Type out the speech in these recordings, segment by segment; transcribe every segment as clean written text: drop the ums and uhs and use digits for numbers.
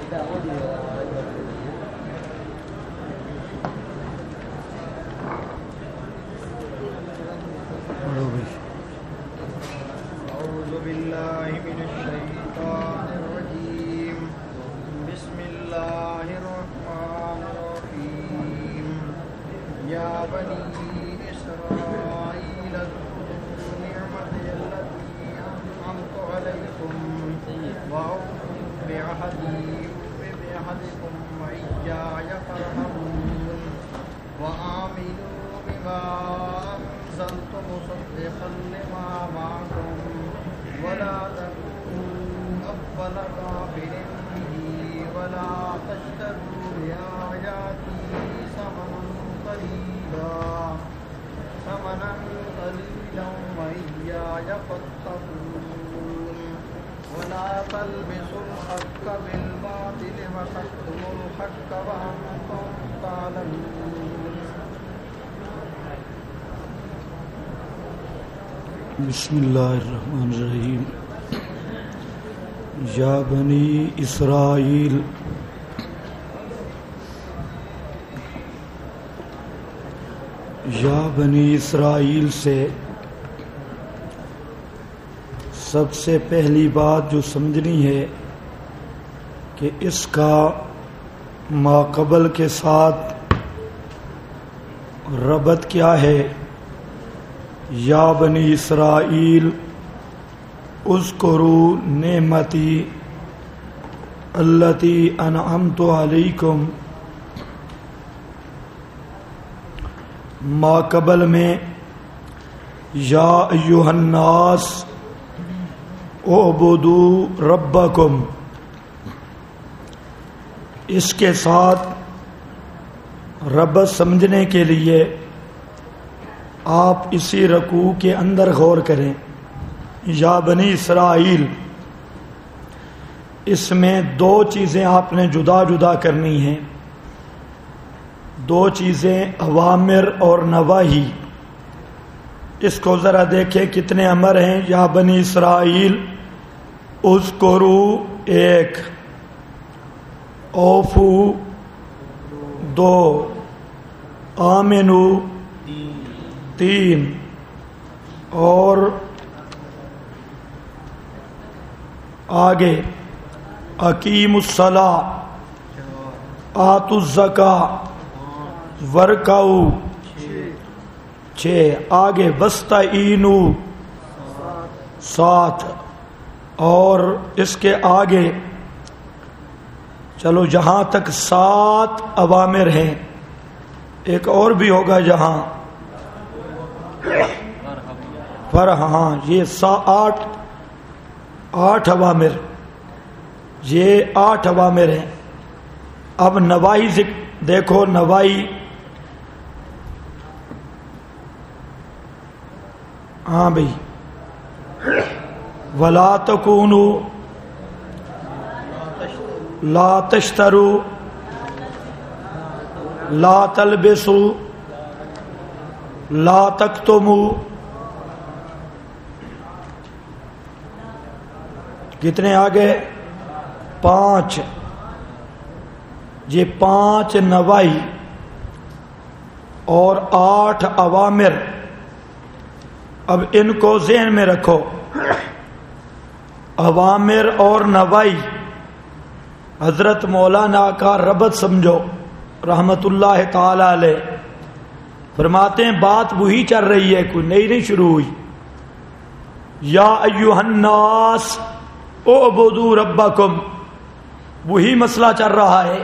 أعوذ بالله من الشيطان الرجيم بسم الله الرحمن الرحيم يا بني إسرائيل اذكروا نعمتي التي أنعمت عليكم وأوفوا بعهدكم وإياي فارهبون وآمنوا بما أنزلت مصدقا لما معكم ولا تكونوا أول كافر به ولا تشتروا بآياتي ثمنا قليلا وإياي فاتقون ولا تلبسوا الحق بالباطل وتكتموا الحق وأنتم تعلمون. بسم اللہ الرحمن الرحیم. یا بنی اسرائیل یا بنی اسرائیل سے سب سے پہلی بات جو سمجھنی ہے کہ اس کا ماقبل کے ساتھ ربط کیا ہے. یا بنی اسرائیل اذکروا نعمتی التی انعمت علیکم. ماقبل میں یا ایھا الناس اعبدوا ربکم، اس کے ساتھ ربط سمجھنے کے لیے آپ اسی رکوع کے اندر غور کریں. یا بنی اسرائیل، اس میں دو چیزیں آپ نے جدا جدا کرنی ہیں. دو چیزیں اوامر اور نواہی. اس کو ذرا دیکھیں کتنے امر ہیں. یا بنی اسرائیل اذکروا ایک، اوفو دو، آمنو تین، اور آگے اقیموا الصلاۃ آتوا الزکاۃ ورکعوا 6، آگے واستعینوا 7، اور اس کے آگے چلو جہاں تک 7 اوامر ہیں. ایک اور بھی ہوگا جہاں ہاں یہ 8 اوامر، یہ 8 اوامر ہیں. اب نواہی دیکھو. نواہی ہاں بھائی، ولا تکونوا، لا تشتروا، لا تلبسوا، لا تکتموا. کتنے آگے؟ 5. یہ 5 نواہی اور 8 اوامر. اب ان کو ذہن میں رکھو. اوامر اور نواہی، حضرت مولانا کا ربط سمجھو رحمت اللہ تعالی علیہ. فرماتے ہیں بات وہی چل رہی ہے، کوئی نئی نہیں شروع ہوئی. یا ایھا الناس اعبدوا ربکم، وہی مسئلہ چل رہا ہے.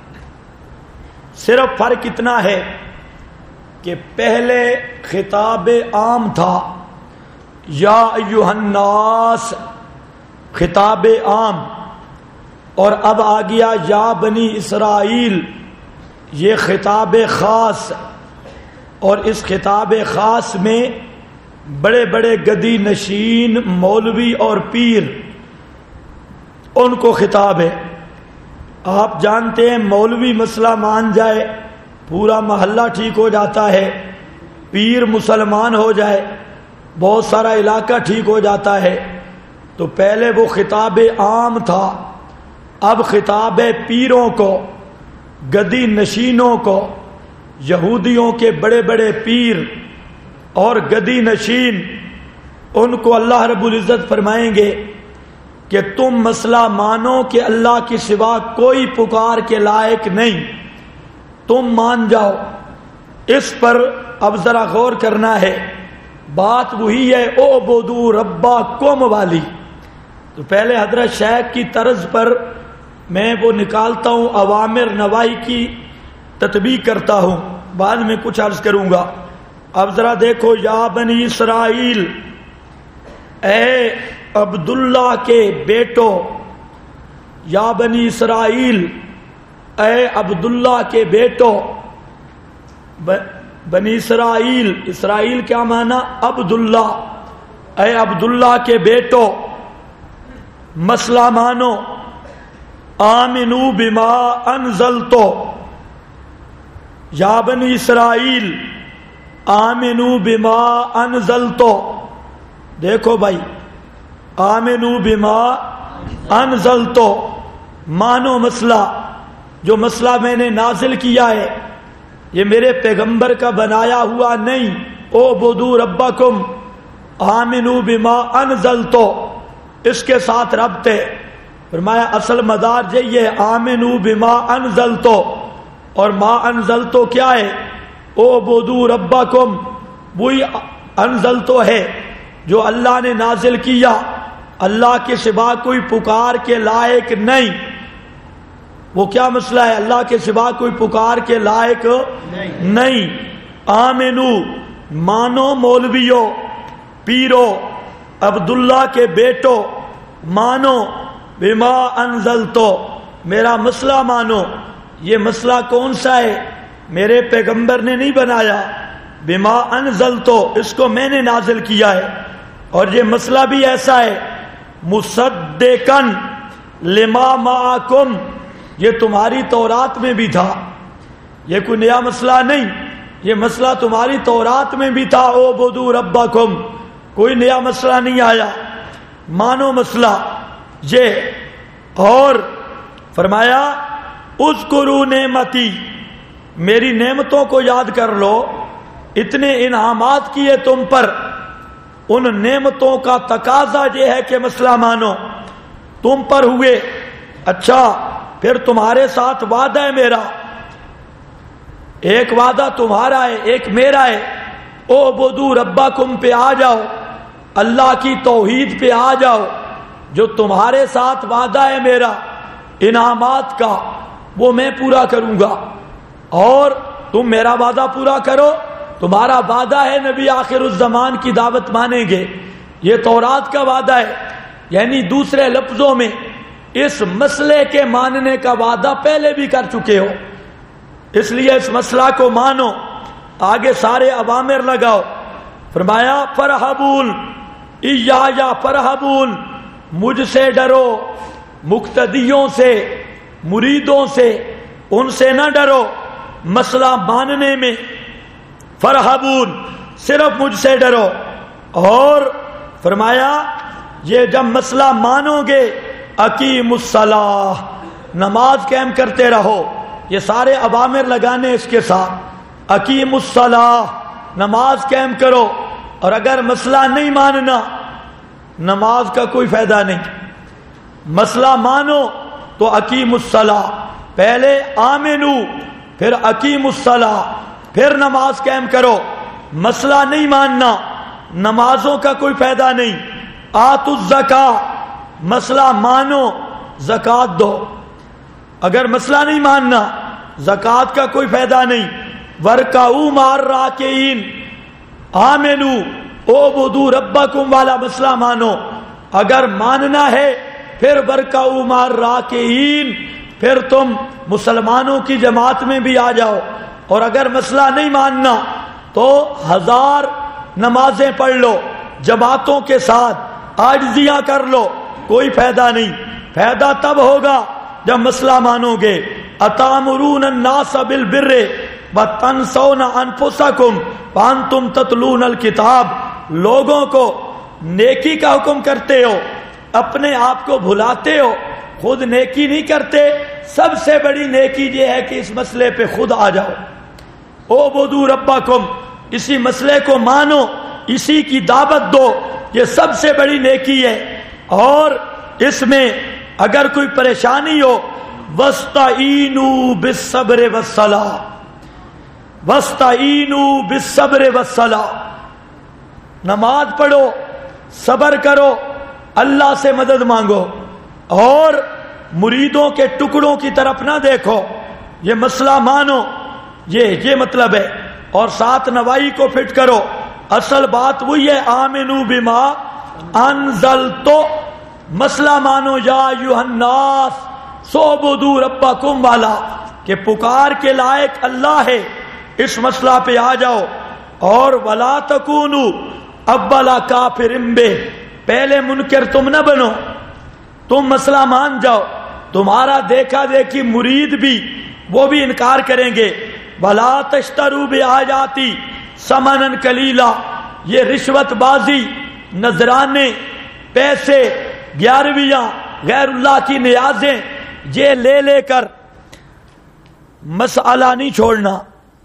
صرف فرق اتنا ہے کہ پہلے خطاب عام تھا، یا ایھا الناس خطاب عام، اور اب آ گیا یا بنی اسرائیل، یہ خطاب خاص. اور اس خطاب خاص میں بڑے بڑے گدی نشین مولوی اور پیر، ان کو خطاب ہے. آپ جانتے ہیں مولوی مسئلہ مان جائے پورا محلہ ٹھیک ہو جاتا ہے، پیر مسلمان ہو جائے بہت سارا علاقہ ٹھیک ہو جاتا ہے. تو پہلے وہ خطاب عام تھا، اب خطاب ہے پیروں کو، گدی نشینوں کو، یہودیوں کے بڑے بڑے پیر اور گدی نشین، ان کو اللہ رب العزت فرمائیں گے کہ تم مسئلہ مانو کہ اللہ کے سوا کوئی پکار کے لائق نہیں، تم مان جاؤ۔ اس پر اب ذرا غور کرنا ہے، بات وہی ہے اعبدوا ربکم والی۔ تو پہلے حضرت شیخ کی طرز پر میں وہ نکالتا ہوں، اوامر نواہی کی تطبیق کرتا ہوں، بعد میں کچھ عرض کروں گا۔ اب ذرا دیکھو، یا بنی اسرائیل، اے عبداللہ کے بیٹو، یا بنی اسرائیل، اے عبداللہ کے بیٹو۔ بنی اسرائیل، اسرائیل کیا معنی؟ عبداللہ، اے عبداللہ کے بیٹو، مسئلہ مانو، آمنو بما انزلتو، یا بنی اسرائیل آمنو بما انزلتو۔ دیکھو بھائی، آمنو بما انزلتو، مانو مسئلہ، جو مسئلہ میں نے نازل کیا ہے یہ میرے پیغمبر کا بنایا ہوا نہیں۔ اعبدوا ربکم آمنو بما انزلتو، اس کے ساتھ ربط ہے۔ فرمایا اصل مدار یہ ہے، آمنو بما انزلتو، اور ما انزلتو کیا ہے؟ اعبدوا ربکم، وہی انزلتو ہے جو اللہ نے نازل کیا۔ اللہ کے سوا کوئی پکار کے لائق نہیں۔ وہ کیا مسئلہ ہے؟ اللہ کے سوا کوئی پکار کے لائق نہیں۔ آمنو، مانو مولویو، پیرو، عبداللہ کے بیٹو، مانو بما انزلتو، میرا مسئلہ مانو۔ یہ مسئلہ کون سا ہے؟ میرے پیغمبر نے نہیں بنایا، بما انزلتو، اس کو میں نے نازل کیا ہے۔ اور یہ مسئلہ بھی ایسا ہے، مصدقاً لما معکم، یہ تمہاری تورات میں بھی تھا، یہ کوئی نیا مسئلہ نہیں، یہ مسئلہ تمہاری تورات میں بھی تھا۔ اعبدوا ربکم، کوئی نیا مسئلہ نہیں آیا، مانو مسئلہ یہ۔ اور فرمایا اذکروا نعمتی، میری نعمتوں کو یاد کر لو، اتنے انعامات کیے تم پر، ان نعمتوں کا تقاضا یہ ہے کہ مسئلہ مانو، تم پر ہوئے۔ اچھا، پھر تمہارے ساتھ وعدہ ہے میرا، ایک وعدہ تمہارا ہے ایک میرا ہے۔ اعبدوا ربکم پہ آ جاؤ، اللہ کی توحید پہ آ جاؤ۔ جو تمہارے ساتھ وعدہ ہے میرا انعامات کا، وہ میں پورا کروں گا، اور تم میرا وعدہ پورا کرو۔ تمہارا وعدہ ہے نبی آخر الزمان کی دعوت مانیں گے، یہ تورات کا وعدہ ہے، یعنی دوسرے لفظوں میں اس مسئلے کے ماننے کا وعدہ پہلے بھی کر چکے ہو، اس لیے اس مسئلہ کو مانو۔ آگے سارے اوامر لگاؤ۔ فرمایا فرحبون ایایا فرحبون، مجھ سے ڈرو، مقتدیوں سے، مریدوں سے، ان سے نہ ڈرو مسئلہ ماننے میں۔ فرحبون، صرف مجھ سے ڈرو۔ اور فرمایا یہ جب مسئلہ مانو گے، اقیموا الصلاۃ، نماز قائم کرتے رہو۔ یہ سارے اوامر لگانے اس کے ساتھ، اقیموا الصلاۃ، نماز قائم کرو۔ اور اگر مسئلہ نہیں ماننا، نماز کا کوئی فائدہ نہیں۔ مسئلہ مانو تو اقیموا الصلاۃ، پہلے آمنو، پھر اقیموا الصلاۃ، پھر نماز قائم کرو۔ مسئلہ نہیں ماننا، نمازوں کا کوئی فائدہ نہیں۔ آتوا الزکاۃ، مسئلہ مانو، زکوٰۃ دو۔ اگر مسئلہ نہیں ماننا، زکوٰۃ کا کوئی فائدہ نہیں۔ ورکعوا مع الراکعین، آمنو اعبدوا ربکم والا مسئلہ مانو۔ اگر ماننا ہے پھر ورکعوا مع الراکعین، پھر تم مسلمانوں کی جماعت میں بھی آ جاؤ۔ اور اگر مسئلہ نہیں ماننا تو 1000 نمازیں پڑھ لو جماعتوں کے ساتھ، عاجزیاں کر لو، کوئی فائدہ نہیں۔ فائدہ تب ہوگا جب مسئلہ مانو گے۔ اتامرون الناس بالبر وتنسون انفسکم وانتم تتلون الکتاب، لوگوں کو نیکی کا حکم کرتے ہو، اپنے آپ کو بھلاتے ہو، خود نیکی نہیں کرتے، سب سے بڑی نیکی یہ ہے کہ اس مسئلے پہ خود آ جاؤ. اعبدوا ربکم، اسی مسئلے کو مانو، اسی کی دعوت دو، یہ سب سے بڑی نیکی ہے. اور اس میں اگر کوئی پریشانی ہو، وَاسْتَعِینُوا بِالصَّبْرِ وَالصَّلَاةِ، وَاسْتَعِینُوا بِالصَّبْرِ وَالصَّلَاةِ، نماز پڑھو، صبر کرو، اللہ سے مدد مانگو، اور مریدوں کے ٹکڑوں کی طرف نہ دیکھو، یہ مسئلہ مانو، یہ مطلب ہے. اور ساتھ نوائی کو فٹ کرو. اصل بات وہی ہے آمنو بما انزلت، مسئلہ مانو یا ایھا الناس اعبدوا ربکم والا، کہ پکار کے لائق اللہ ہے، اس مسئلہ پہ آ جاؤ. اور ولا تکونوا اول کافر بہ، پہلے منکر تم نہ بنو، تم مسئلہ مان جاؤ. تمہارا دیکھا دیکھی مرید بھی وہ بھی انکار کریں گے. ولا تشتروا بآیاتی ثمنا قلیلا، یہ رشوت بازی، نذرانے، پیسے، گیارہویاں، غیر اللہ کی نیازیں، یہ لے لے کر مسئلہ نہیں چھوڑنا.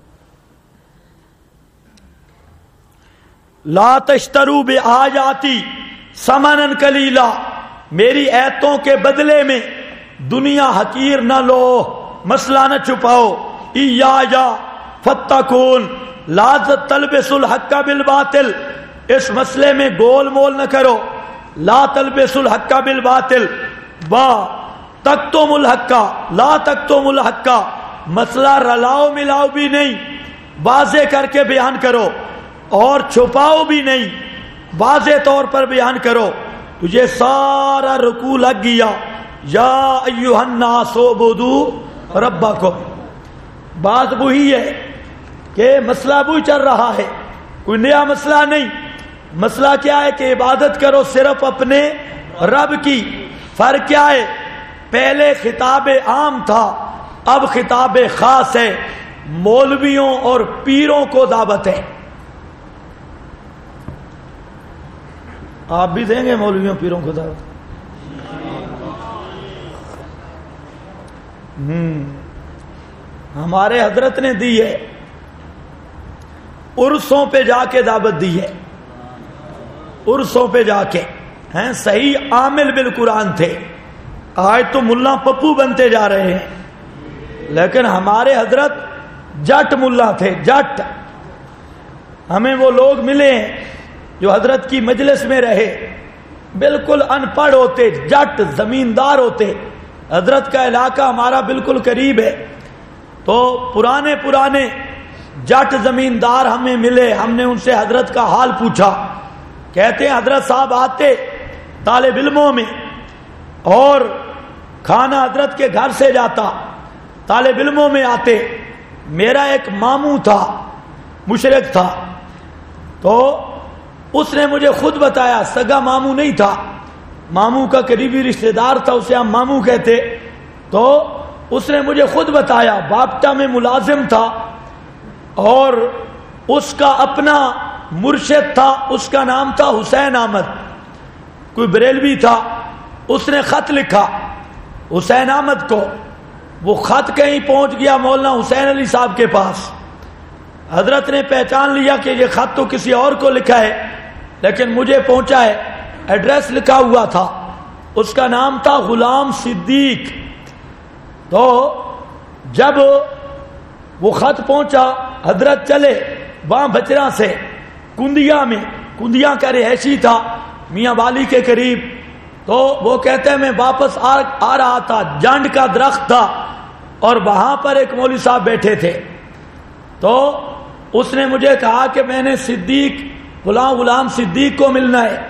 لا تشتروا بآیاتی ثمنا قلیلا، میری ایتوں کے بدلے میں دنیا حقیر نہ لو، مسئلہ نہ چھپاؤ. ایایا فتقون، لا تلبسوا الحق بالباطل، اس مسئلے میں گول مول نہ کرو. لا تلبسوا الحق بالباطل با تکتم الحق، لا تکتم الحق، مسئلہ رلاؤ ملاؤ بھی نہیں، واضح کر کے بیان کرو، اور چھپاؤ بھی نہیں، واضح طور پر بیان کرو. تجھے سارا رکوع لگ گیا. یا ایھا الناس اعبدوا ربکم، بات وہی ہے کہ مسئلہ وہی چل رہا ہے، کوئی نیا مسئلہ نہیں. مسئلہ کیا ہے کہ عبادت کرو صرف اپنے رب کی. فرق کیا ہے؟ پہلے خطاب عام تھا، اب خطاب خاص ہے، مولویوں اور پیروں کو دعوت ہے. آپ بھی دیں گے مولویوں پیروں کو دعوت؟ ہمارے حضرت نے دی ہے، عرسوں پہ جا کے دعوت دی ہے، عرسوں پہ جا کے ہیں. صحیح عامل بالقرآن تھے، آج تو ملا پپو بنتے جا رہے ہیں، لیکن ہمارے حضرت جٹ ملا تھے، جٹ. ہمیں وہ لوگ ملے ہیں جو حضرت کی مجلس میں رہے، بالکل ان پڑھ ہوتے، جٹ زمیندار ہوتے. حضرت کا علاقہ ہمارا بالکل قریب ہے، تو پرانے جٹ زمیندار ہمیں ملے. ہم نے ان سے حضرت کا حال پوچھا. کہتے ہیں حضرت صاحب آتے طالب علموں میں، اور کھانا حضرت کے گھر سے جاتا، طالب علموں میں آتے. میرا ایک ماموں تھا، مشرک تھا، تو اس نے مجھے خود بتایا، سگا ماموں نہیں تھا، ماموں کا قریبی رشتہ دار تھا، اسے ہم ماموں کہتے. تو اس نے مجھے خود بتایا، بابٹا میں ملازم تھا، اور اس کا اپنا مرشد تھا، اس کا نام تھا حسین احمد، کوئی بریلوی تھا. اس نے خط لکھا حسین احمد کو، وہ خط کہیں پہنچ گیا مولانا حسین علی صاحب کے پاس. حضرت نے پہچان لیا کہ یہ خط تو کسی اور کو لکھا ہے، لیکن مجھے پہنچا ہے. ایڈریس لکھا ہوا تھا، اس کا نام تھا غلام صدیق. تو جب وہ خط پہنچا، حضرت چلے وہاں بچرا سے کندیا میں، کندیا کا رہائشی تھا میاں والی کے قریب. تو وہ کہتے ہیں میں واپس آ رہا تھا، جانڈ کا درخت تھا، اور وہاں پر ایک مولوی صاحب بیٹھے تھے. تو اس نے مجھے کہا کہ میں نے صدیق غلام صدیق کو ملنا ہے.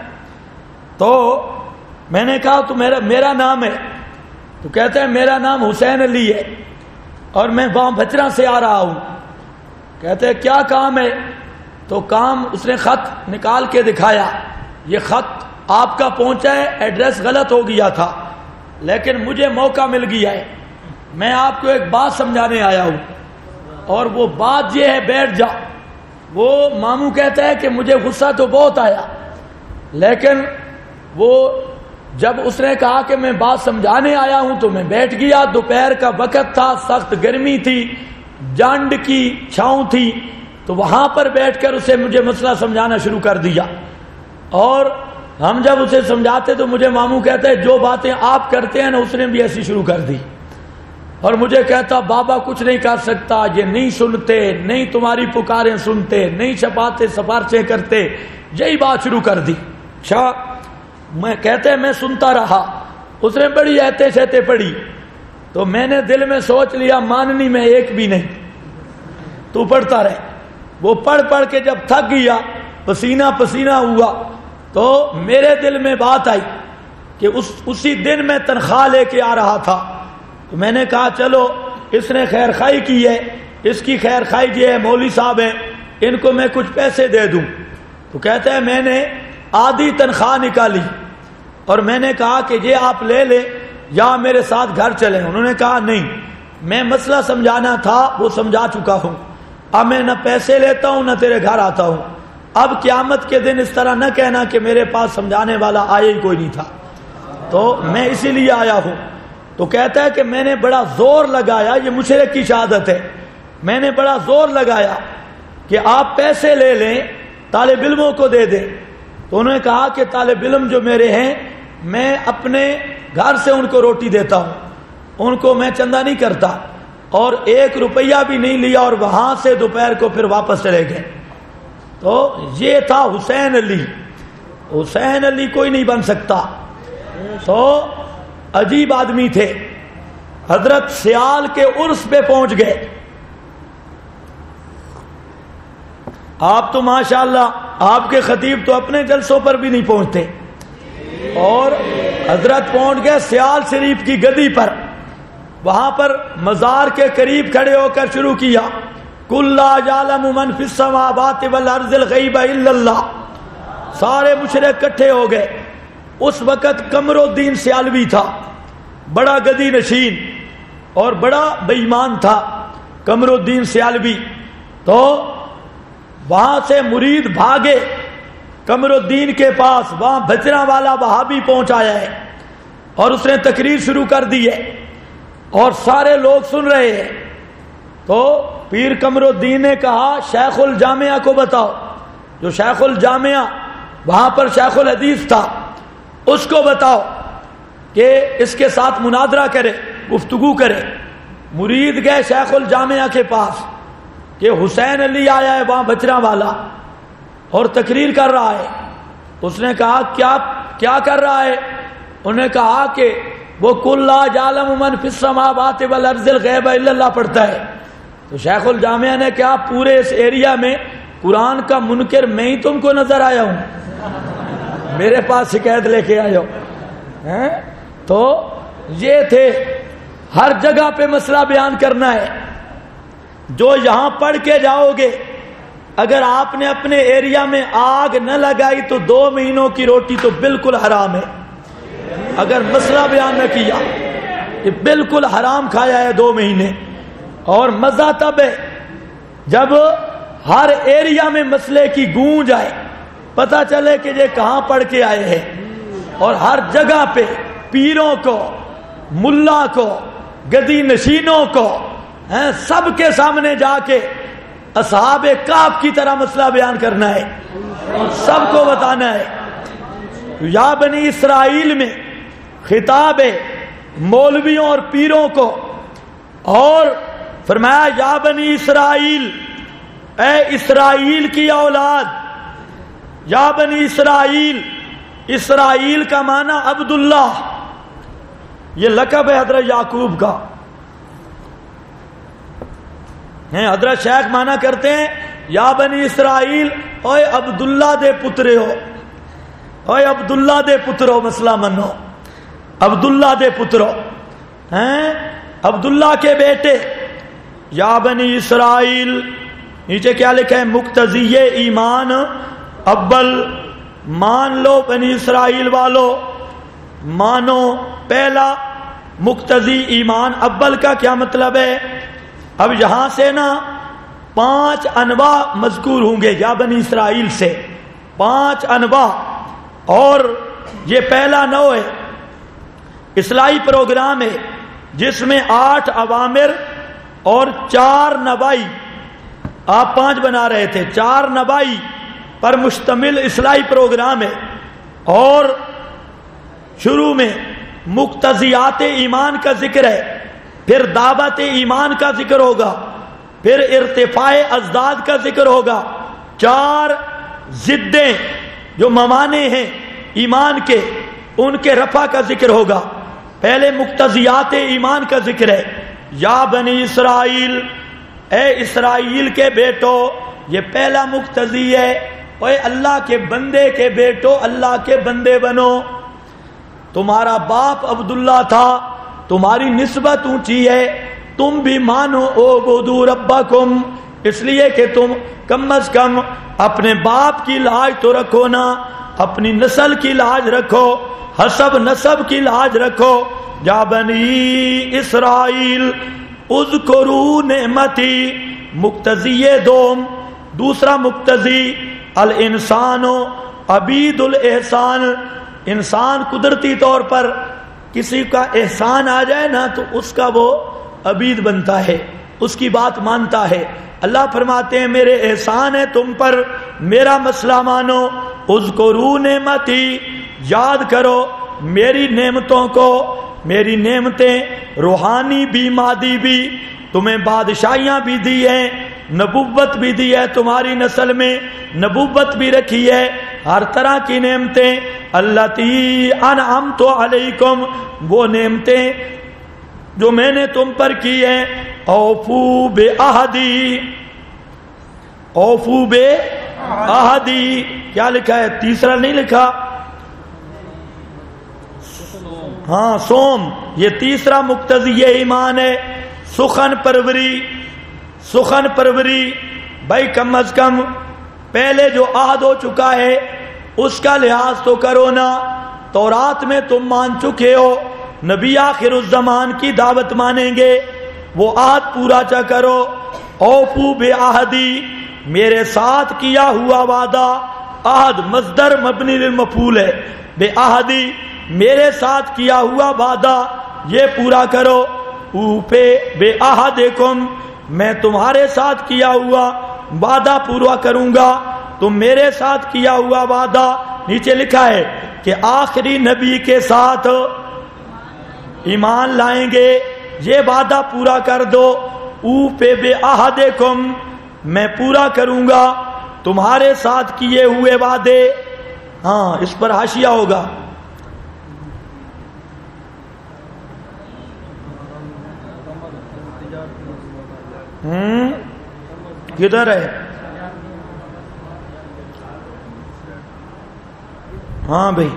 تو میں نے کہا تو میرا نام ہے. تو کہتے ہیں میرا نام حسین علی ہے، اور میں وہاں بچرا سے آ رہا ہوں. کہتے ہیں کیا کام ہے؟ تو کام، اس نے خط نکال کے دکھایا، یہ خط آپ کا پہنچا ہے، ایڈریس غلط ہو گیا تھا، لیکن مجھے موقع مل گیا ہے، میں آپ کو ایک بات سمجھانے آیا ہوں. اور وہ بات یہ ہے، بیٹھ جا. وہ ماموں کہتا ہے کہ مجھے غصہ تو بہت آیا، لیکن وہ جب اس نے کہا کہ میں بات سمجھانے آیا ہوں تو میں بیٹھ گیا. دوپہر کا وقت تھا, سخت گرمی تھی, جانڈ کی چھاؤں تھی, تو وہاں پر بیٹھ کر اسے مجھے مسئلہ سمجھانا شروع کر دیا. اور ہم جب اسے سمجھاتے تو مجھے ماموں کہتے ہیں جو باتیں آپ کرتے ہیں نا اس نے بھی ایسی شروع کر دی. اور مجھے کہتا بابا کچھ نہیں کر سکتا, یہ نہیں سنتے, نہیں تمہاری پکاریں سنتے, نہیں چھپاتے سفارشیں کرتے, یہی بات شروع کر دی. اچھا میں کہتے میں سنتا رہا. اس نے بڑی ایتے شیتے پڑھی تو میں نے دل میں سوچ لیا ماننی میں ایک بھی نہیں, تو پڑھتا رہے. وہ پڑھ پڑھ کے جب تھک گیا, پسینہ پسینہ ہوا, تو میرے دل میں بات آئی کہ اسی دن میں تنخواہ لے کے آ رہا تھا. تو میں نے کہا چلو اس نے خیر خواہی کی ہے, اس کی خیر خواہی یہ ہے, مولوی صاحب ہیں, ان کو میں کچھ پیسے دے دوں. تو کہتے ہیں میں نے آدھی تنخواہ نکالی اور میں نے کہا کہ یہ آپ لے لیں یا میرے ساتھ گھر چلیں. انہوں نے کہا نہیں, میں مسئلہ سمجھانا تھا وہ سمجھا چکا ہوں, اب میں نہ پیسے لیتا ہوں نہ تیرے گھر آتا ہوں. اب قیامت کے دن اس طرح نہ کہنا کہ میرے پاس سمجھانے والا آیا ہی کوئی نہیں تھا, تو میں اسی لیے آیا ہوں. تو کہتا ہے کہ میں نے بڑا زور لگایا, یہ مشرک کی شہادت ہے, میں نے بڑا زور لگایا کہ آپ پیسے لے لیں, طالب علموں کو دے دیں. تو انہوں نے کہا کہ طالب علم جو میرے ہیں میں اپنے گھر سے ان کو روٹی دیتا ہوں, ان کو میں چندہ نہیں کرتا, اور 1 روپیہ بھی نہیں لیا, اور وہاں سے دوپہر کو پھر واپس چلے گئے. تو یہ تھا حسین علی. حسین علی کوئی نہیں بن سکتا. تو عجیب آدمی تھے. حضرت سیال کے عرس پہ پہنچ گئے. آپ تو ماشاءاللہ آپ کے خطیب تو اپنے جلسوں پر بھی نہیں پہنچتے, اور حضرت پہنچ گئے سیال شریف کی گدی پر. وہاں پر مزار کے قریب کھڑے ہو کر شروع کیا کل لا یعلم من فی السماوات والارض الغیب الا اللہ. سارے مشرک اکٹھے ہو گئے. اس وقت قمر الدین سیالوی تھا, بڑا گدی نشین اور بڑا بے ایمان تھا قمر الدین سیالوی. تو وہاں سے مرید بھاگے قمر الدین کے پاس, وہاں بچرا والا وہابی پہنچایا ہے, اور اس نے تقریر شروع کر دی ہے اور سارے لوگ سن رہے ہیں. تو پیر قمر الدین نے کہا شیخ الجامعہ کو بتاؤ. جو شیخ الجامعہ وہاں پر شیخ الحدیث تھا اس کو بتاؤ کہ اس کے ساتھ مناظرہ کرے, گفتگو کرے. مرید گئے شیخ الجامعہ کے پاس کہ حسین علی آیا ہے وہاں بچرا والا اور تقریر کر رہا ہے. اس نے کہا کیا کر رہا ہے؟ انہوں نے کہا کہ وہ کل لا یعلم من فی السماوات والارض الغیب الا اللہ پڑھتا ہے. تو شیخ الجامعہ نے کہا پورے اس ایریا میں قرآن کا منکر میں ہی تم کو نظر آیا ہوں, میرے پاس شکایت لے کے آئے ہو. تو یہ تھے, ہر جگہ پہ مسئلہ بیان کرنا ہے. جو یہاں پڑھ کے جاؤ گے, اگر آپ نے اپنے ایریا میں آگ نہ لگائی تو 2 مہینوں کی روٹی تو بالکل حرام ہے. اگر مسئلہ بیان نہ کیا کہ بالکل حرام کھایا ہے 2 مہینے. اور مزہ تب ہے جب ہر ایریا میں مسئلے کی گونج آئے, پتہ چلے کہ یہ کہاں پڑھ کے آئے ہیں, اور ہر جگہ پہ پیروں کو, ملا کو, گدی نشینوں کو, سب کے سامنے جا کے اصحاب کہف کی طرح مسئلہ بیان کرنا ہے, سب کو بتانا ہے. یا بنی اسرائیل میں خطاب ہے مولویوں اور پیروں کو, اور فرمایا یا بنی اسرائیل, اے اسرائیل کی اولاد. یا بنی اسرائیل, اسرائیل کا معنی عبداللہ, یہ لقب ہے حضرت یعقوب کا. حضرت شیخ مانا کرتے ہیں یا بنی اسرائیل, اوے عبداللہ دے پترے ہو, اوے عبداللہ دے پترو, مسئلہ منو, عبداللہ دے پترو, عبداللہ کے بیٹے. یا بنی اسرائیل, نیچے کیا لکھا ہے؟ مقتضی ایمان اول, مان لو بنی اسرائیل والو, مانو. پہلا مقتضی ایمان اول کا کیا مطلب ہے؟ اب یہاں سے نا 5 انواع مذکور ہوں گے یا بنی اسرائیل سے, 5 انواع, اور یہ پہلا نوع ہے، اصلاحی پروگرام ہے جس میں 8 اوامر اور 4 نوائی، آپ 5 بنا رہے تھے، 4 نوائی پر مشتمل اصلاحی پروگرام ہے۔ اور شروع میں مقتضیات ایمان کا ذکر ہے، پھر دعوت ایمان کا ذکر ہوگا، پھر ارتفاع ازداد کا ذکر ہوگا، 4 ضدیں جو موانع ہیں ایمان کے، ان کے رفع کا ذکر ہوگا۔ پہلے مقتضیات ایمان کا ذکر ہے، یا بنی اسرائیل، اے اسرائیل کے بیٹو، یہ پہلا مقتضی ہے، اے اللہ کے بندے کے بیٹو، اللہ کے بندے بنو۔ تمہارا باپ عبداللہ تھا، تمہاری نسبت اونچی ہے، تم بھی مانو اعبدوا ربکم، اس لیے کہ تم کم از کم اپنے باپ کی لاج تو رکھو نا، اپنی نسل کی لاج رکھو، حسب نسب کی لاج رکھو۔ یا بنی اسرائیل اذکروا نعمتی، مقتضی دوم۔ دوسرا مقتضی الانسان عبید الاحسان، انسان قدرتی طور پر کسی کا احسان آ جائے نا تو اس کا وہ عبید بنتا ہے، اس کی بات مانتا ہے۔ اللہ فرماتے ہیں میرے احسان ہے تم پر، میرا مسئلہ مانو۔ اذکروا نعمتی، یاد کرو میری نعمتوں کو، میری نعمتیں روحانی بھی مادی بھی، تمہیں بادشاہیاں بھی دی ہیں، نبوت بھی دی ہے، تمہاری نسل میں نبوت بھی رکھی ہے، ہر طرح کی نعمتیں۔ التی انعمت علیکم، وہ نعمتیں جو میں نے تم پر کی ہیں۔ اوفو بعہدی، اوفو بعہدی، کیا لکھا ہے؟ تیسرا نہیں لکھا، ہاں سوم، یہ تیسرا مقتضی ایمان ہے۔ سخن پروری، سخن پروری، بھائی کم از کم پہلے جو عہد ہو چکا ہے اس کا لحاظ تو کرو نا۔ تورات میں تم مان چکے ہو، نبی آخر الزمان کی دعوت مانیں گے، وہ عہد پورا چا کرو۔ اوفو بعہدی، میرے ساتھ کیا ہوا وعدہ، عہد مصدر مبنی للمفعول ہے، بعہدی میرے ساتھ کیا ہوا وعدہ یہ پورا کرو۔ اوپے بعہدکم، میں تمہارے ساتھ کیا ہوا وعدہ پورا کروں گا، تم میرے ساتھ کیا ہوا وعدہ۔ نیچے لکھا ہے کہ آخری نبی کے ساتھ ایمان لائیں گے، یہ وعدہ پورا کر دو۔ اوپے بعہدکم، میں پورا کروں گا تمہارے ساتھ کیے ہوئے وعدے۔ ہاں اس پر حاشیہ ہوگا۔ کدھر ہے؟ ہاں بھائی،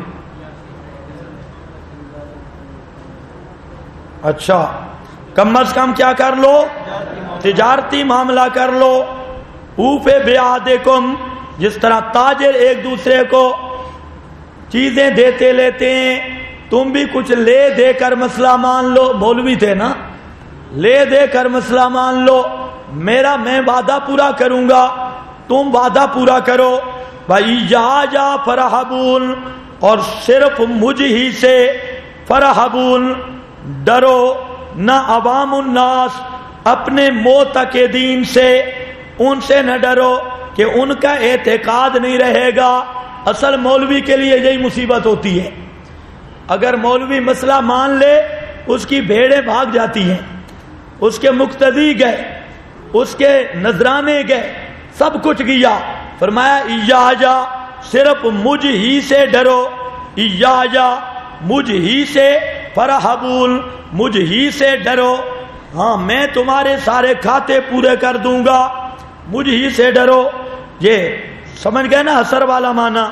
اچھا کم از کم کیا کر لو؟ تجارتی معاملہ کر لو۔ اوفے بعہدکم، جس طرح تاجر ایک دوسرے کو چیزیں دیتے لیتے ہیں، تم بھی کچھ لے دے کر مسئلہ مان لو، مولوی تھے نا، لے دے کر مسئلہ مان لو۔ میرا میں وعدہ پورا کروں گا، تم وعدہ پورا کرو۔ وَإِيَّايَ فَارْهَبُونِ، اور صرف مجھ ہی سے، فَارْهَبُونِ ڈرو، نہ عوام الناس، اپنے معتقدین سے، ان سے نہ ڈرو کہ ان کا اعتقاد نہیں رہے گا۔ اصل مولوی کے لیے یہی مصیبت ہوتی ہے، اگر مولوی مسئلہ مان لے اس کی بھیڑیں بھاگ جاتی ہیں، اس کے مقتدی گئے، اس کے نذرانے گئے، سب کچھ گیا۔ فرمایا ایاجا، صرف مجھ ہی سے ڈرو، ایاجا مجھ ہی سے، فرحبون مجھ ہی سے ڈرو، ہاں میں تمہارے سارے کھاتے پورے کر دوں گا، مجھ ہی سے ڈرو۔ یہ سمجھ گئے نا حسر والا معنی؟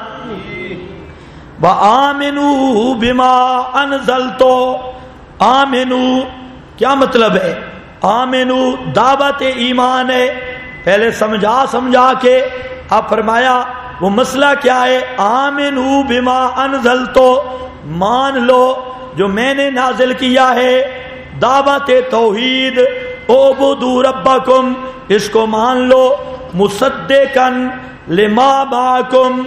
وَآمِنُوا بِمَا أَنزَلْتُ، آمنو کیا مطلب ہے؟ آمنو دعوت ایمان ہے، پہلے سمجھا کے اب فرمایا وہ مسئلہ کیا ہے؟ آمنو بما انزلتو، مان لو جو میں نے نازل کیا ہے، دعوت توحید، اعبدوا ربکم، اس کو مان لو، مصدقاً لما معکم،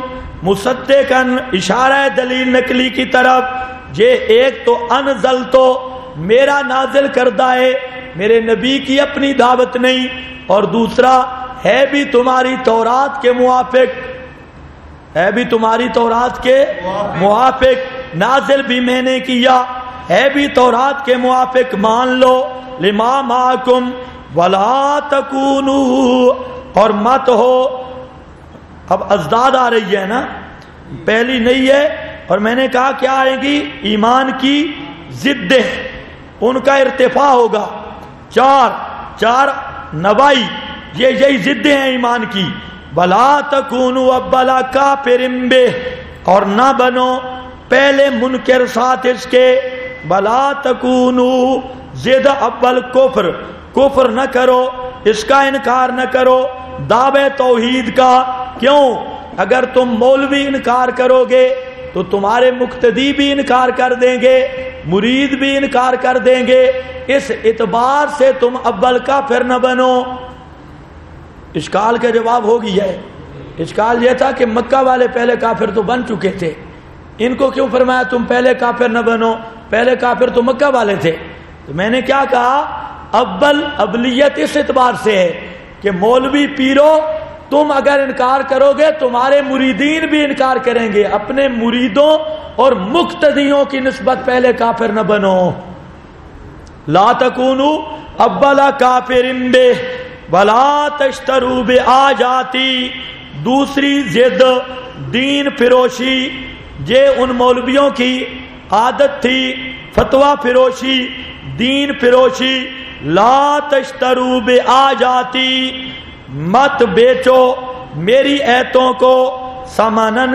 مصدقن اشارہ دلیل نقلی کی طرف، یہ ایک تو انزل تو میرا نازل کردہ ہے، میرے نبی کی اپنی دعوت نہیں، اور دوسرا ہے بھی تمہاری تورات کے موافق، ہے بھی تمہاری تورات کے موافق، نازل بھی میں نے کیا، ہے بھی تورات کے موافق، مان لو، لما معکم ولا تکونوا، اور مت ہو، اب ازداد آ رہی ہے نا، پہلی نہیں ہے، اور میں نے کہا کیا آئے گی؟ ایمان کی ضدیں، ان کا ارتفاع ہوگا، چار نوائی، یہی ضدیں ہیں ایمان کی، بلا تکونوا ابلا کافرن بہ، اور نہ بنو پہلے منکر ساتھ اس کے، بلا تکونوا زد اول کفر نہ کرو، اس کا انکار نہ کرو، دعوے توحید کا، کیوں؟ اگر تم مولوی انکار کرو گے تو تمہارے مقتدی بھی انکار کر دیں گے، مرید بھی انکار کر دیں گے، اس اعتبار سے تم اول کافر نہ بنو۔ اشکال کا جواب ہو گیا ہے۔ اشکال یہ تھا کہ مکہ والے پہلے کافر تو بن چکے تھے، ان کو کیوں فرمایا تم پہلے کافر نہ بنو؟ پہلے کافر تو مکہ والے تھے۔ تو میں نے کیا کہا؟ ابلیت اس اعتبار سے ہے کہ مولوی پیرو تم اگر انکار کرو گے تمہارے مریدین بھی انکار کریں گے، اپنے مریدوں اور مقتدیوں کی نسبت پہلے کافر نہ بنو۔ لا تکونوا اول کافر بہ ولا تشتروا بآیاتی، دوسری ضد دین فروشی، یہ ان مولویوں کی عادت تھی، فتویٰ فروشی، دین فروشی، لا تشتروا بآیاتی، مت بیچو میری ایتوں کو، ثمنن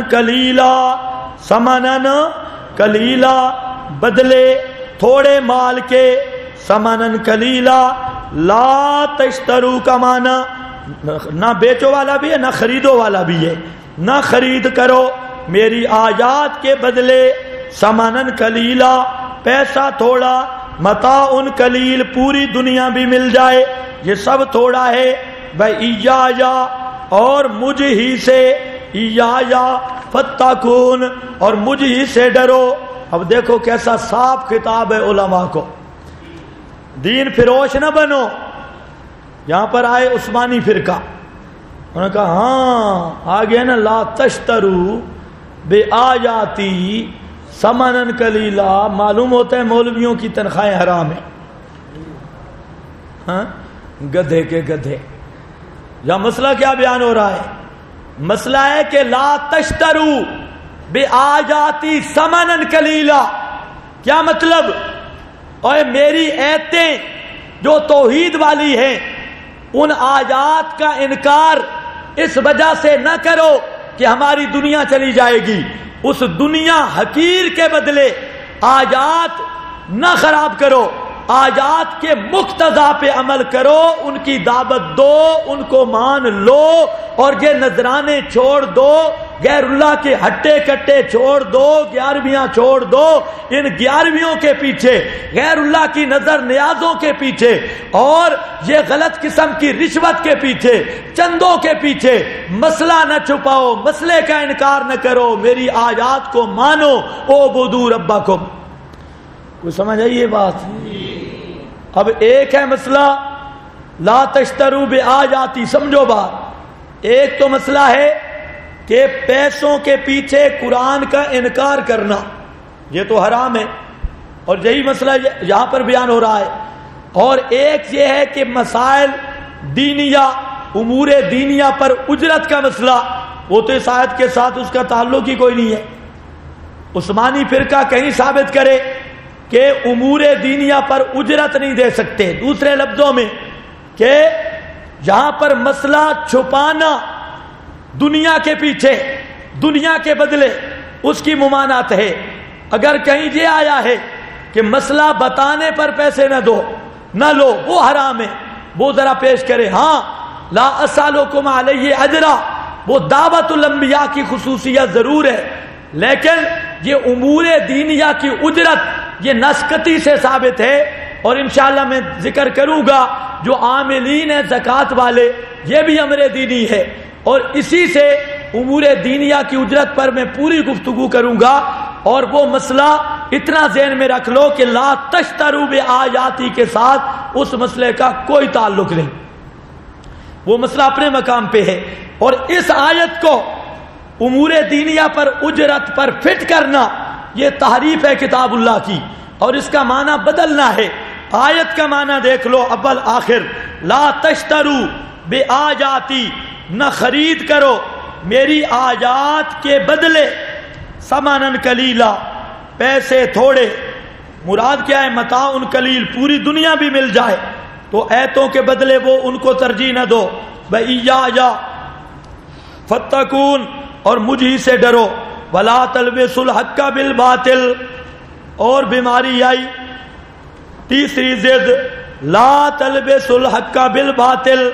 قلیلا، بدلے تھوڑے مال کے، ثمنن قلیلا، لا تشترو کا معنی نہ بیچو والا بھی ہے نہ خریدو والا بھی ہے، نہ خرید کرو میری آیات کے بدلے، ثمنن قلیلا، پیسہ تھوڑا، متاع قلیل، پوری دنیا بھی مل جائے، یہ سب تھوڑا ہے، بِإِيَّايَ، اور مجھ ہی سے، إِيَّايَ فَاتَّقُونَ، اور مجھ ہی سے ڈرو۔ اب دیکھو کیسا صاف خطاب ہے علماء کو، دین فروش نہ بنو۔ یہاں پر آئے عثمانی فرقہ، انہوں نے کہا ہاں آگے نا، لا تشترو بآیاتی ثمنن قلیلا، معلوم ہوتا ہے مولویوں کی تنخواہیں حرام ہیں، ہاں گدھے کے گدھے۔ یا مسئلہ کیا بیان ہو رہا ہے؟ مسئلہ ہے کہ لا تشترو بآیاتی ثمنن قلیلا، کیا مطلب؟ اور میری ایتیں جو توحید والی ہیں ان آیات کا انکار اس وجہ سے نہ کرو کہ ہماری دنیا چلی جائے گی، اس دنیا حقیر کے بدلے آیات نہ خراب کرو، آیات کے مقتضا پہ عمل کرو، ان کی دعوت دو، ان کو مان لو، اور یہ نذرانے چھوڑ دو، غیر اللہ کے ہٹے کٹے چھوڑ دو، گیارہویاں چھوڑ دو، ان گیارہویوں کے پیچھے، غیر اللہ کی نظر نیازوں کے پیچھے، اور یہ غلط قسم کی رشوت کے پیچھے، چندوں کے پیچھے مسئلہ نہ چھپاؤ، مسئلے کا انکار نہ کرو، میری آیات کو مانو، اعبدوا ربکم۔ کوئی سمجھ آئی یہ بات؟ اب ایک ہے مسئلہ لا تشترو بآیاتی، سمجھو بات، ایک تو مسئلہ ہے کہ پیسوں کے پیچھے قرآن کا انکار کرنا، یہ تو حرام ہے، اور یہی مسئلہ یہاں پر بیان ہو رہا ہے، اور ایک یہ ہے کہ مسائل دینیہ، امور دینیہ پر اجرت کا مسئلہ، وہ تو اس آیت کے ساتھ اس کا تعلق ہی کوئی نہیں ہے۔ عثمانی فرقہ کہیں ثابت کرے کہ امور دینیہ پر اجرت نہیں دے سکتے، دوسرے لفظوں میں کہ یہاں پر مسئلہ چھپانا دنیا کے پیچھے، دنیا کے بدلے، اس کی ممانعت ہے۔ اگر کہیں یہ آیا ہے کہ مسئلہ بتانے پر پیسے نہ دو، نہ لو، وہ حرام ہے، وہ ذرا پیش کرے۔ ہاں لا اسالکم علیہ اجرا، وہ دعوت الانبیاء کی خصوصیت ضرور ہے، لیکن یہ امور دینیہ کی اجرت یہ نسکتی سے ثابت ہے، اور انشاءاللہ میں ذکر کروں گا جو عاملین ہیں زکوٰۃ والے، یہ بھی امر دینی ہے، اور اسی سے امور دینیہ کی اجرت پر میں پوری گفتگو کروں گا، اور وہ مسئلہ اتنا ذہن میں رکھ لو کہ لا تشترو بآیاتی کے ساتھ اس مسئلے کا کوئی تعلق نہیں، وہ مسئلہ اپنے مقام پہ ہے۔ اور اس آیت کو امور دینیہ پر اجرت پر فٹ کرنا یہ تحریف ہے کتاب اللہ کی، اور اس کا معنی بدلنا ہے۔ آیت کا معنی دیکھ لو اول آخر، لا تشترو بآیاتی، نہ خرید کرو میری آیات کے بدلے ثمنً قلیلا، پیسے تھوڑے۔ مراد کیا ہے؟ متاع قلیل، پوری دنیا بھی مل جائے تو ایتوں کے بدلے وہ ان کو ترجیح نہ دو۔ وَإِيَّايَ فَاتَّقُونِ، اور مجھ ہی سے ڈرو۔ وَلَا تَلْبِسُوا الْحَقَّ بِالْبَاطِلِ، اور بیماری آئی تیسری ضد، لا تلبسوا الحق بالباطل،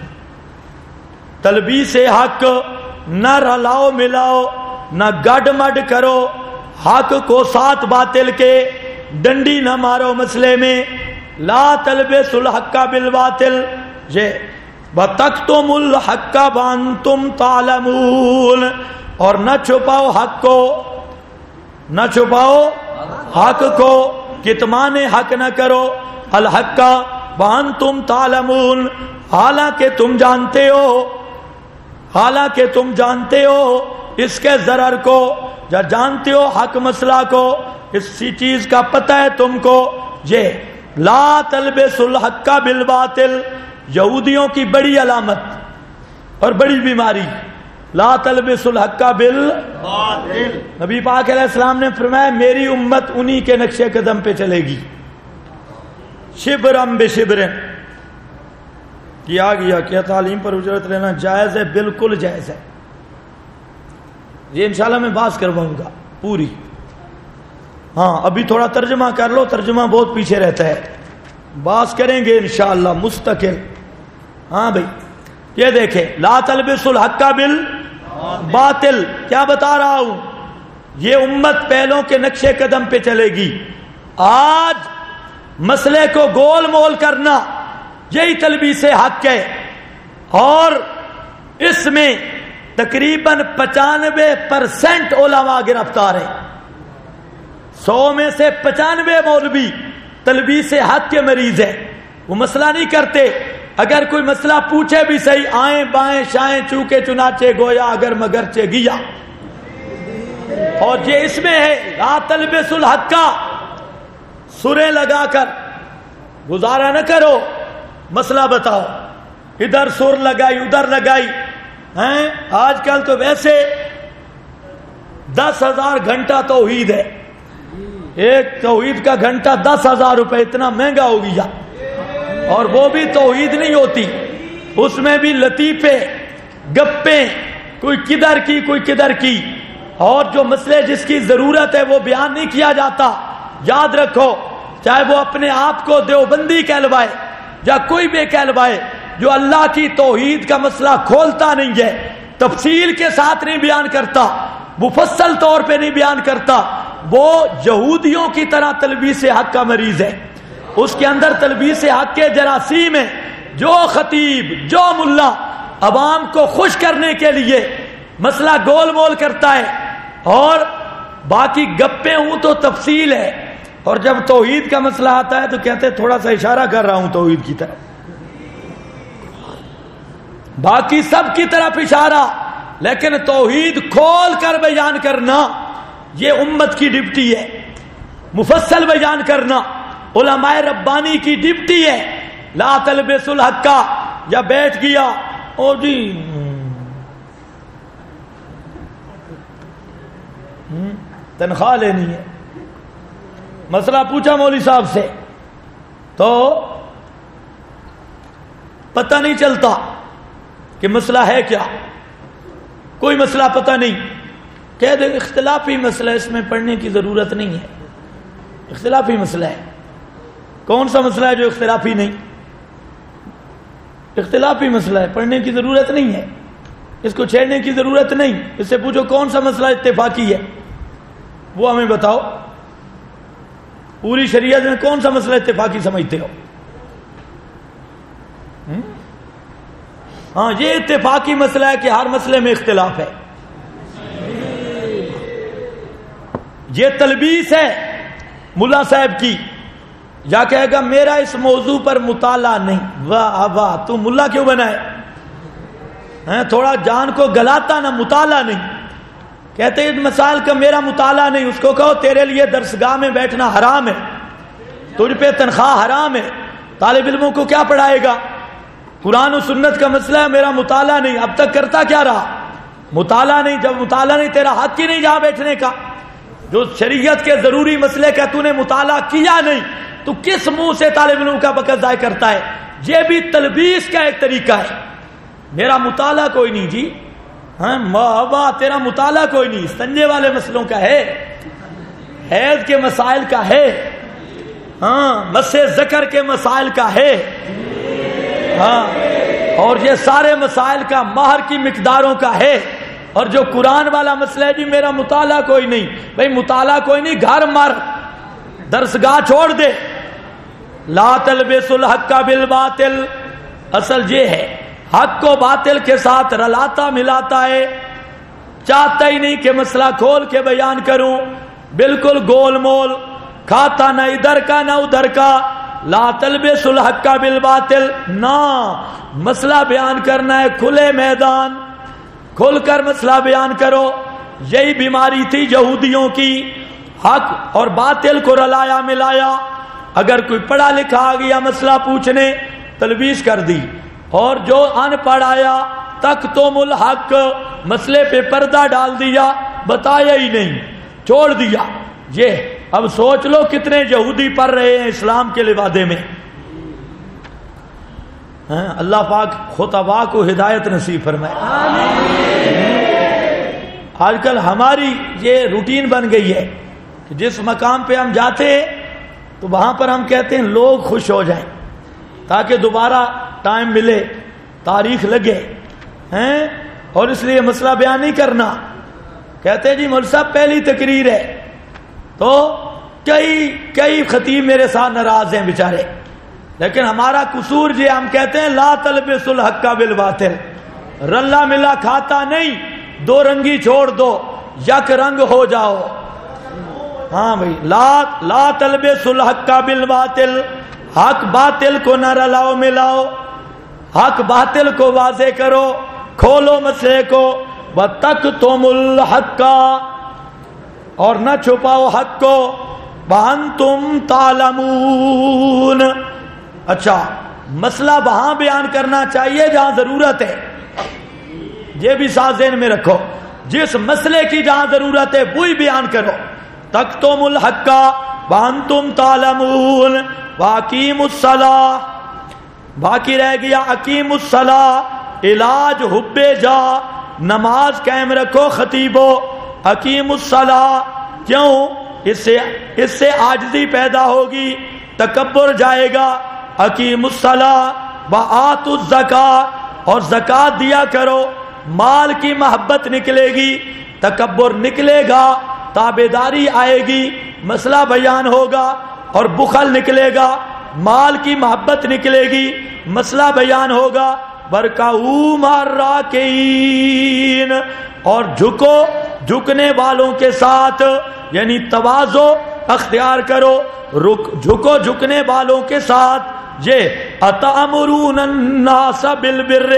تلبیس حق، نہ رلاؤ ملاؤ، نہ گڈ مڈ کرو حق کو ساتھ باطل کے، ڈنڈی نہ مارو مسئلے میں۔ لا تلبسوا الحق بالباطل، یہ وَتَكْتُمُوا الْحَقَّ وَأَنْتُمْ تَعْلَمُونَ، اور نہ چھپاؤ حق کو، نہ چھپاؤ حق کو، کتمان حق نہ کرو، الحق وانتم تعلمون، حالانکہ تم جانتے ہو، حالانکہ تم جانتے ہو اس کے ضرر کو، یا جانتے ہو حق مسئلہ کو، اسی چیز کا پتہ ہے تم کو۔ یہ لا تلبسوا الحق بالباطل یہودیوں کی بڑی علامت اور بڑی بیماری، لا تلبسوا الحق بالباطل۔ نبی پاک علیہ السلام نے فرمایا میری امت انہی کے نقش قدم پہ چلے گی، شبرم بشبرن۔ کیا گیا کیا تعلیم پر اجرت لینا جائز ہے؟ بالکل جائز ہے، یہ انشاءاللہ میں بات کرواؤں گا پوری۔ ہاں ابھی تھوڑا ترجمہ کر لو، ترجمہ بہت پیچھے رہتا ہے، بات کریں گے انشاءاللہ مستقل۔ ہاں بھائی یہ دیکھیں، لا تلبسوا الحق بالباطل، کیا بتا رہا ہوں؟ یہ امت پہلوں کے نقش قدم پہ چلے گی۔ آج مسئلے کو گول مول کرنا یہی تلبیس حق ہے، اور اس میں تقریباً 95% علماء گرفتار ہیں۔ 100 میں سے 95 مولوی تلبیس حق کے مریض ہیں، وہ مسئلہ نہیں کرتے۔ اگر کوئی مسئلہ پوچھے بھی صحیح، آئیں بائیں شائیں چوکے چنانچے گویا اگر مگرچہ گیا۔ اور یہ اس میں ہے لا تلبسوا الحق، سریں لگا کر گزارا نہ کرو، مسئلہ بتاؤ، ادھر سر لگائی ادھر لگائی ہیں۔ آج کل تو ویسے 10,000 گھنٹہ توحید ہے، ایک توحید کا گھنٹہ 10,000 روپے، اتنا مہنگا ہو گیا۔ اور وہ بھی توحید نہیں ہوتی، اس میں بھی لطیفے گپیں، کوئی کدھر کی کوئی کدھر کی، اور جو مسئلے جس کی ضرورت ہے وہ بیان نہیں کیا جاتا۔ یاد رکھو، چاہے وہ اپنے آپ کو دیوبندی کہلوائے یا کوئی بھی کہلوائے، جو اللہ کی توحید کا مسئلہ کھولتا نہیں ہے، تفصیل کے ساتھ نہیں بیان کرتا، مفصل طور پہ نہیں بیان کرتا، وہ یہودیوں کی طرح تلبیس حق کا مریض ہے۔ اس کے اندر تلبیس حق کے جراثیم ہیں۔ جو خطیب، جو ملا عوام کو خوش کرنے کے لیے مسئلہ گول مول کرتا ہے اور باقی گپے ہوں تو تفصیل ہے، اور جب توحید کا مسئلہ آتا ہے تو کہتے ہیں تھوڑا سا اشارہ کر رہا ہوں توحید کی طرف، باقی سب کی طرف اشارہ، لیکن توحید کھول کر بیان کرنا یہ امت کی ڈپٹی ہے، مفصل بیان کرنا علماء ربانی کی ڈپٹی ہے۔ لا تلبسوا الحق، یا بیٹھ گیا او جی تنخواہ لینی ہے، مسئلہ پوچھا مولوی صاحب سے تو پتہ نہیں چلتا کہ مسئلہ ہے کیا، کوئی مسئلہ پتہ نہیں، کہہ دے اختلافی مسئلہ، اس میں پڑھنے کی ضرورت نہیں ہے، اختلافی مسئلہ ہے۔ کون سا مسئلہ ہے جو اختلافی نہیں؟ اختلافی مسئلہ ہے، پڑھنے کی ضرورت نہیں ہے، اس کو چھیڑنے کی ضرورت نہیں۔ اس سے پوچھو کون سا مسئلہ اتفاقی ہے، وہ ہمیں بتاؤ، پوری شریعت میں کون سا مسئلہ اتفاقی سمجھتے ہو؟ ہاں یہ اتفاقی مسئلہ ہے کہ ہر مسئلے میں اختلاف ہے، یہ تلبیس ہے ملا صاحب کی، یا کہے گا میرا اس موضوع پر مطالعہ نہیں. واہ واہ، تو ملا کیوں بنا ہے؟ تھوڑا جان کو گلاتا نا، مطالعہ نہیں. کہتے ہیں مسائل کا میرا مطالعہ نہیں. اس کو کہو تیرے لیے درسگاہ میں بیٹھنا حرام ہے، تجھ پہ تنخواہ حرام ہے، طالب علموں کو کیا پڑھائے گا؟ قرآن و سنت کا مسئلہ ہے، میرا مطالعہ نہیں. اب تک کرتا کیا رہا؟ مطالعہ نہیں. جب مطالعہ نہیں، تیرا حق ہی نہیں جہاں بیٹھنے کا. جو شریعت کے ضروری مسئلے کا تو نے مطالعہ کیا نہیں، تو کس منہ سے طالب علم کا وقت ضائع کرتا ہے؟ یہ بھی تلبیس کا ایک طریقہ ہے. میرا مطالعہ کوئی نہیں جی، واہ تیرا مطالعہ کوئی نہیں. استنجے والے مسئلوں کا ہے، حیض کے مسائل کا ہے، مس ذکر کے مسائل کا ہے، اور یہ سارے مسائل کا مہر کی مقداروں کا ہے. اور جو قرآن والا مسئلہ ہے جی میرا مطالعہ کوئی نہیں، بھائی مطالعہ کوئی نہیں، گھر مر، درسگاہ چھوڑ دے. لا تلبس الحق بالباطل، اصل یہ ہے حق کو باطل کے ساتھ رلاتا ملاتا ہے. چاہتا ہی نہیں کہ مسئلہ کھول کے بیان کروں، بالکل گول مول، کھاتا نہ ادھر کا نہ ادھر کا. لا تلبس الحق بالباطل، نہ مسئلہ بیان کرنا ہے کھلے میدان، کھل کر مسئلہ بیان کرو. یہی بیماری تھی یہودیوں کی، حق اور باطل کو رلایا ملایا. اگر کوئی پڑھا لکھا آ گیا مسئلہ پوچھنے، تلبیس کر دی، اور جو ان پڑھ آیا تکتم الحق، مسئلے پہ پردہ ڈال دیا، بتایا ہی نہیں، چھوڑ دیا. یہ اب سوچ لو کتنے یہودی پڑھ رہے ہیں اسلام کے لبادے میں. اللہ پاک خطباء کو ہدایت نصیب فرمائے. آج کل ہماری یہ روٹین بن گئی ہے کہ جس مقام پہ ہم جاتے ہیں تو وہاں پر ہم کہتے ہیں لوگ خوش ہو جائیں تاکہ دوبارہ ٹائم ملے، تاریخ لگے، اور اس لیے مسئلہ بیان نہیں کرنا. کہتے ہیں جی مولوی صاحب پہلی تقریر ہے، تو کئی خطیب میرے ساتھ ناراض ہیں بیچارے. لیکن ہمارا قصور یہ، ہم کہتے ہیں لا تلبس الحق بالباطل، رلا ملا کھاتا نہیں، دو رنگی چھوڑ دو، یک رنگ ہو جاؤ. بھائی لا تلبس الحق بالباطل، حق باطل کو نہ رلاؤ ملاؤ، حق باطل کو واضح کرو، کھولو مسئلے کو. وَتَكْتُمُ الْحَقَّ، اور نہ چھپاؤ حق کو، وَأَنْتُمْ تَعْلَمُونَ. اچھا، مسئلہ وہاں بیان کرنا چاہیے جہاں ضرورت ہے، یہ بھی ساتھ ذہن میں رکھو. جس مسئلے کی جہاں ضرورت ہے وہی بیان کرو. تکتم الحق وانتم تعلمون واقیموا الصلاۃ، باقی رہ گیا اقیم الصلاۃ، علاج حب جا، نماز قائم رکھو خطیبو. اقیم الصلاۃ، کیوں؟ اس سے عاجزی پیدا ہوگی، تکبر جائے گا. اقیم الصلاۃ وآتوا الزکاۃ، اور زکات دیا کرو. مال کی محبت نکلے گی، تکبر نکلے گا، تابعداری آئے گی، مسئلہ بیان ہوگا. اور بخل نکلے گا، مال کی محبت نکلے گی، مسئلہ بیان ہوگا. برکعوا مع الراکعین، اور جھکنے والوں کے ساتھ، یعنی تواضع اختیار کرو، جھکنے والوں کے ساتھ. یہ اتامرون الناس بالبر،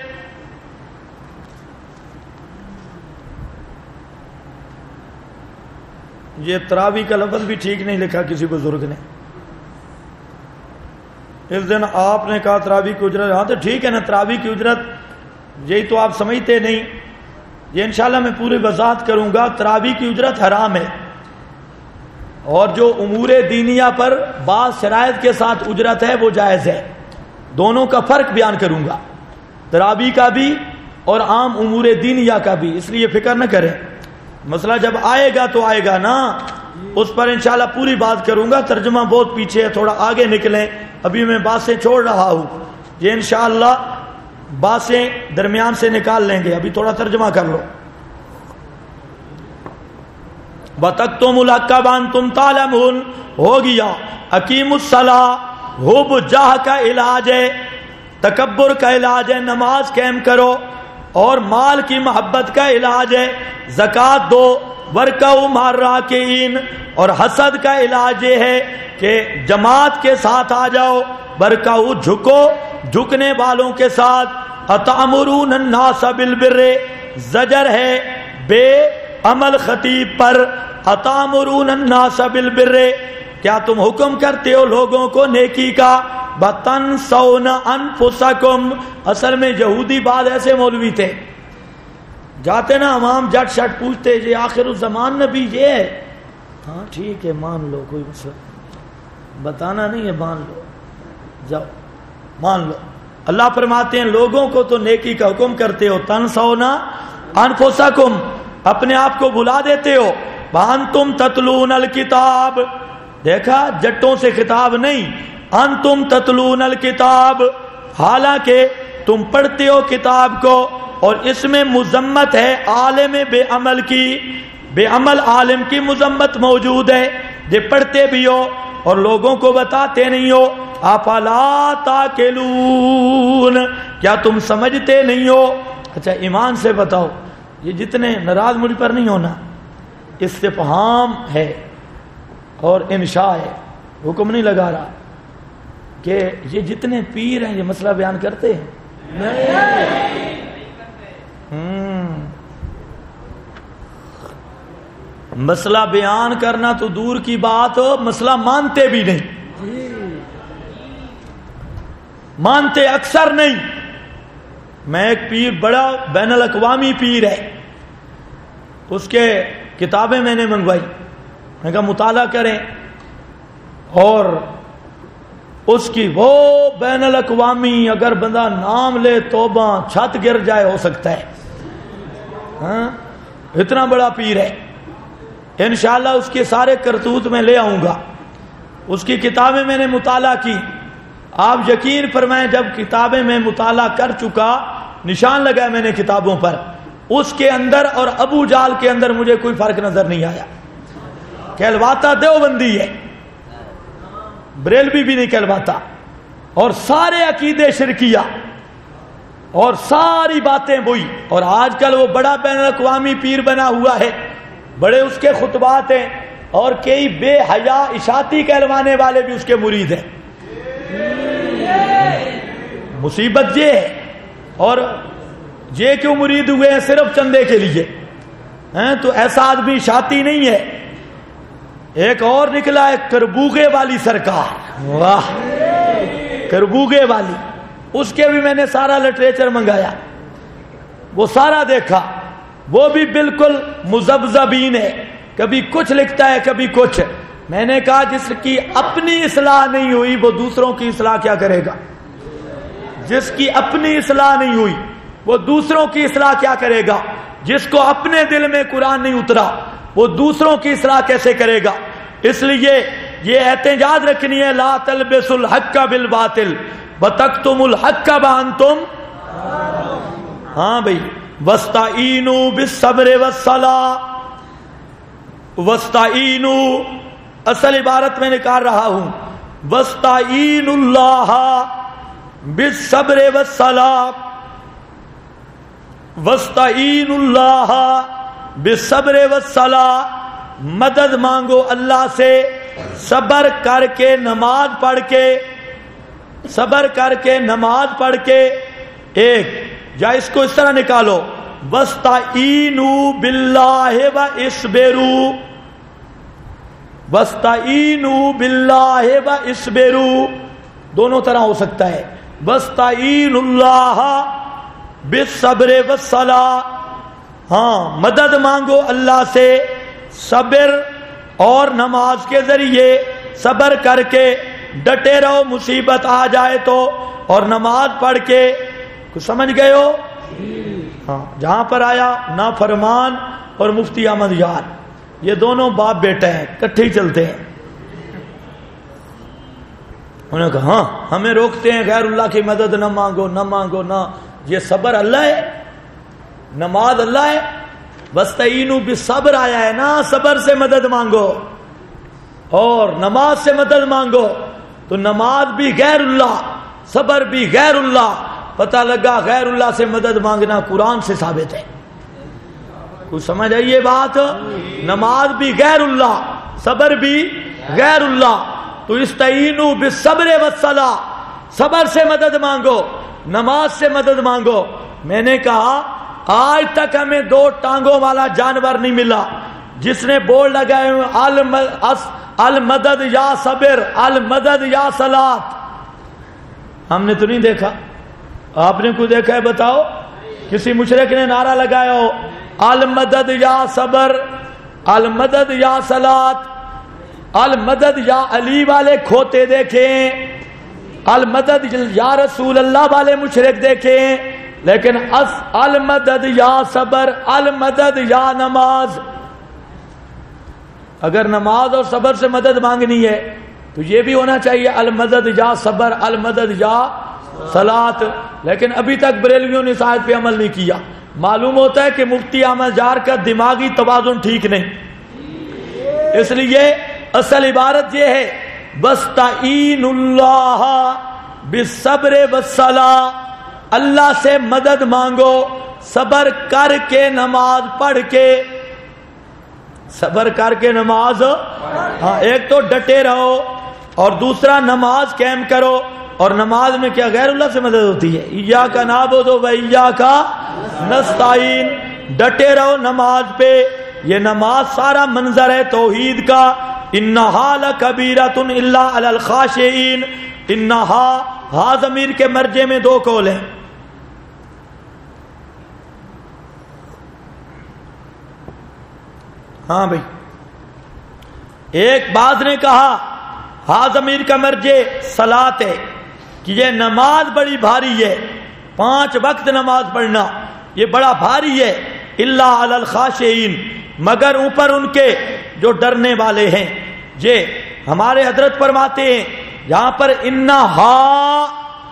یہ تراویح کا لفظ بھی ٹھیک نہیں لکھا کسی بزرگ نے. اس دن آپ نے کہا تراویح کی اجرت، ہاں تو ٹھیک ہے نا، تراویح کی اجرت یہی تو آپ سمجھتے نہیں. یہ انشاءاللہ میں پوری وضاحت کروں گا. تراویح کی اجرت حرام ہے، اور جو امور دینیہ پر بعض شرائط کے ساتھ اجرت ہے وہ جائز ہے. دونوں کا فرق بیان کروں گا، تراویح کا بھی اور عام امور دینیہ کا بھی. اس لیے فکر نہ کریں، مسئلہ جب آئے گا تو آئے گا نا، اس پر انشاءاللہ پوری بات کروں گا. ترجمہ بہت پیچھے ہے، تھوڑا آگے نکلیں. ابھی میں باتیں چھوڑ رہا ہوں، یہ انشاءاللہ باتیں درمیان سے نکال لیں گے. ابھی تھوڑا ترجمہ کر لو. وَتَكْتُمُ الْحَقَّ وَأَنْتُمْ تَعْلَمُونَ ہو گیا. اقیم الصلاۃ، حب جاہ کا علاج ہے، تکبر کا علاج ہے، نماز قائم کرو. اور مال کی محبت کا علاج ہے، زکات دو. ورکعوا مع الراکعین، اور حسد کا علاج یہ ہے کہ جماعت کے ساتھ آ جاؤ، ورکعوا جھکو جھکنے والوں کے ساتھ، اتامرون الناس بالبر زجر ہے بے عمل خطیب پر، اتامرون الناس بالبر کیا تم حکم کرتے ہو لوگوں کو نیکی کا، بتنسون انفسکم، اصل میں یہودی بعد ایسے مولوی تھے، جاتے نا امام جٹ شٹ پوچھتے یہ آخر الزمان نبی یہ ہے، ہاں ٹھیک ہے مان لو کوئی مسئلہ، بتانا نہیں ہے مان لو، جاؤ مان لو۔ اللہ فرماتے ہیں لوگوں کو تو نیکی کا حکم کرتے ہو، تنسونا انفسکم، اپنے آپ کو بھلا دیتے ہو، وانتم تتلون الکتاب، دیکھا جٹوں سے خطاب نہیں، انتم تتلون الکتاب، حالانکہ تم پڑھتے ہو کتاب کو، اور اس میں مذمت ہے عالم بے عمل کی، بے عمل عالم کی مذمت موجود ہے، جو پڑھتے بھی ہو اور لوگوں کو بتاتے نہیں ہو، افلا تاکلون، کیا تم سمجھتے نہیں ہو؟ اچھا ایمان سے بتاؤ، یہ جتنے ناراض مجھ پر نہیں ہونا، استفہام ہے اور انشاء ہے، حکم نہیں لگا رہا کہ یہ جتنے پیر ہیں یہ مسئلہ بیان کرتے ہیں، نہیں، مسئلہ بیان کرنا تو دور کی بات ہو، مسئلہ مانتے بھی نہیں، مانتے اکثر نہیں۔ میں ایک پیر بڑا بین الاقوامی پیر ہے، اس کے کتابیں میں نے منگوائی، میں کہا مطالعہ کریں، اور اس کی وہ بین الاقوامی اگر بندہ نام لے توبہ چھت گر جائے ہو سکتا ہے، ہاں اتنا بڑا پیر ہے، انشاءاللہ اس کے سارے کرتوت میں لے آؤں گا۔ اس کی کتابیں میں نے مطالعہ کی، آپ یقین فرمائیں جب کتابیں میں مطالعہ کر چکا، نشان لگایا میں نے کتابوں پر، اس کے اندر اور ابو جال کے اندر مجھے کوئی فرق نظر نہیں آیا۔ کہلواتا دیوبندی ہے، بریلوی بھی نہیں کہلواتا، اور سارے عقیدے شرکیہ اور ساری باتیں وہی، اور آج کل وہ بڑا بین الاقوامی پیر بنا ہوا ہے، بڑے اس کے خطبات ہیں، اور کئی بے حیا اشاعتی کہلوانے والے بھی اس کے مرید ہیں۔ مصیبت یہ ہے، اور یہ کیوں مرید ہوئے ہیں؟ صرف چندے کے لیے ہیں، تو ایسا آدمی اشاعتی نہیں ہے۔ ایک اور نکلا ہے کربوگے والی سرکار، واہ کربوگے والی، اس کے بھی میں نے سارا لٹریچر منگایا، وہ سارا دیکھا، وہ بھی بالکل مذبذبین ہے، کبھی کچھ لکھتا ہے کبھی کچھ۔ میں نے کہا جس کی اپنی اصلاح نہیں ہوئی وہ دوسروں کی اصلاح کیا کرے گا؟ جس کی اپنی اصلاح نہیں ہوئی وہ دوسروں کی اصلاح کیا کرے گا؟ جس کو اپنے دل میں قرآن نہیں اترا وہ دوسروں کی اصلاح کیسے کرے گا؟ اس لیے یہ احتجاج رکھنی ہے، لا تلبسوا الحق بالباطل وتکتموا الحق وانتم، ہاں بھائی، واستعینوا بالصبر والصلاۃ، واستعینوا، اصل عبارت میں نکال رہا ہوں، واستعینوا اللہ بالصبر والصلاۃ، واستعینوا اللہ بالصبر والصلاۃ، مدد مانگو اللہ سے صبر کر کے نماز پڑھ کے، صبر کر کے نماز پڑھ کے۔ ایک یا اس کو اس طرح نکالو، واستعینوا باللہ واصبروا، واستعینوا باللہ واصبروا، دونوں طرح ہو سکتا ہے، واستعینوا اللہ بالصبر والصلاۃ، ہاں مدد مانگو اللہ سے صبر اور نماز کے ذریعے، صبر کر کے ڈٹے رہو، مصیبت آ جائے تو، اور نماز پڑھ کے، کچھ سمجھ گئے ہو؟ ہاں، جہاں پر آیا نافرمان اور مفتی احمد یار، یہ دونوں باپ بیٹے ہیں، کٹھے ہی چلتے ہیں۔ انہوں نے کہا ہاں ہمیں روکتے ہیں غیر اللہ کی مدد نہ مانگو نہ مانگو نہ، یہ صبر اللہ ہے، نماز اللہ ہے، واستعینوا بالصبر آیا ہے نا، صبر سے مدد مانگو اور نماز سے مدد مانگو، تو نماز بھی غیر اللہ، صبر بھی غیر اللہ، پتہ لگا غیر اللہ سے مدد مانگنا قرآن سے ثابت ہے، کچھ سمجھ آئی یہ بات؟ نماز بھی غیر اللہ، صبر بھی غیر اللہ. تو استعینوا بالصبر والصلاۃ، صبر سے مدد مانگو، نماز سے مدد مانگو. میں نے کہا آج تک ہمیں 2 ٹانگوں والا جانور نہیں ملا جس نے بورڈ لگائے ہوئے المدد یا صبر، المدد یا صلاۃ. ہم نے تو نہیں دیکھا. آپ نے کوئی دیکھا ہے بتاؤ؟ کسی مشرک نے نعرہ لگایا ہو المدد یا صبر، المدد یا صلاۃ، المدد یا علی والے کھوتے دیکھیں، المدد یا رسول اللہ والے مشرک دیکھیں، لیکن المدد یا صبر، المدد یا نماز. اگر نماز اور صبر سے مدد مانگنی ہے تو یہ بھی ہونا چاہیے المدد یا صبر، المدد یا صلاۃ. لیکن ابھی تک بریلویوں نے اس آیت پہ عمل نہیں کیا. معلوم ہوتا ہے کہ مفتی احمد جار کا دماغی توازن ٹھیک نہیں. اس لیے اصل عبارت یہ ہے بستعین اللہ بالصبر والصلاۃ، اللہ سے مدد مانگو صبر کر کے نماز پڑھ کے. صبر کر کے نماز، ہاں ایک تو ڈٹے رہو اور دوسرا نماز قائم کرو. اور نماز میں کیا غیر اللہ سے مدد ہوتی ہے؟ ایاک نعبد و ایاک نستعین. ڈٹے رہو نماز پہ. یہ نماز سارا منظر ہے توحید کا. انہا لکبیرۃ الا علی الخاشعین. انہا، ہا ضمیر کے مرجع میں 2 قول ہیں. ہاں بھائی، ایک بعض نے کہا ہا ضمیر کا مرجع صلاۃ ہے کہ یہ نماز بڑی بھاری ہے، 5 وقت نماز پڑھنا یہ بڑا بھاری ہے. الا علی الخاشعین، مگر اوپر ان کے جو ڈرنے والے ہیں. یہ ہمارے حضرت فرماتے ہیں یہاں پر انہا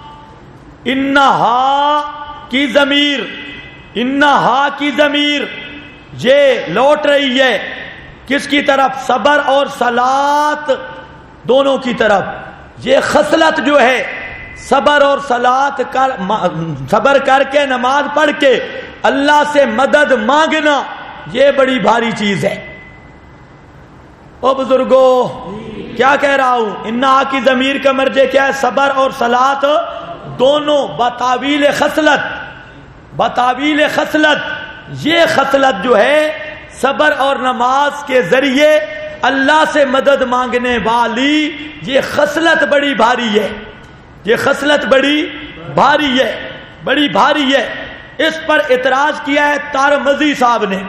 کی ضمیر، انہا کی ضمیر یہ لوٹ رہی ہے کس کی طرف؟ صبر اور صلاۃ دونوں کی طرف. یہ خصلت جو ہے صبر اور صلاۃ صبر کر کے نماز پڑھ کے اللہ سے مدد مانگنا، یہ بڑی بھاری چیز ہے. او بزرگو کیا کہہ رہا ہوں؟ انہا کی ضمیر کا مرجع کیا ہے؟ صبر اور صلاۃ دونوں بتاویل خصلت، بتاویل خصلت. یہ خصلت جو ہے صبر اور نماز کے ذریعے اللہ سے مدد مانگنے والی، یہ خصلت بڑی بھاری ہے. یہ خصلت بڑی بھاری ہے، بڑی بھاری ہے. اس پر اعتراض کیا ہے ترمذی صاحب نے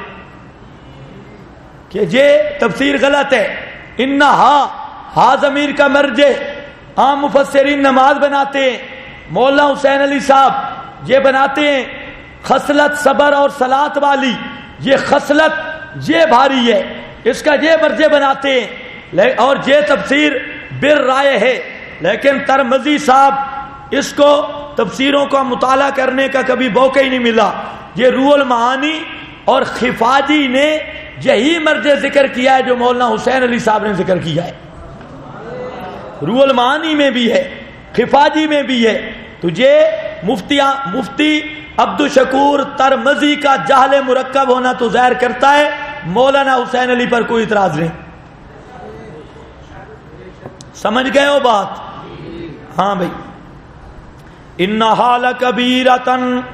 کہ یہ تفسیر غلط ہے. انہا، ہا ضمیر کا مرجع عام مفسرین نماز بناتے ہیں. مولانا حسین علی صاحب یہ بناتے ہیں خصلت صبر اور صلاۃ والی. یہ خصلت یہ بھاری ہے، اس کا یہ مرجع بناتے ہیں اور یہ تفسیر بر رائے ہے. لیکن ترمذی صاحب اس کو تفسیروں کا مطالعہ کرنے کا کبھی موقع ہی نہیں ملا. یہ روح المعانی اور خفاجی نے یہی مرجع ذکر کیا ہے جو مولانا حسین علی صاحب نے ذکر کیا ہے. روح المعانی میں بھی ہے، خفاجی میں بھی ہے. تجھے مفتی عبدالشکور ترمذی کا جہل مرکب ہونا تو ظاہر کرتا ہے، مولانا حسین علی پر کوئی اعتراض نہیں. سمجھ گئے ہو بات؟ ہاں بھائی. انہا لکبیرۃ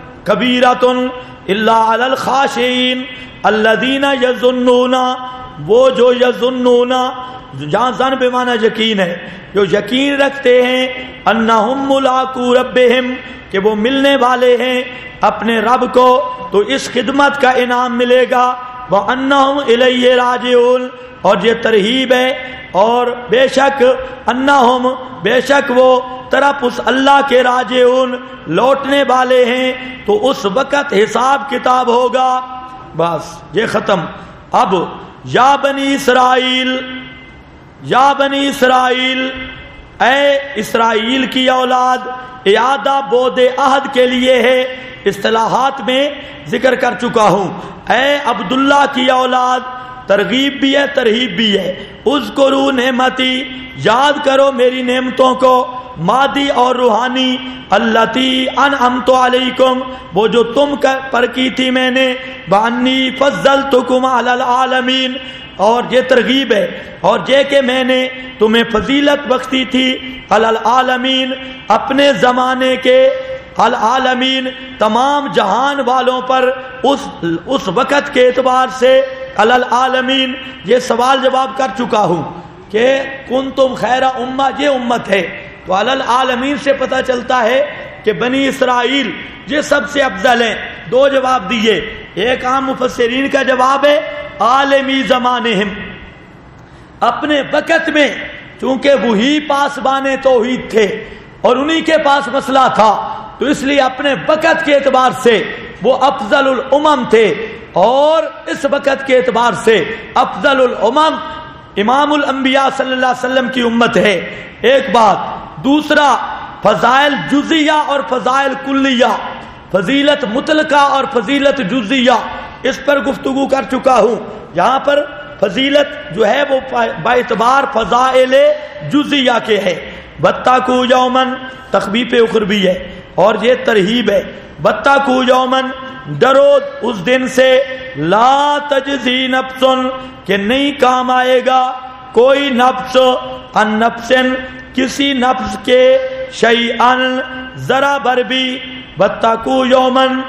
الا علی الخاشعین الذین یظنون، وہ جو یظنون، جہاں ظن بے معنی یقین ہے، جو یقین رکھتے ہیں انہم ملاقو ربہم، کہ وہ ملنے والے ہیں اپنے رب کو، تو اس خدمت کا انعام ملے گا. وَأَنَّهُمْ إِلَيْهِ رَاجِعُونَ، اور یہ ترہیب ہے. اور بے شک انہم، بے شک وہ طرف اس اللہ کے راجعون، لوٹنے والے ہیں. تو اس وقت حساب کتاب ہوگا. بس یہ ختم. اب یا بنی اسرائیل، یا بنی اسرائیل، اے اسرائیل کی اولاد، اعادہ بود عہد کے لیے ہے، اصطلاحات میں ذکر کر چکا ہوں. اے عبداللہ کی اولاد، ترغیب بھی ہے ترہیب بھی ہے. اذکروا نعمتی، یاد کرو میری نعمتوں کو. مادی اور روحانی، اللتی انعمت علیکم، وہ جو تم پر کی تھی میں نے، بانی فضلتکم علی العالمین، اور یہ ترغیب ہے، اور یہ کہ میں نے تمہیں فضیلت بخشی تھی علی العالمین، اپنے زمانے کے العالمین، تمام جہان والوں پر اس وقت کے اعتبار سے، علی العالمین یہ سوال جواب کر چکا ہوں کہ کنتم خیر امہ، یہ امت ہے، تو علی العالمین سے پتہ چلتا ہے کہ بنی اسرائیل یہ سب سے افضل ہیں۔ دو جواب دیے، ایک عام مفسرین کا جواب ہے عالمی زمانہم، اپنے وقت میں چونکہ وہی پاسبان توحید تھے اور انہی کے پاس مسئلہ تھا، تو اس لیے اپنے وقت کے اعتبار سے وہ افضل الامم تھے، اور اس وقت کے اعتبار سے افضل الامم امام الانبیاء صلی اللہ علیہ وسلم کی امت ہے، ایک بات۔ دوسرا، فضائل جزیہ اور فضائل کلیہ، فضیلت مطلقہ اور فضیلت جزیہ، اس پر گفتگو کر چکا ہوں۔ یہاں پر فضیلت جو ہے وہ باعتبار فضائل جزیہ کے ہے۔ بتقوا یومن تخفیف اخروی ہے، اور یہ ترہیب ہے۔ بتقوا یومن، ڈرو اس دن سے، لا تجزی نفس، کہ نہیں کام آئے گا کوئی نفس، ان نفس، کسی نفس کے، شیئن، ذرا بھر بھی۔ بتقوا یومن،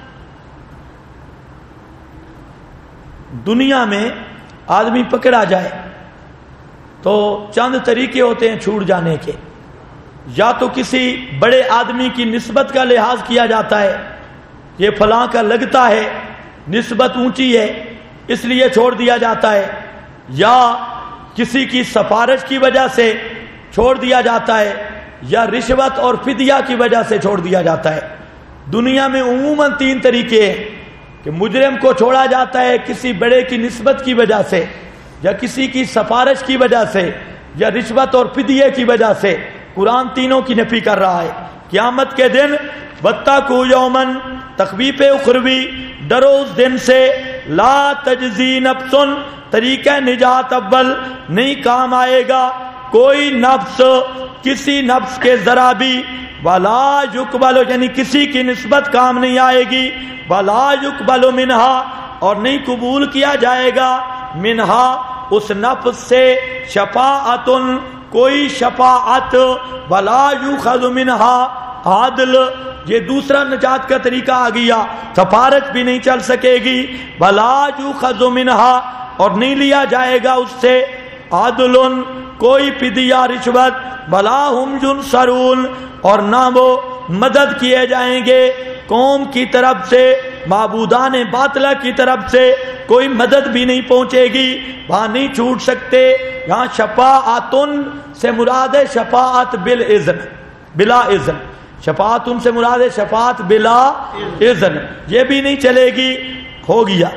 دنیا میں آدمی پکڑا جائے تو چند طریقے ہوتے ہیں چھوٹ جانے کے، یا تو کسی بڑے آدمی کی نسبت کا لحاظ کیا جاتا ہے، یہ فلاں کا لگتا ہے، نسبت اونچی ہے اس لیے چھوڑ دیا جاتا ہے، یا کسی کی سفارش کی وجہ سے چھوڑ دیا جاتا ہے، یا رشوت اور فدیہ کی وجہ سے چھوڑ دیا جاتا ہے۔ دنیا میں عموماً تین طریقے ہیں کہ مجرم کو چھوڑا جاتا ہے کسی بڑے کی نسبت کی وجہ سے، یا کسی کی سفارش کی وجہ سے، یا رشوت اور فدیے کی وجہ سے۔ قرآن تینوں کی نفی کر رہا ہے۔ قیامت کے دن واتقوا یومن، تخویف اخروی، ڈرو اس دن سے، لا تجزی نفس، طریقہ نجات اول، نہیں کام آئے گا کوئی نفس کسی نفس کے ذرا بھی، ولا یقبل، یعنی کسی کی نسبت کام نہیں آئے گی، ولا یقبل منہا، اور نہیں قبول کیا جائے گا، منہا، اس نفس سے، شفاعت، کوئی شفاعت، ولا یؤخذ منہا عدل، یہ دوسرا نجات کا طریقہ آ گیا، سفارش بھی نہیں چل سکے گی، ولا یؤخذ منہا، اور نہیں لیا جائے گا اس سے، عدل، کوئی فدیہ رشوت، ولا ہم ینصرون، اور نہ وہ مدد کیے جائیں گے قوم کی طرف سے، معبودان باطلہ کی طرف سے کوئی مدد بھی نہیں پہنچے گی، وہاں نہیں چھوٹ سکتے۔ یہاں شفاعتن سے مراد ہے شفاعت بالاذن، بلا اذن، شفاعت سے مراد ہے شفاعت بلا اذن، یہ بھی نہیں چلے گی، ہو گیا۔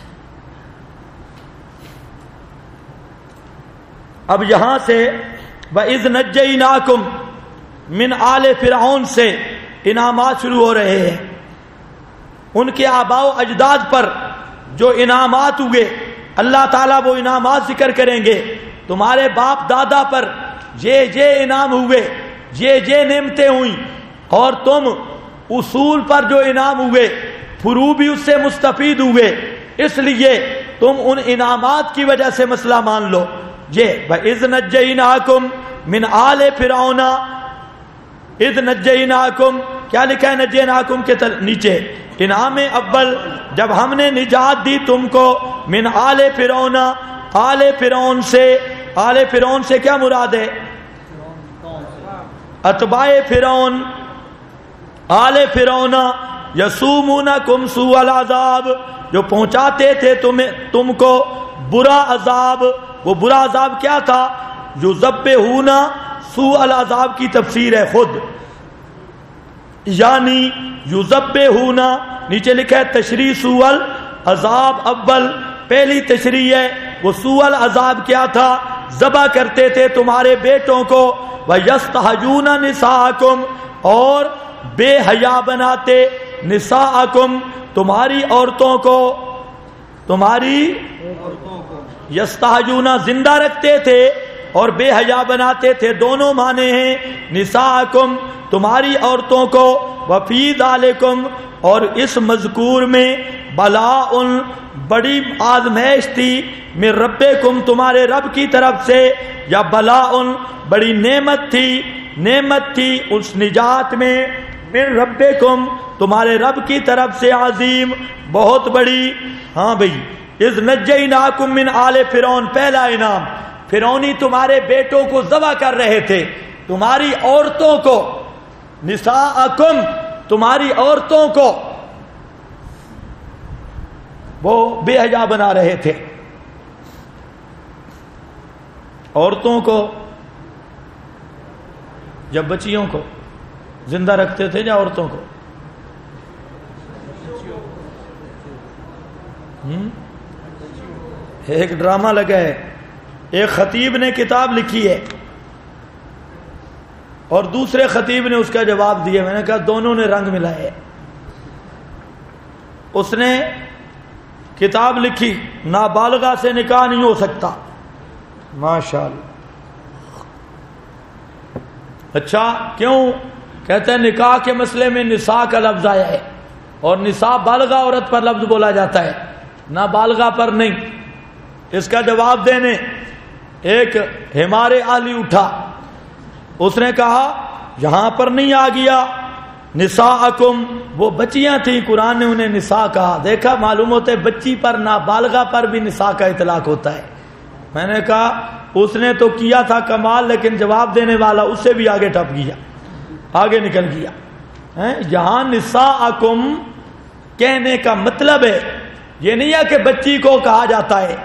اب یہاں سے وَإِذْ نَجَّيْنَاكُمْ من آل فرعون سے انعامات شروع ہو رہے ہیں، ان کے آباء و اجداد پر جو انعامات ہوئے اللہ تعالیٰ وہ انعامات ذکر کریں گے۔ تمہارے باپ دادا پر یہ انعام ہوئے، یہ نعمتیں ہوئیں، اور تم اصول پر جو انعام ہوئے فروع بھی اس سے مستفید ہوئے، اس لیے تم ان انعامات کی وجہ سے مسئلہ مان لو۔ یہ وَإِذْ نَجَّيْنَاكُمْ مِنْ آلِ فِرْعَوْنَ، اذ نجیناکم، کیا لکھا ہے نجیناکم کے نیچے؟ انعام اول، جب ہم نے نجات دی تم کو، من آل فرعون، آل فرعون سے، آل فرعون سے کیا مراد ہے؟ اتباع فرعون، آل فرعون، یسومونکم سوء العذاب، جو پہنچاتے تھے تم کو برا عذاب۔ وہ برا عذاب کیا تھا؟ یذبحون، سوء العذاب کی تفسیر ہے خود، یعنی یذبحون، نیچے لکھا ہے تشریح سوء العذاب اول، پہلی تشریح ہے۔ وہ سوء العذاب کیا تھا؟ ذبح کرتے تھے تمہارے بیٹوں کو، وَيَسْتَحْيُونَ نِسَاءَكُمْ، اور بے حیا بناتے، نساءکم، تمہاری عورتوں کو، تمہاری یستحیون، زندہ رکھتے تھے اور بے حیا بناتے تھے، دونوں معنی ہیں، نساءکم تمہاری عورتوں کو، وفی ذالکم اور اس مذکور میں، بلاء بڑی آزمائش تھی، من ربکم تمہارے رب کی طرف سے، یا بلاء بڑی نعمت تھی اس نجات میں، من ربکم تمہارے رب کی طرف سے، عظیم بہت بڑی۔ ہاں بھئی، اذ نجیناکم من آل فرعون، پہلا انعام، فرعونی تمہارے بیٹوں کو ذبح کر رہے تھے، تمہاری عورتوں کو، نساءکم تمہاری عورتوں کو وہ بے حیا بنا رہے تھے، عورتوں کو جب بچیوں کو زندہ رکھتے تھے یا عورتوں کو؟ ایک ڈرامہ لگا ہے، ایک خطیب نے کتاب لکھی ہے اور دوسرے خطیب نے اس کا جواب دیا، میں نے کہا دونوں نے رنگ ملائے۔ اس نے کتاب لکھی نابالغہ سے نکاح نہیں ہو سکتا، ماشاءاللہ، اچھا کیوں؟ کہتے ہیں نکاح کے مسئلے میں نساء کا لفظ آیا ہے اور نساء بالغہ عورت پر لفظ بولا جاتا ہے، نابالغہ پر نہیں۔ اس کا جواب دینے ایک ہمارے عالی اٹھا، اس نے کہا یہاں پر نہیں آ گیا نساءکم، وہ بچیاں تھیں، قرآن نے انہیں نساء کہا۔ دیکھا، معلوم ہوتا ہے بچی پر نابالغہ پر بھی نساء کا اطلاق ہوتا ہے۔ میں نے کہا اس نے تو کیا تھا کمال، لیکن جواب دینے والا اس سے بھی آگے ٹپ گیا، آگے نکل گیا۔ یہاں نساءکم کہنے کا مطلب ہے یہ نہیں ہے کہ بچی کو کہا جاتا ہے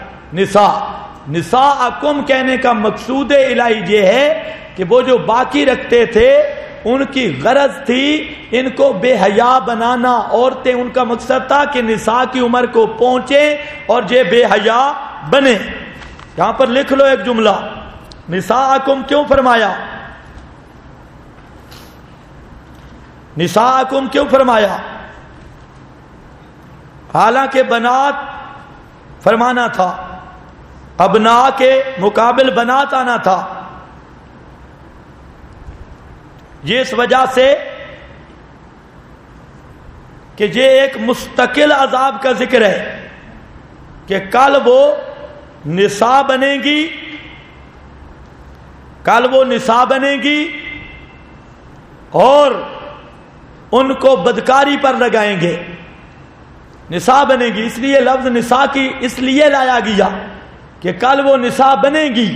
نساءکم کہنے کا مقصود الہی یہ ہے کہ وہ جو باقی رکھتے تھے ان کی غرض تھی ان کو بے حیا بنانا، عورتیں ان کا مقصد تھا کہ نساء کی عمر کو پہنچے اور یہ بے حیا بنے۔ یہاں پر لکھ لو ایک جملہ، نساءکم کیوں فرمایا؟ نساءکم کیوں فرمایا؟ حالانکہ بنات فرمانا تھا، ابنا کے مقابل بنات آنا تھا۔ یہ اس وجہ سے کہ یہ ایک مستقل عذاب کا ذکر ہے کہ کل وہ نساء بنے گی، کل وہ نساء بنے گی اور ان کو بدکاری پر لگائیں گے، نساء بنے گی۔ اس لیے لفظ نساء کی اس لیے لایا گیا کہ کل وہ نساء بنے گی،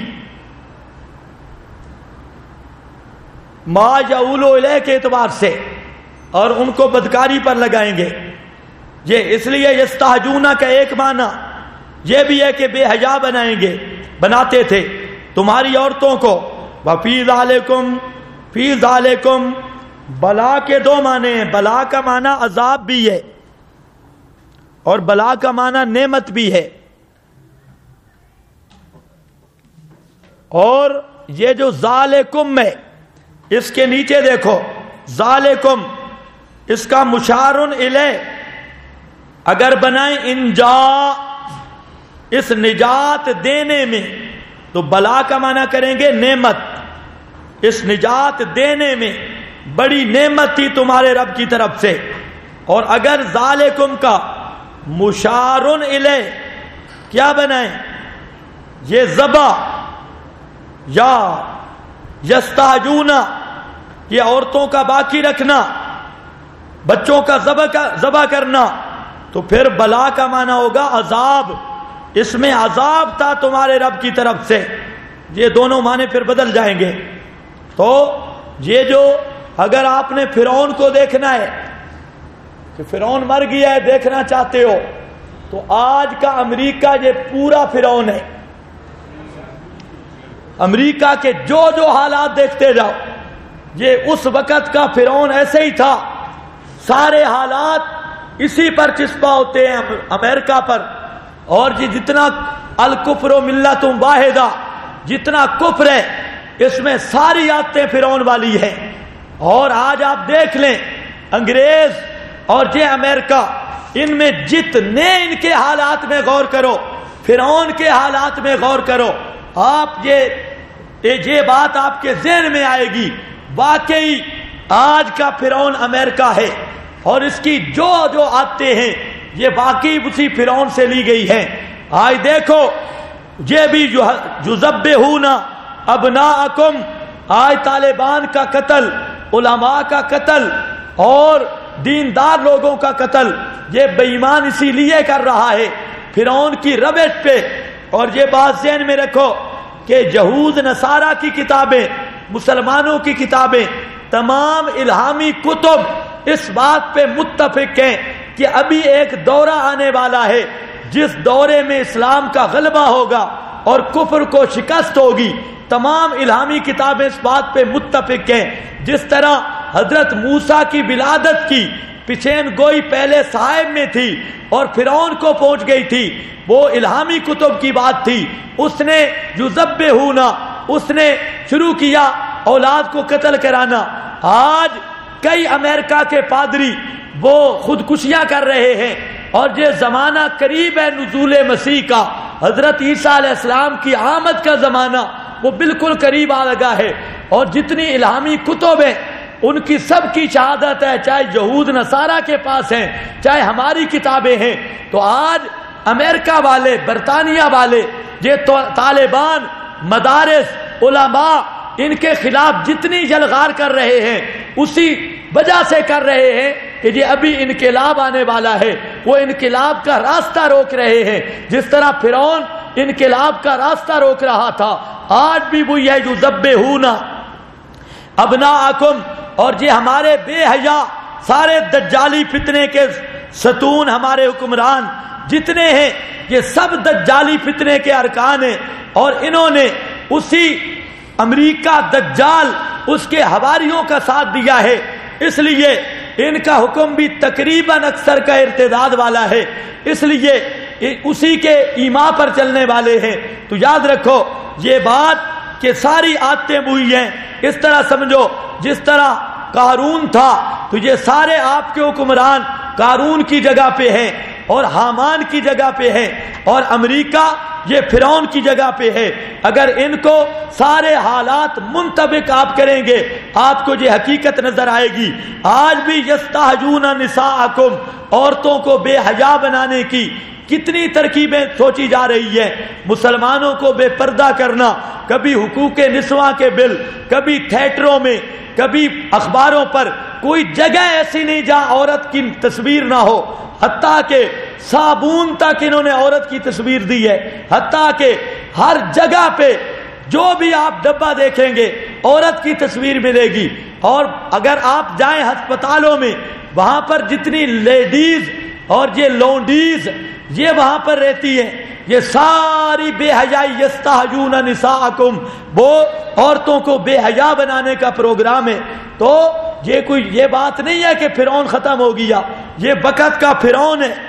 ما یعولو الیہ کے اعتبار سے، اور ان کو بدکاری پر لگائیں گے۔ یہ اس لیے یستحجون کا ایک معنی یہ بھی ہے کہ بے حیا بنائیں گے، بناتے تھے تمہاری عورتوں کو۔ وفی ذالکم، فی ذالکم بلا کے دو معنی ہیں، بلا کا معنی عذاب بھی ہے اور بلا کا معنی نعمت بھی ہے۔ اور یہ جو ذالکم ہے اس کے نیچے دیکھو، ذالکم اس کا مشارن الیہ اگر بنائیں انجا، اس نجات دینے میں، تو بلا کا معنی کریں گے نعمت، اس نجات دینے میں بڑی نعمت تھی تمہارے رب کی طرف سے۔ اور اگر ذالکم کا مشارن الیہ کیا بنائیں، یہ ذبح یا یستحجون، یہ عورتوں کا باقی رکھنا، بچوں کا ذبح کرنا، تو پھر بلا کا معنی ہوگا عذاب، اس میں عذاب تھا تمہارے رب کی طرف سے۔ یہ دونوں معنی پھر بدل جائیں گے۔ تو یہ جو اگر آپ نے فرعون کو دیکھنا ہے کہ فرعون مر گیا ہے دیکھنا چاہتے ہو، تو آج کا امریکہ یہ پورا فرعون ہے۔ امریکہ کے جو جو حالات دیکھتے جاؤ، یہ اس وقت کا فرعون ایسے ہی تھا، سارے حالات اسی پر چسپا ہوتے ہیں امریکہ پر۔ اور یہ جتنا الکفر ملت واحدہ، جتنا کفر ہے اس میں ساری عادتیں فرعون والی ہیں۔ اور آج آپ دیکھ لیں انگریز اور یہ امریکہ، ان میں جتنے ان کے حالات میں غور کرو، فرعون کے حالات میں غور کرو، آپ یہ یہ بات آپ کے ذہن میں آئے گی، واقعی آج کا فرعون امریکہ ہے، اور اس کی جو جو آتے ہیں یہ واقعی اسی فرعون سے لی گئی ہیں۔ آج دیکھو یہ بھی یذبحون ابناءکم، آج طالبان کا قتل، علماء کا قتل اور دیندار لوگوں کا قتل، یہ بے ایمان اسی لیے کر رہا ہے فرعون کی روش پہ۔ اور یہ بات ذہن میں رکھو کہ یہود نصارہ کی کتابیں، مسلمانوں کی کتابیں، تمام الہامی کتب اس بات پہ متفق ہیں کہ ابھی ایک دورہ آنے والا ہے جس دورے میں اسلام کا غلبہ ہوگا اور کفر کو شکست ہوگی۔ تمام الہامی کتابیں اس بات پہ متفق ہیں۔ جس طرح حضرت موسیٰ کی ولادت کی پیشین گوئی پہلے صاحب میں تھی اور فرعون کو پہنچ گئی تھی، وہ الہامی کتب کی بات تھی۔ اس نے یذبحون، اس نے شروع کیا اولاد کو قتل کرانا۔ آج کئی امریکہ کے پادری وہ خودکشیاں کر رہے ہیں، اور یہ زمانہ قریب ہے نزول مسیح کا، حضرت عیسیٰ علیہ السلام کی آمد کا زمانہ وہ بالکل قریب آ لگا ہے۔ اور جتنی الہامی کتب ہیں ان کی سب کی شہادت ہے، چاہے یہود نصارہ کے پاس ہیں چاہے ہماری کتابیں ہیں۔ تو آج امریکہ والے، برطانیہ والے، یہ طالبان، مدارس، علماء ان کے خلاف جتنی یلغار کر رہے ہیں اسی وجہ سے کر رہے ہیں کہ یہ ابھی انقلاب آنے والا ہے، وہ انقلاب کا راستہ روک رہے ہیں۔ جس طرح فرعون انقلاب کا راستہ روک رہا تھا، آج بھی وہی ہے یذبحون ابناءکم۔ اور یہ ہمارے بے حیا سارے دجالی فتنے کے ستون، ہمارے حکمران جتنے ہیں یہ سب دجالی فتنے کے ارکان ہیں، اور انہوں نے اسی امریکہ دجال اس کے حواریوں کا ساتھ دیا ہے، اس لیے ان کا حکم بھی تقریباً اکثر کا ارتداد والا ہے، اس لیے اسی کے ایما پر چلنے والے ہیں۔ تو یاد رکھو یہ بات کہ ساری آیتیں وہی ہیں۔ اس طرح سمجھو جس طرح قارون تھا تو یہ سارے آپ کے حکمران قارون کی جگہ پہ ہیں اور حامان کی جگہ پہ ہیں، اور امریکہ یہ فرعون کی جگہ پہ ہے۔ اگر ان کو سارے حالات منطبق آپ کریں گے آپ کو یہ حقیقت نظر آئے گی۔ آج بھی یستحیون نساءکم، عورتوں کو بے حیا بنانے کی کتنی ترکیبیں سوچی جا رہی ہیں۔ مسلمانوں کو بے پردہ کرنا، کبھی حقوق نسواں کے بل، کبھی تھیٹروں میں، کبھی اخباروں پر، کوئی جگہ ایسی نہیں جہاں عورت کی تصویر نہ ہو، حتیٰ کہ صابون تک انہوں نے عورت کی تصویر دی ہے، حتیٰ کہ ہر جگہ پہ جو بھی آپ ڈبہ دیکھیں گے عورت کی تصویر ملے گی۔ اور اگر آپ جائیں ہسپتالوں میں وہاں پر جتنی لیڈیز اور یہ لونڈیز یہ وہاں پر رہتی ہیں یہ ساری بے حیائی، یستحیون نساءکم، وہ عورتوں کو بے حیا بنانے کا پروگرام ہے۔ تو یہ کوئی یہ بات نہیں ہے کہ فرعون ختم ہو گیا، یہ وقت کا فرعون ہے۔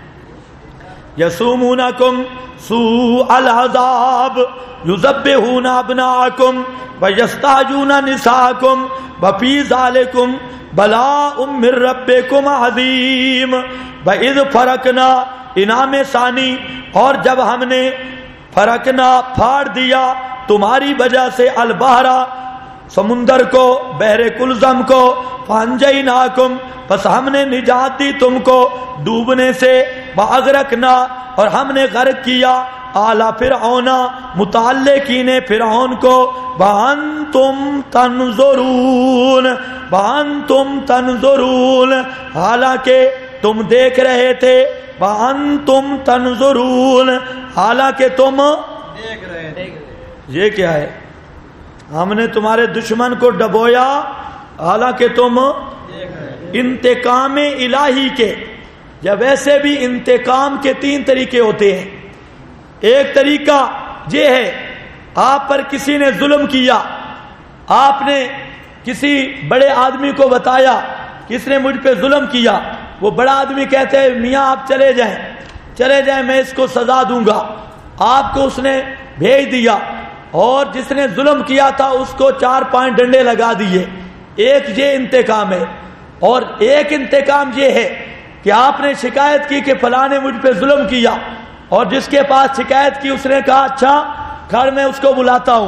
یسومونکم سوء العذاب یذبحون ابناءکم ویستحیون نساءکم وفی ذالکم بلاء من ربکم عظیم وَإِذْ فَرَقْنَا انعام ثانی، اور جب ہم نے فرقنا پھاڑ دیا تمہاری وجہ سے البحرا سمندر کو، بحر کلزم کو، فانجیناکم پس ہم نے نجات دی تم کو ڈوبنے سے، واغرقنا اور ہم نے غرق کیا آل فرعون متعلقین فرعون کو، وانتم تنظرون، وانتم تنظرون حالانکہ تم دیکھ رہے تھے، وانتم تنظرون حالانکہ تم دیکھ رہے تھے۔ یہ کیا ہے؟ ہم نے تمہارے دشمن کو ڈبویا حالانکہ تم انتقام الہی کے، یا ویسے بھی انتقام کے تین طریقے ہوتے ہیں۔ ایک طریقہ یہ ہے آپ پر کسی نے ظلم کیا، آپ نے کسی بڑے آدمی کو بتایا کس نے مجھ پہ ظلم کیا، وہ بڑا آدمی کہتے ہیں میاں آپ چلے جائیں میں اس کو سزا دوں گا، آپ کو اس نے بھیج دیا، اور جس نے ظلم کیا تھا اس کو 4-5 ڈنڈے لگا دیے۔ ایک یہ انتقام ہے، اور ایک انتقام یہ ہے کہ آپ نے شکایت کی کہ فلاں نے مجھ پہ ظلم کیا، اور جس کے پاس شکایت کی اس نے کہا اچھا کھڑ میں اس کو بلاتا ہوں،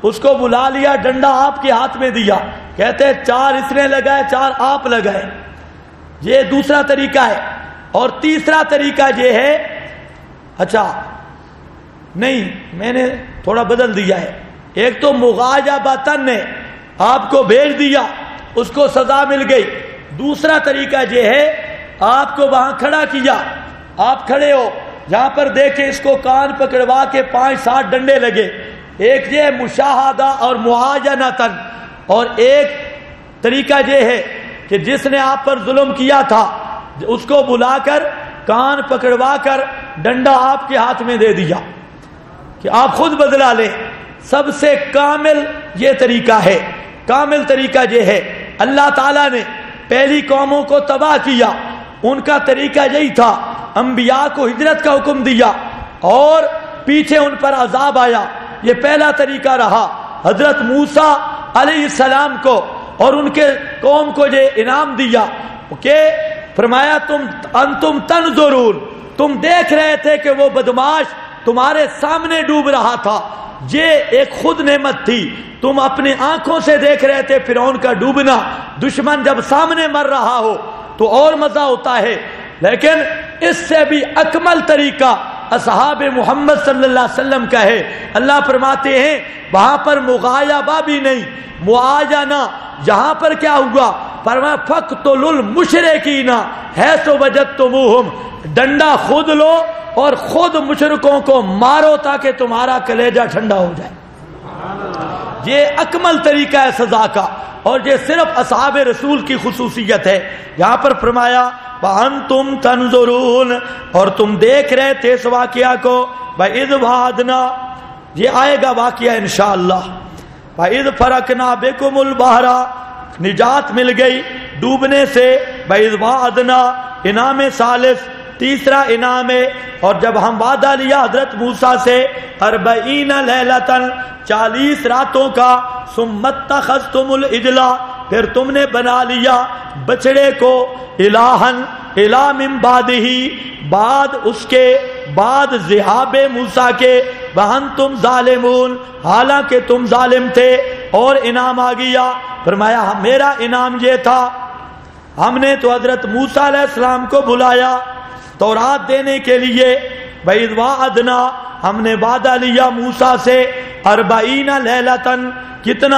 اس کو بلا لیا، ڈنڈا آپ کے ہاتھ میں دیا، کہتے 4 اس نے لگائے 4 آپ لگائے، یہ دوسرا طریقہ ہے۔ اور تیسرا طریقہ یہ ہے، اچھا نہیں میں نے تھوڑا بدل دیا ہے، ایک تو مغایبتاً نے آپ کو بھیج دیا، اس کو سزا مل گئی، دوسرا طریقہ یہ ہے آپ کو وہاں کھڑا کیا، آپ کھڑے ہو، جہاں پر دیکھیں اس کو کان پکڑوا کے 5-7 ڈنڈے لگے، ایک یہ مشاہدہ اور معاینتاً، اور ایک طریقہ یہ ہے کہ جس نے آپ پر ظلم کیا تھا اس کو بلا کر کان پکڑوا کر ڈنڈا آپ کے ہاتھ میں دے دیا کہ آپ خود بدلہ لیں۔ سب سے کامل یہ طریقہ ہے، کامل طریقہ یہ ہے۔ اللہ تعالیٰ نے پہلی قوموں کو تباہ کیا، ان کا طریقہ یہی تھا، انبیاء کو ہجرت کا حکم دیا اور پیچھے ان پر عذاب آیا، یہ پہلا طریقہ رہا۔ حضرت موسیٰ علیہ السلام کو اور ان کے قوم کو یہ انعام دیا کہ فرمایا انتم تنظرون، تم دیکھ رہے تھے کہ وہ بدماش تمہارے سامنے ڈوب رہا تھا، یہ ایک خود نعمت تھی، تم اپنے آنکھوں سے دیکھ رہے تھے فرعون کا ڈوبنا، دشمن جب سامنے مر رہا ہو تو اور مزہ ہوتا ہے، لیکن اس سے بھی اکمل طریقہ اصحاب محمد صلی اللہ علیہ وسلم کا ہے۔ اللہ فرماتے ہیں وہاں پر مغایبہ بھی نہیں، معاینہ۔ یہاں پر کیا ہوا؟ فرمایا فَقْتُلُوا الْمُشْرِكِينَ حَيْثُ وَجَدتُّمُوهُمْ، ڈنڈا خود لو اور خود مشرکوں کو مارو تاکہ تمہارا کلیجہ ٹھنڈا ہو جائے۔ یہ اکمل طریقہ ہے سزا کا، اور یہ صرف اصحاب رسول کی خصوصیت ہے۔ یہاں پر فرمایا وَأَنْتُمْ تَنْظُرُونَ، اور تم دیکھ رہے تھے اس واقعہ کو، وَإِذْ وَعَدْنَا، یہ آئے گا واقعہ انشاءاللہ، وَإِذْ فَرَقْنَا بِكُمُ الْبَحْرَ، نجات مل گئی ڈوبنے سے، وَإِذْ وَعَدْنَا انعام ثالث، تیسرا انعام ہے، اور جب ہم وعدہ لیا حضرت موسیٰ سے 40 لیلۃ، 40 راتوں کا، ثم اتخذتم العجل، پھر تم نے بنا لیا بچڑے کو، الہن الہ من بعدہ، بعد اس کے بعد ذہاب موسیٰ کے، وانتم ظالمون، حالانکہ تم ظالم تھے، اور انعام آ گیا۔ فرمایا میرا انعام یہ تھا، ہم نے تو حضرت موسیٰ علیہ السلام کو بلایا تورات دینے کے لیے، وَإِذْ وَعَدْنَا، ہم نے وعدہ لیا موسیٰ سے 40 لیلۃ، کتنا؟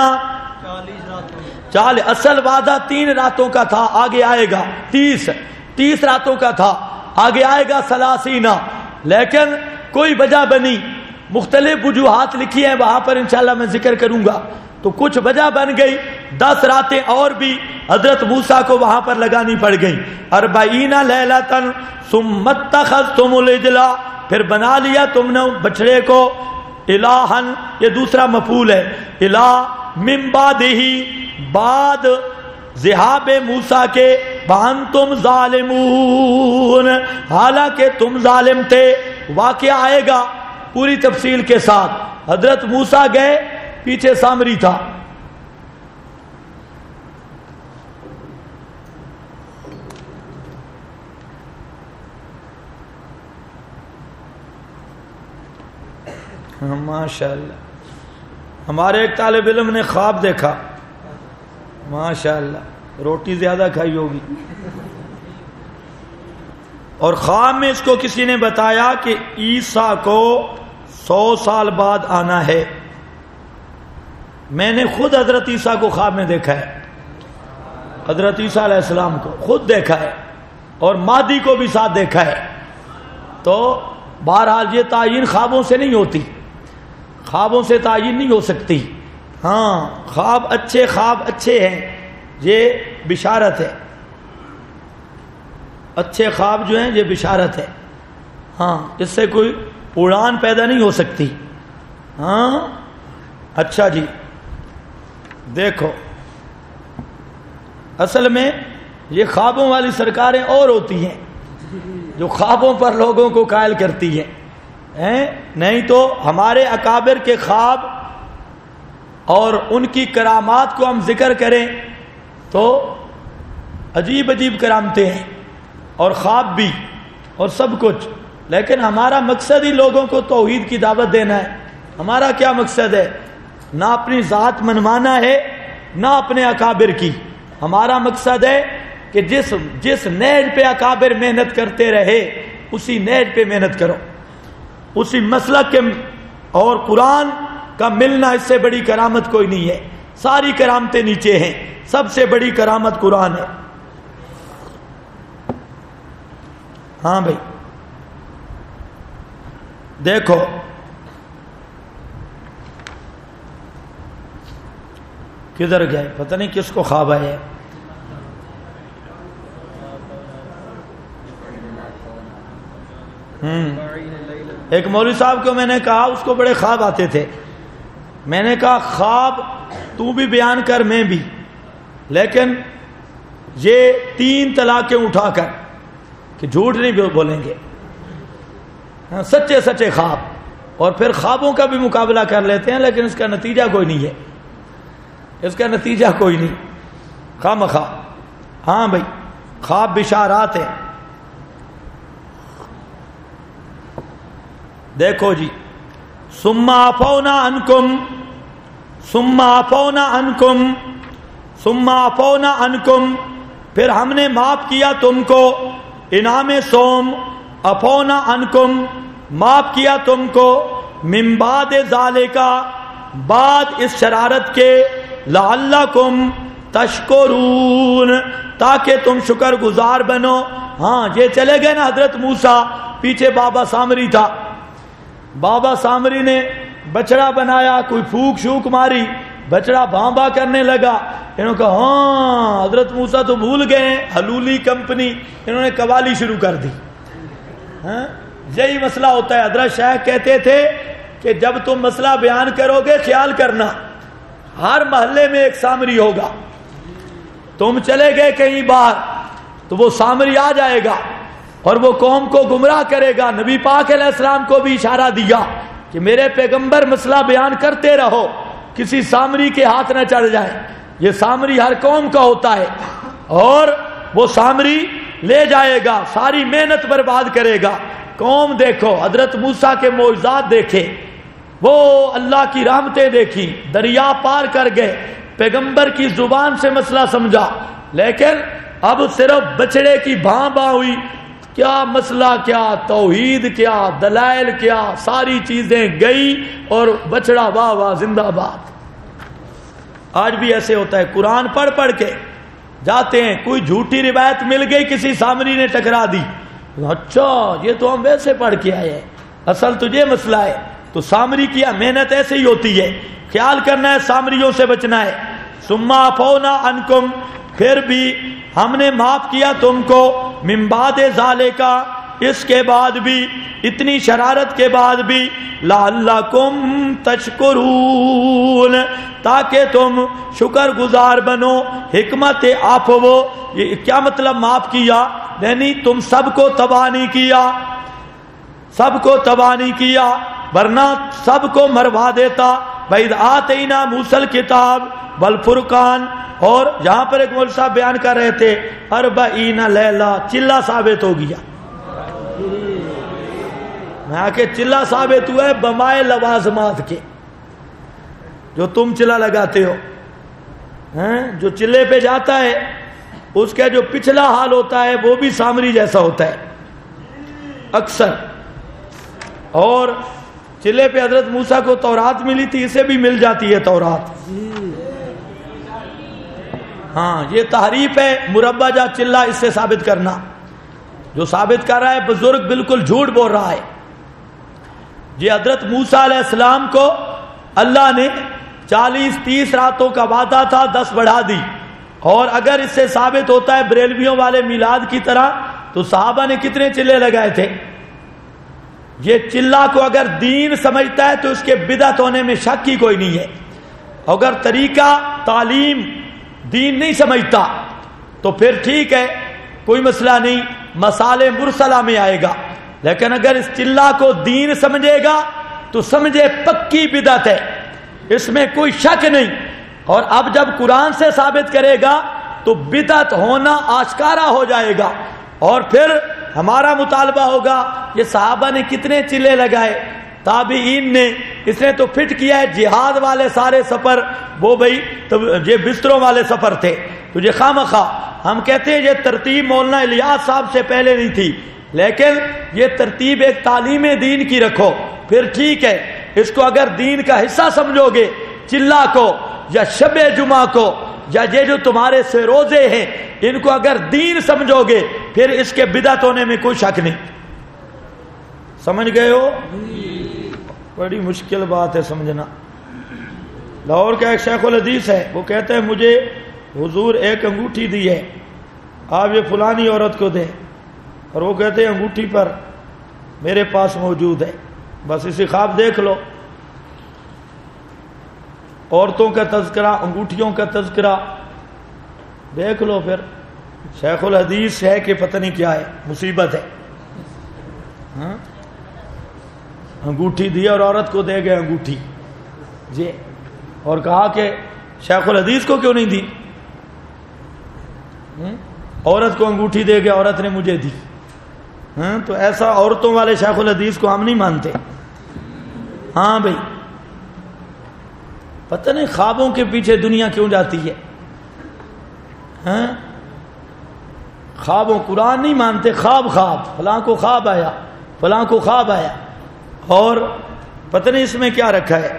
40۔ اصل وعدہ 3 راتوں کا تھا، آگے آئے گا 30 راتوں کا تھا، آگے آئے گا 30، لیکن کوئی وجہ بنی، مختلف وجوہات لکھی ہیں، وہاں پر انشاءاللہ میں ذکر کروں گا، تو کچھ وجہ بن گئی، 10 راتیں اور بھی حضرت موسیٰ کو وہاں پر لگانی پڑ گئی۔ 40 لیلۃ ثم اتخذتم العجل، پھر بنا لیا تم نے بچڑے کو، الہن، یہ دوسرا مفعول ہے، الہ من بعدہ، بعد ذہاب موسیٰ کے، وانتم ظالمون، حالانکہ تم ظالم تھے۔ واقعہ آئے گا پوری تفصیل کے ساتھ۔ حضرت موسیٰ گئے، پیچھے سامری تھا، ماشاءاللہ ہمارے ایک طالب علم نے خواب دیکھا، ماشاءاللہ روٹی زیادہ کھائی ہوگی، اور خواب میں اس کو کسی نے بتایا کہ عیسیٰ کو 100 سال بعد آنا ہے۔ میں نے خود حضرت عیسیٰ کو خواب میں دیکھا ہے، حضرت عیسیٰ علیہ السلام کو خود دیکھا ہے، اور مہدی کو بھی ساتھ دیکھا ہے۔ تو بہرحال یہ تعین خوابوں سے نہیں ہوتی، خوابوں سے تعین نہیں ہو سکتی۔ ہاں خواب اچھے ہیں، یہ بشارت ہے، اچھے خواب جو ہیں یہ بشارت ہے، ہاں اس سے کوئی اڑان پیدا نہیں ہو سکتی۔ ہاں اچھا جی، دیکھو اصل میں یہ خوابوں والی سرکاریں اور ہوتی ہیں جو خوابوں پر لوگوں کو قائل کرتی ہیں، نہیں تو ہمارے اکابر کے خواب اور ان کی کرامات کو ہم ذکر کریں تو عجیب عجیب کرامتیں ہیں، اور خواب بھی اور سب کچھ، لیکن ہمارا مقصد ہی لوگوں کو توحید کی دعوت دینا ہے۔ ہمارا کیا مقصد ہے؟ نہ اپنی ذات منوانا ہے نہ اپنے اکابر کی. ہمارا مقصد ہے کہ جس نہج پہ اکابر محنت کرتے رہے اسی نہج پہ محنت کرو, اسی مسلک کے. اور قرآن کا ملنا اس سے بڑی کرامت کوئی نہیں ہے. ساری کرامتیں نیچے ہیں, سب سے بڑی کرامت قرآن ہے. ہاں بھائی دیکھو کدھر گئے, پتہ نہیں کس کو خواب آئے. ایک مولوی صاحب کو میں نے کہا, اس کو بڑے خواب آتے تھے. میں نے کہا خواب تو بھی بیان کر میں بھی, لیکن یہ 3 طلاقیں اٹھا کر کہ جھوٹ نہیں بولیں گے, سچے سچے خواب, اور پھر خوابوں کا بھی مقابلہ کر لیتے ہیں لیکن اس کا نتیجہ کوئی نہیں ہے, اس کا نتیجہ کوئی نہیں, خواہ مخواہ. ہاں بھائی خواب بشارات ہیں. دیکھو جی, ثم عفونا عنکم ثم عفونا عنکم ثم عفونا عنکم, پھر ہم نے معاف کیا تم کو. انعام سوم, عفونا عنکم معاف کیا تم کو. من بعد ذالک, بعد اس شرارت کے. لعلکم تشکرون, تاکہ تم شکر گزار بنو. ہاں یہ چلے گئے نا حضرت موسیٰ, پیچھے بابا سامری تھا. بابا سامری نے بچڑا بنایا, کوئی پھوک شوک ماری, بچڑا بھانبا کرنے لگا. انہوں نے کہا ہاں حضرت موسیٰ تو بھول گئے, حلولی کمپنی, انہوں نے قوالی شروع کر دی. یہی مسئلہ ہوتا ہے. حضرت شیخ کہتے تھے کہ جب تم مسئلہ بیان کرو گے خیال کرنا ہر محلے میں ایک سامری ہوگا. تم چلے گئے کہیں باہر تو وہ سامری آ جائے گا اور وہ قوم کو گمراہ کرے گا. نبی پاک علیہ السلام کو بھی اشارہ دیا کہ میرے پیغمبر مسئلہ بیان کرتے رہو, کسی سامری کے ہاتھ نہ چڑھ جائے. یہ سامری ہر قوم کا ہوتا ہے اور وہ سامری لے جائے گا, ساری محنت برباد کرے گا. قوم دیکھو, حضرت موسیٰ کے معجزات دیکھے, وہ اللہ کی رحمتیں دیکھی, دریا پار کر گئے, پیغمبر کی زبان سے مسئلہ سمجھا, لیکن اب صرف بچڑے کی بھاں باں ہوئی. کیا مسئلہ, کیا توحید, کیا دلائل, کیا ساری چیزیں گئی اور بچڑا واہ واہ زندہ باد. آج بھی ایسے ہوتا ہے, قرآن پڑھ پڑھ کے جاتے ہیں, کوئی جھوٹی روایت مل گئی, کسی سامری نے ٹکرا دی, اچھا یہ تو ہم ویسے پڑھ کے آئے ہیں, اصل تجھے مسئلہ ہے. تو سامری کی محنت ایسے ہی ہوتی ہے, خیال کرنا ہے, سامریوں سے بچنا ہے. ثم عفونا عنکم, پھر بھی ہم نے معاف کیا تم کو. من بعد ذالک, اس کے بعد بھی, اتنی شرارت کے بعد بھی. لعلکم تشکرون, تاکہ تم شکر گزار بنو. حکمت عفو, یہ کیا مطلب معاف کیا؟ یعنی تم سب کو تباہ نہیں کیا, سب کو تباہ نہیں کیا, ورنہ سب کو مروا دیتا. وَإِذْ آتَيْنَا مُوسَى الْكِتَابَ وَالْفُرْقَانَ, اور یہاں پر ایک مولوی صاحب بیان کر رہے تھے 40 لیلہ, چلہ ثابت ہو گیا. میں آ کے چلہ ثابت ہوا ہے بمائے لوازمات کے, جو تم چلہ لگاتے ہو. جو چلے پہ جاتا ہے اس کا جو پچھلا حال ہوتا ہے وہ بھی سامری جیسا ہوتا ہے اکثر. اور چلے پہ حضرت موسیٰ کو تورات ملی تھی, اسے بھی مل جاتی ہے تورات. ہاں یہ تحریف ہے, مربع جا چلہ, اس سے ثابت کرنا. جو ثابت کر رہا ہے بزرگ بالکل جھوٹ بول رہا ہے. یہ حضرت موسیٰ علیہ السلام کو اللہ نے 40-30 راتوں کا وعدہ تھا, 10 بڑھا دی. اور اگر اس سے ثابت ہوتا ہے بریلویوں والے میلاد کی طرح, تو صحابہ نے کتنے چلے لگائے تھے. یہ چلہ کو اگر دین سمجھتا ہے تو اس کے بدعت ہونے میں شک ہی کوئی نہیں ہے. اگر طریقہ تعلیم دین نہیں سمجھتا تو پھر ٹھیک ہے, کوئی مسئلہ نہیں, مسالے مرسلہ میں آئے گا. لیکن اگر اس چلہ کو دین سمجھے گا تو سمجھے پکی بدعت ہے, اس میں کوئی شک نہیں. اور اب جب قرآن سے ثابت کرے گا تو بدعت ہونا آشکارا ہو جائے گا. اور پھر ہمارا مطالبہ ہوگا یہ صحابہ نے کتنے چلے لگائے, تابعین نے، اس نے تو فٹ کیا ہے جہاد والے سارے سفر، وہ بھائی یہ بستروں والے سفر تھے، تجھے خامخواہ ہم کہتے ہیں یہ ترتیب مولانا الیاس صاحب سے پہلے نہیں تھی، لیکن یہ ترتیب ایک تعلیم دین کی رکھو، پھر ٹھیک ہے۔ اس کو اگر دین کا حصہ سمجھو گے، چلا کو یا شب جمعہ کو یا یہ جو تمہارے سے روزے ہیں ان کو اگر دین سمجھو گے، پھر اس کے بدعت ہونے میں کوئی شک نہیں۔ سمجھ گئے ہو؟ بڑی مشکل بات ہے سمجھنا۔ لاہور کا ایک شیخ الحدیث ہے، وہ کہتے ہیں مجھے حضور ایک انگوٹھی دی ہے، آپ یہ فلانی عورت کو دیں، اور وہ کہتے ہیں انگوٹھی پر میرے پاس موجود ہے، بس اسی خواب دیکھ لو۔ عورتوں کا تذکرہ، انگوٹھیوں کا تذکرہ دیکھ لو، پھر شیخ الحدیث ہے کہ پتہ نہیں کیا ہے، مصیبت ہے۔ ہاں انگوٹھی دی اور عورت کو دے گئے انگوٹھی جی، اور کہا کہ شیخ الحدیث کو کیوں نہیں دی؟ عورت کو انگوٹھی دے گئے، عورت نے مجھے دی۔ ہاں تو ایسا عورتوں والے شیخ الحدیث کو ہم نہیں مانتے۔ ہاں بھائی، پتہ نہیں خوابوں کے پیچھے دنیا کیوں جاتی ہے۔ ہاں خوابوں، قرآن نہیں مانتے، خواب فلاں کو خواب آیا، فلاں کو خواب آیا، اور پتہ نہیں اس میں کیا رکھا ہے۔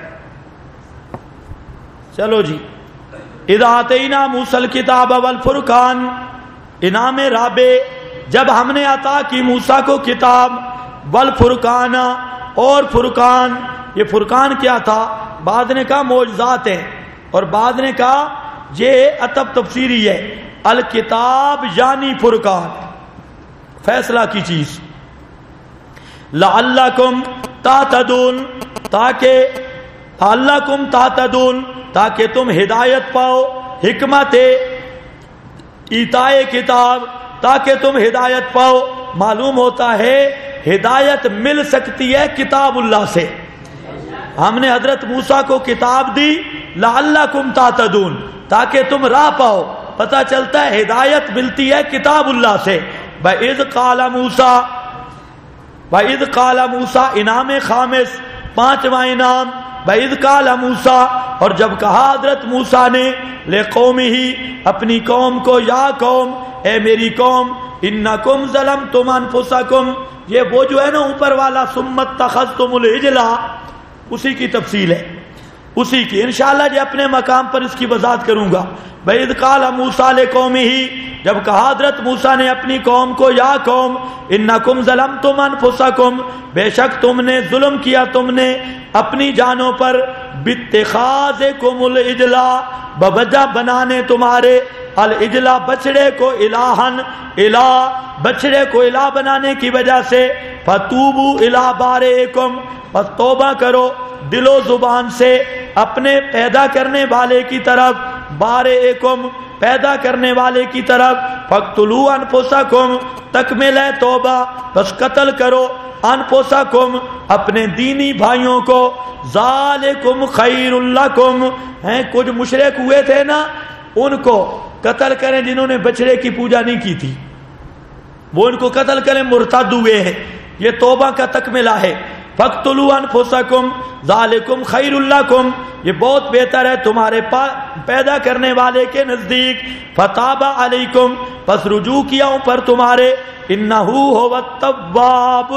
چلو جی، اذا آتینا موسی الکتاب والفرقان، انعام رابع، جب ہم نے عطا کی موسیٰ کو کتاب، والفرقان اور فرقان۔ یہ فرقان کیا تھا؟ بعد نے کہا معجزات ہیں، اور بعد نے کہا یہ عطف تفسیری ہے، الکتاب یعنی فرقان، فیصلہ کی چیز۔ لعلکم تہتدون، تاکہ تم ہدایت پاؤ، حکمت ایتائے کتاب، تاکہ تم ہدایت پاؤ۔ معلوم ہوتا ہے ہدایت مل سکتی ہے کتاب اللہ سے۔ ہم نے حضرت موسیٰ کو کتاب دی، لعلکم تہتدون، تاکہ تم راہ پاؤ۔ پتہ چلتا ہے ہدایت ملتی ہے کتاب اللہ سے۔ وَإِذْ قَالَ مُوسَىٰ، انعام خامس، پانچواں انعام۔ وَإِذْ قَالَ مُوسَىٰ، اور جب کہا حضرت موسیٰ نے، لِقَوْمِهِ، اپنی قوم کو، یا قوم، اے میری قوم، انکم ظلمتم انفسکم، یہ وہ جو ہے نا اوپر والا ثم اتخذتم العجل، اسی کی تفصیل ہے، اسی کی انشاءاللہ یہ اپنے مقام پر اس کی وضاحت کروں گا۔ وَإِذْ قَالَ مُوسَىٰ لِقَوْمِهِ، جب کہا حضرت موسیٰ نے اپنی قوم کو، یا قوم، انکم ظلمتم انفسکم، بے شک تم نے ظلم کیا، تم نے اپنی جانوں پر، باتخاذکم العجل، بوجہ بنانے تمہارے، العجل بچڑے کو، الہن الہ، بچڑے کو الہ بنانے کی وجہ سے، فتوبوا الی بارئکم، پس توبہ کرو دل و زبان سے اپنے پیدا کرنے والے کی طرف، بارئکم پیدا کرنے والے کی طرف، فاقتلوا انفسکم، تکمل ہے توبہ، پس قتل کرو، انفسکم اپنے دینی بھائیوں کو، ذالکم خیر لکم، ہیں کچھ مشرک ہوئے تھے نا، ان کو قتل کریں جنہوں نے بچڑے کی پوجا نہیں کی تھی، وہ ان کو قتل کریں، مرتد ہوئے ہیں، یہ توبہ کا تکملہ ہے۔ فاقتلوا انفسکم ذالکم خیر لکم، یہ بہت بہتر ہے تمہارے پیدا کرنے والے کے نزدیک، فتاب علیکم، پس رجوع کیا ہوں پر تمہارے، انہ هو التواب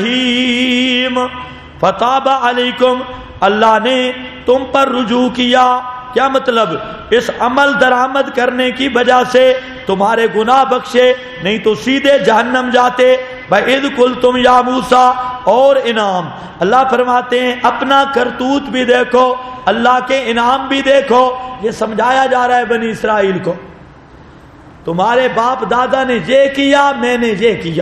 الرحیم، فتاب علیکم، اللہ نے تم پر رجوع کیا، کیا مطلب؟ اس عمل درآمد کرنے کی وجہ سے تمہارے گناہ بخشے، نہیں تو سیدھے جہنم جاتے۔ وَإِذْ قُلْتُمْ يَا مُوسَىٰ، اور انعام، اللہ فرماتے ہیں اپنا کرتوت بھی دیکھو، اللہ کے انعام بھی دیکھو، یہ سمجھایا جا رہا ہے بنی اسرائیل کو، تمہارے باپ دادا نے یہ کیا، میں نے یہ کیا،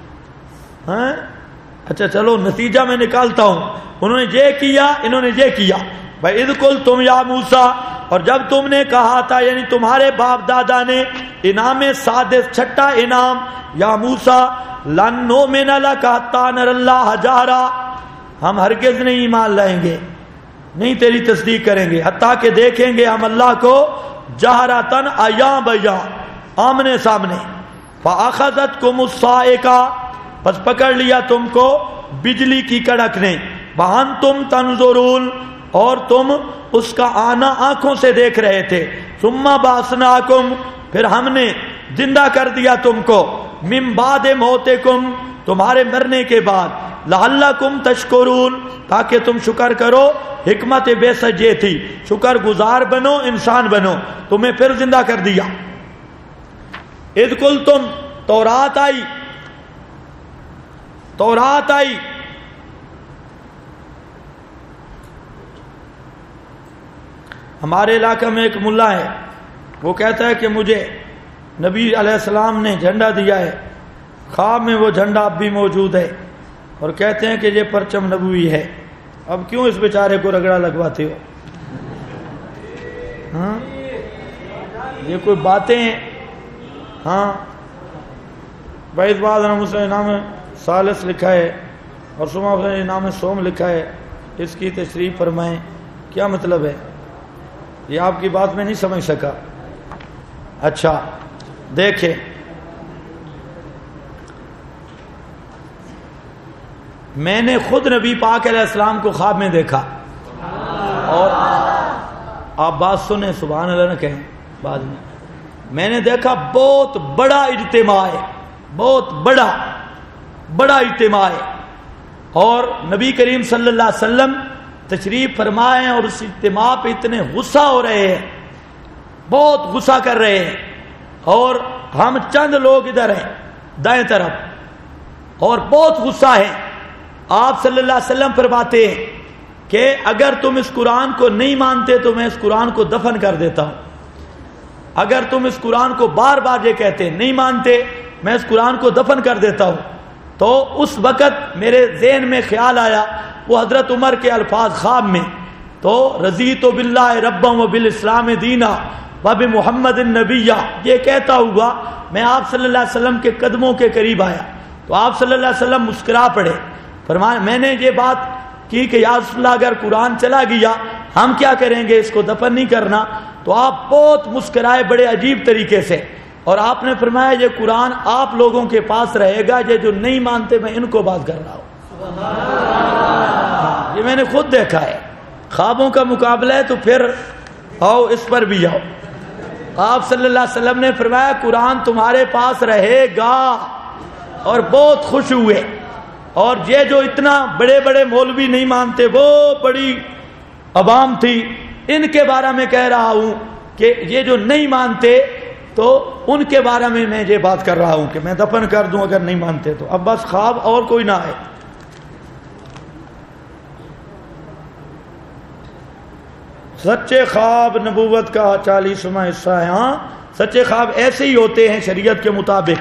ہاں اچھا چلو نتیجہ میں نکالتا ہوں، انہوں نے یہ کیا، انہوں نے یہ کیا۔ وَإِذْ قُلْتُمْ يَا مُوسَىٰ، اور جب تم نے کہا تھا، یعنی تمہارے باپ دادا نے، انعام سادس، چھٹا انعام، یا موسیٰ لن نؤمن لک حتی نری اللہ جہرا، ہم ہرگز نہیں ایمان لائیں گے، نہیں تیری تصدیق کریں گے حتیٰ کہ دیکھیں گے ہم اللہ کو جہرتن، عیاں بیاں، آمنے سامنے۔ فاخذتکم الصاعقہ، پس پکڑ لیا تم کو بجلی کی کڑک نے، وَأَنْتُمْ تَنْظُرُونَ اور تم اس کا آنا آنکھوں سے دیکھ رہے تھے. ثُمَّ بَعَثْنَاكُمْ پھر ہم نے زندہ کر دیا تم کو مِن بَعْدِ مَوْتِكُمْ تمہارے مرنے کے بعد لعلکم تشکرون تاکہ تم شکر کرو. حکمت بے سجے تھی شکر گزار بنو انسان بنو تمہیں پھر زندہ کر دیا. اذ قلتم تورات آئی ہمارے علاقے میں ایک ملا ہے وہ کہتا ہے کہ مجھے نبی علیہ السلام نے جھنڈا دیا ہے خواب میں وہ جھنڈا اب بھی موجود ہے اور کہتے ہیں کہ یہ پرچم نبوی ہے. اب کیوں اس بیچارے کو رگڑا لگواتے ہو؟ ہاں یہ کوئی باتیں ہیں؟ ہاں بعض مسلم نام ثالث لکھا ہے اور سما نام سوم لکھا ہے. اس کی تشریح فرمائیں کیا مطلب ہے؟ یہ آپ کی بات میں نہیں سمجھ سکا. اچھا دیکھیں میں نے خود نبی پاک علیہ السلام کو خواب میں دیکھا اور آپ بات سنیں سبحان اللہ نہ کہیں بعد میں نے دیکھا بہت بڑا اجتماع ہے بہت بڑا اجتماع ہے اور نبی کریم صلی اللہ علیہ وسلم تشریف فرمائے اور اس اجتماع پہ اتنے غصہ ہو رہے ہیں بہت غصہ کر رہے ہیں اور ہم چند لوگ ادھر ہیں دائیں طرف اور بہت غصہ ہے. آپ صلی اللہ علیہ وسلم فرماتے ہیں کہ اگر تم اس قرآن کو نہیں مانتے تو میں اس قرآن کو دفن کر دیتا ہوں. اگر تم اس قرآن کو بار بار یہ کہتے نہیں مانتے میں اس قرآن کو دفن کر دیتا ہوں. تو اس وقت میرے ذہن میں خیال آیا وہ حضرت عمر کے الفاظ خواب میں تو رضیت باللہ ربا وبالاسلام دینا وبمحمد النبیہ یہ کہتا ہوا میں آپ صلی اللہ علیہ وسلم کے قدموں کے قریب آیا تو آپ صلی اللہ علیہ وسلم مسکرا پڑے. فرمایا میں نے یہ بات کی کہ یا رسول اللہ اگر قرآن چلا گیا ہم کیا کریں گے اس کو دفن نہیں کرنا. تو آپ بہت مسکرائے بڑے عجیب طریقے سے اور آپ نے فرمایا یہ قرآن آپ لوگوں کے پاس رہے گا یہ جو نہیں مانتے میں ان کو بات کر رہا ہوں. یہ میں نے خود دیکھا ہے. خوابوں کا مقابلہ ہے تو پھر آؤ اس پر بھی آؤ. آپ صلی اللہ علیہ وسلم نے فرمایا قرآن تمہارے پاس رہے گا اور بہت خوش ہوئے. اور یہ جو اتنا بڑے بڑے مولوی نہیں مانتے وہ بڑی عوام تھی ان کے بارے میں کہہ رہا ہوں کہ یہ جو نہیں مانتے تو ان کے بارے میں یہ بات کر رہا ہوں کہ میں دفن کر دوں اگر نہیں مانتے تو. اب بس خواب اور کوئی نہ آئے. سچے خواب نبوت کا 40واں حصہ ہے. ہاں سچے خواب ایسے ہی ہوتے ہیں شریعت کے مطابق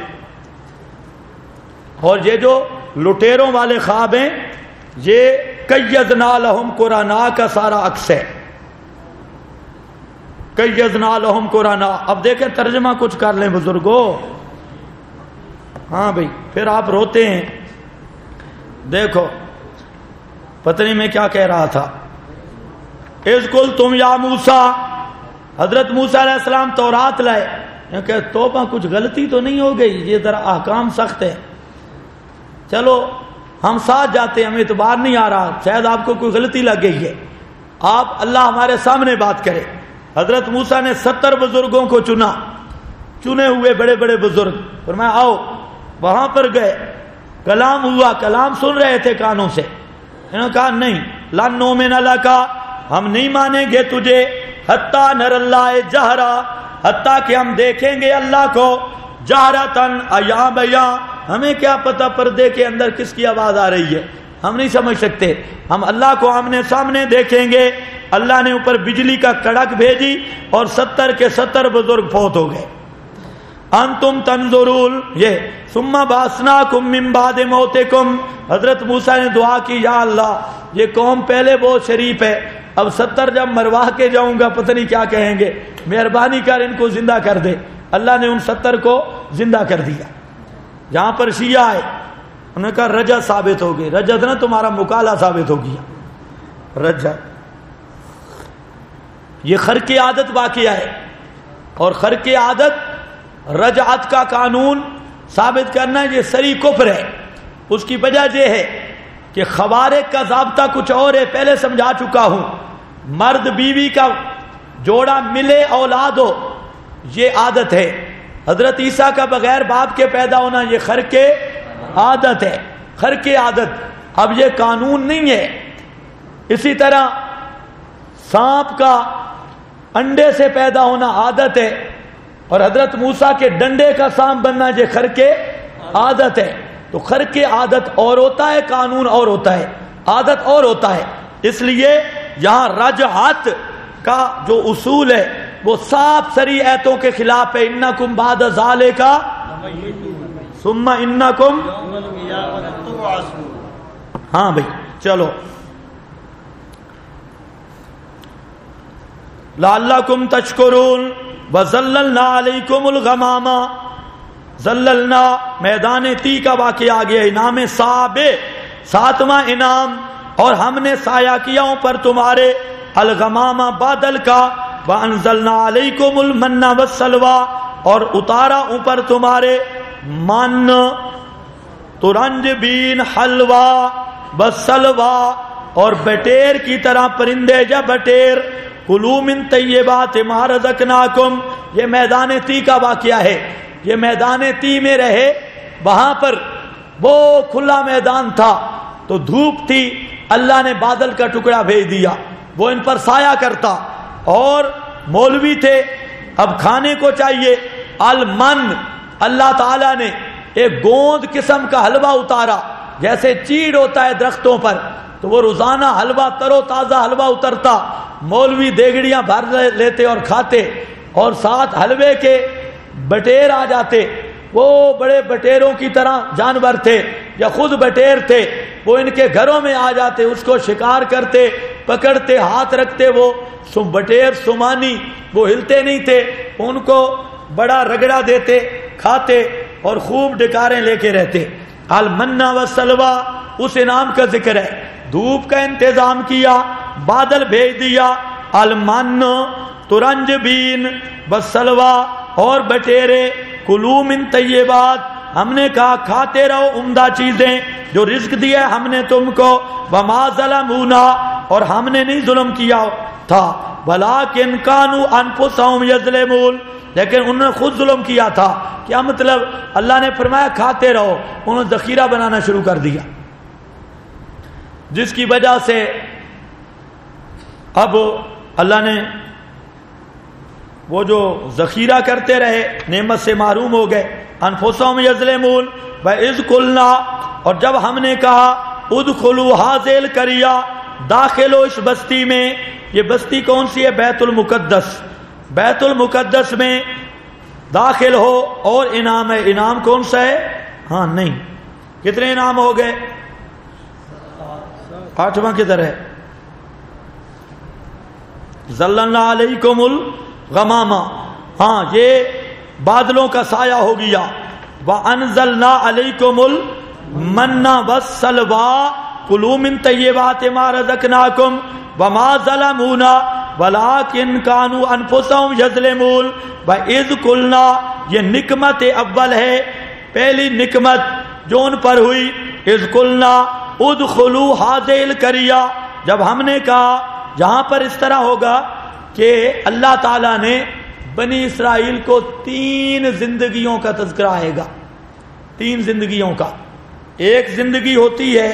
اور یہ جو لٹیروں والے خواب ہیں یہ قیضنا لہم قرانا کا سارا عکس ہے. قیضنا لہم قرانا. اب دیکھیں ترجمہ کچھ کر لیں بزرگوں. ہاں بھائی پھر آپ روتے ہیں. دیکھو پتہ نہیں میں کیا کہہ رہا تھا. اذ قلتم یا موسیٰ حضرت موسیٰ علیہ السلام تورات لائے کہ توبہ کچھ غلطی تو نہیں ہو گئی یہ ذرا احکام سخت ہے چلو ہم ساتھ جاتے ہیں ہمیں اعتبار نہیں آ رہا شاید آپ کو کوئی غلطی لگ گئی ہے آپ اللہ ہمارے سامنے بات کرے. حضرت موسیٰ نے 70 بزرگوں کو چنے ہوئے بڑے بڑے بزرگ فرمایا آؤ. وہاں پر گئے کلام ہوا کلام سن رہے تھے کانوں سے. انہوں نے کہا نہیں لن نؤمن لک ہم نہیں مانیں گے تجھے حتی نر اللہ جہرا حتیٰ کہ ہم دیکھیں گے اللہ کو جہرتن عیاں بیاں. ہمیں کیا پتہ پردے کے اندر کس کی آواز آ رہی ہے ہم نہیں سمجھ سکتے. ہم اللہ کو آمنے سامنے دیکھیں گے. اللہ نے اوپر بجلی کا کڑک بھیجی اور 70 کے 70 بزرگ فوت ہو گئے. انتم تنظرون یہ ثم بعثناکم من بعد موتکم. حضرت موسیٰ نے دعا کی یا اللہ یہ قوم پہلے بہت شریف ہے اب 70 جب مروا کے جاؤں گا پتہ نہیں کیا کہیں گے مہربانی کر ان کو زندہ کر دے. اللہ نے ان 70 کو زندہ کر دیا. جہاں پر شیعہ آئے انہوں نے کہا رجت ثابت ہو گئی. رجت نا تمہارا مکالا ثابت ہو گیا. رجت یہ خرق عادت واقعہ ہے اور خرق عادت رجعت کا قانون ثابت کرنا یہ سری کفر ہے. اس کی وجہ یہ ہے کہ خوارق کا ضابطہ کچھ اور ہے، پہلے سمجھا چکا ہوں. مرد بیوی کا جوڑا ملے اولاد ہو یہ عادت ہے. حضرت عیسیٰ کا بغیر باپ کے پیدا ہونا یہ خرق عادت ہے، خرق عادت. اب یہ قانون نہیں ہے. اسی طرح سانپ کا انڈے سے پیدا ہونا عادت ہے، اور حضرت موسیٰ کے ڈنڈے کا سانپ بننا یہ خرق عادت ہے. تو خرق عادت اور ہوتا ہے، قانون اور ہوتا ہے، عادت اور ہوتا ہے. اس لیے یہاں رجعت کا جو اصول ہے وہ صاف سری ایتوں کے خلاف ہے. انکم بعد ذالک ثم انکم. ہاں بھائی چلو. لعلکم تشکرون وظللنا علیکم الغمام. ظللنا میدان تی کا واقعہ آ گیا. انعام صعب 7واں انعام. اور ہم نے سایہ کیا پر تمہارے الغمام بادل کا. وانزلنا علیکم المن والسلوى اور اتارا اوپر تمہارے من ترنج بین حلوہ والسلوى اور بٹیر کی طرح پرندے یا بٹیر. کلوا من طیبات ما رزقناکم. یہ میدان تی کا واقعہ ہے. یہ میدان تی میں رہے. وہاں پر وہ کھلا میدان تھا تو دھوپ تھی، اللہ نے بادل کا ٹکڑا بھیج دیا، وہ ان پر سایہ کرتا. اور مولوی تھے، اب کھانے کو چاہیے. المن اللہ تعالیٰ نے ایک گوند قسم کا حلوہ اتارا. جیسے چیڑ ہوتا ہے درختوں پر تو وہ روزانہ حلوہ تر و تازہ حلوہ اترتا. مولوی دیگڑیاں بھر لیتے اور کھاتے، اور ساتھ حلوے کے بٹیر آ جاتے. وہ بڑے بٹیروں کی طرح جانور تھے یا خود بٹیر تھے، وہ ان کے گھروں میں آ جاتے، اس کو شکار کرتے، پکڑتے، ہاتھ رکھتے. وہ بٹیر سمانی وہ ہلتے نہیں تھے، ان کو بڑا رگڑا دیتے، کھاتے اور خوب ڈکاریں لے کے رہتے. المن والسلوى اس انعام کا ذکر ہے. دھوپ کا انتظام کیا، بادل بھیج دیا. المن ترنجبین والسلوى اور بٹیرے. کلوا من طیبات ہم نے کہا کھاتے رہو عمدہ چیزیں جو رزق دیا ہم نے تم کو. وما ظلمونا اور ہم نے نہیں ظلم کیا تھا. ولکن کانوا انفسهم یظلمون لیکن انہوں نے خود ظلم کیا تھا. کیا مطلب؟ اللہ نے فرمایا کھاتے رہو، انہوں نے ذخیرہ بنانا شروع کر دیا، جس کی وجہ سے اب اللہ نے وہ جو ذخیرہ کرتے رہے نعمت سے محروم ہو گئے. انفسهم یظلمون وَإِذْ قُلْنَا اور جب ہم نے کہا ادخلوا هَٰذِهِ الْقَرْيَةَ داخل ہو اس بستی میں. یہ بستی کون سی ہے؟ بیت المقدس. بیت المقدس میں داخل ہو. اور انعام ہے. انعام کون سا ہے؟ ہاں نہیں، کتنے انعام ہو گئے؟ 8واں کدھر ہے؟ ظللنا علیکم الغمام. ہاں یہ بادلوں کا سایہ ہو گیا. وانزلنا علیکم المن والسلوى کلوا من طیبات ما رزقناکم وما ظلمونا ولکن کانوا انفسهم یظلمون. وَإِذْ قُلْنَا یہ نکمت اول ہے، پہلی نکمت جو ان پر ہوئی. اذ قلنا ادخلوا هذه القرية جب ہم نے کہا یہاں پر اس طرح ہوگا کہ اللہ تعالیٰ نے بنی اسرائیل کو 3 زندگیوں کا تذکرہ آئے گا. 3 زندگیوں کا. ایک زندگی ہوتی ہے،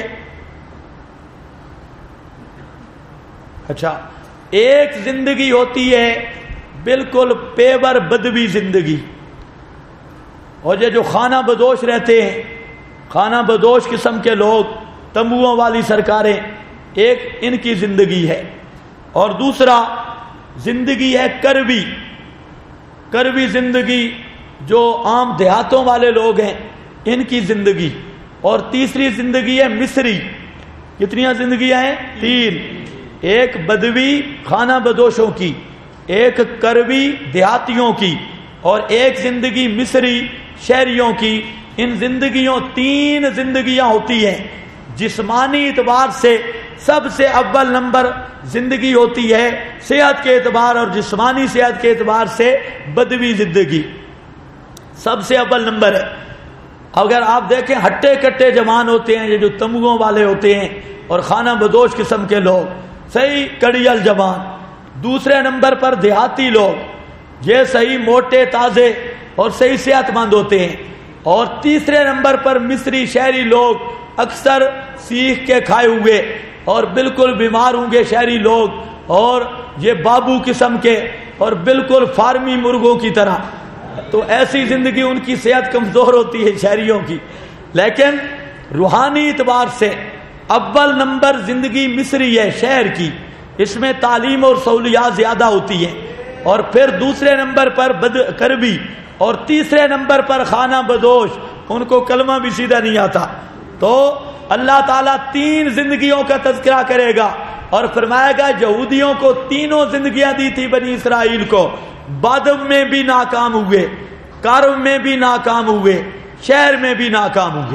اچھا ایک زندگی ہوتی ہے بالکل پیور بدوی زندگی. اور یہ جو خانہ بدوش رہتے ہیں، خانہ بدوش قسم کے لوگ، تمبوؤں والی سرکاریں، ایک ان کی زندگی ہے. اور دوسرا زندگی ہے کروی. کروی زندگی جو عام دیہاتوں والے لوگ ہیں ان کی زندگی. اور تیسری زندگی ہے مصری. کتنی زندگیاں ہیں؟ 3. ایک بدوی خانہ بدوشوں کی، ایک کروی دیہاتیوں کی، اور ایک زندگی مصری شہریوں کی. ان زندگیوں 3 زندگیاں ہوتی ہیں. جسمانی اعتبار سے سب سے اول نمبر زندگی ہوتی ہے صحت کے اعتبار اور جسمانی صحت کے اعتبار سے بدوی زندگی سب سے اول نمبر ہے. اگر آپ دیکھیں ہٹے کٹے جوان ہوتے ہیں، یہ جو تمغوں والے ہوتے ہیں اور خانہ بدوش قسم کے لوگ، صحیح کڑیل جوان. دوسرے نمبر پر دیہاتی لوگ، یہ صحیح موٹے تازے اور صحیح صحت مند ہوتے ہیں. اور تیسرے نمبر پر مصری شہری لوگ، اکثر سیخ کے کھائے ہوئے اور بالکل بیمار ہوں گے شہری لوگ، اور یہ بابو قسم کے اور بالکل فارمی مرغوں کی طرح. تو ایسی زندگی، ان کی صحت کمزور ہوتی ہے شہریوں کی. لیکن روحانی اعتبار سے اول نمبر زندگی مصری ہے شہر کی، اس میں تعلیم اور سہولیات زیادہ ہوتی ہیں. اور پھر دوسرے نمبر پر بد کربی اور تیسرے نمبر پر خانہ بدوش، ان کو کلمہ بھی سیدھا نہیں آتا. تو اللہ تعالیٰ 3 زندگیوں کا تذکرہ کرے گا اور فرمائے گا یہودیوں کو 3 زندگیاں دی تھی بنی اسرائیل کو، بادم میں بھی ناکام ہوئے، کارم میں بھی ناکام ہوئے، شہر میں بھی ناکام ہوئے.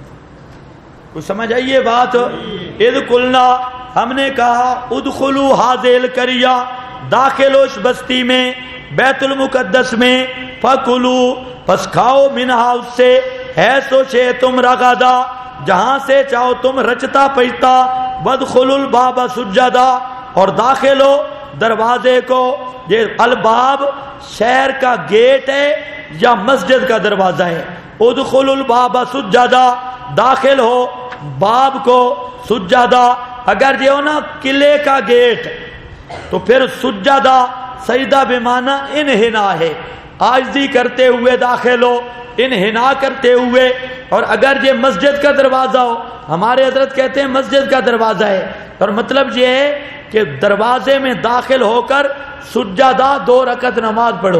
کچھ سمجھ آئیے بات؟ اذ قلنا، ہم نے کہا ادخلوا هذه القرية، داخل ہو اس بستی میں، بیت المقدس میں، فکلوا، پس کھاؤ، منہا، اس سے، حیث شئتم رغدا، جہاں سے چاہو تم رچتا پچتا، وادخلوا الباب سجدا، اور داخل ہو دروازے کو. یہ الباب شہر کا گیٹ ہے یا مسجد کا دروازہ ہے. ادخلوا الباب سجدا، داخل ہو باب کو سجدا. اگر یہ ہو نا قلعے کا گیٹ تو پھر سجدہ سجدہ بمعنی انحنا ہے، عاجزی کرتے ہوئے داخل ہو، انحنا کرتے ہوئے. اور اگر یہ مسجد کا دروازہ ہو، ہمارے حضرت کہتے ہیں مسجد کا دروازہ ہے، اور مطلب یہ ہے کہ دروازے میں داخل ہو کر سجدہ 2 رکعت نماز پڑھو.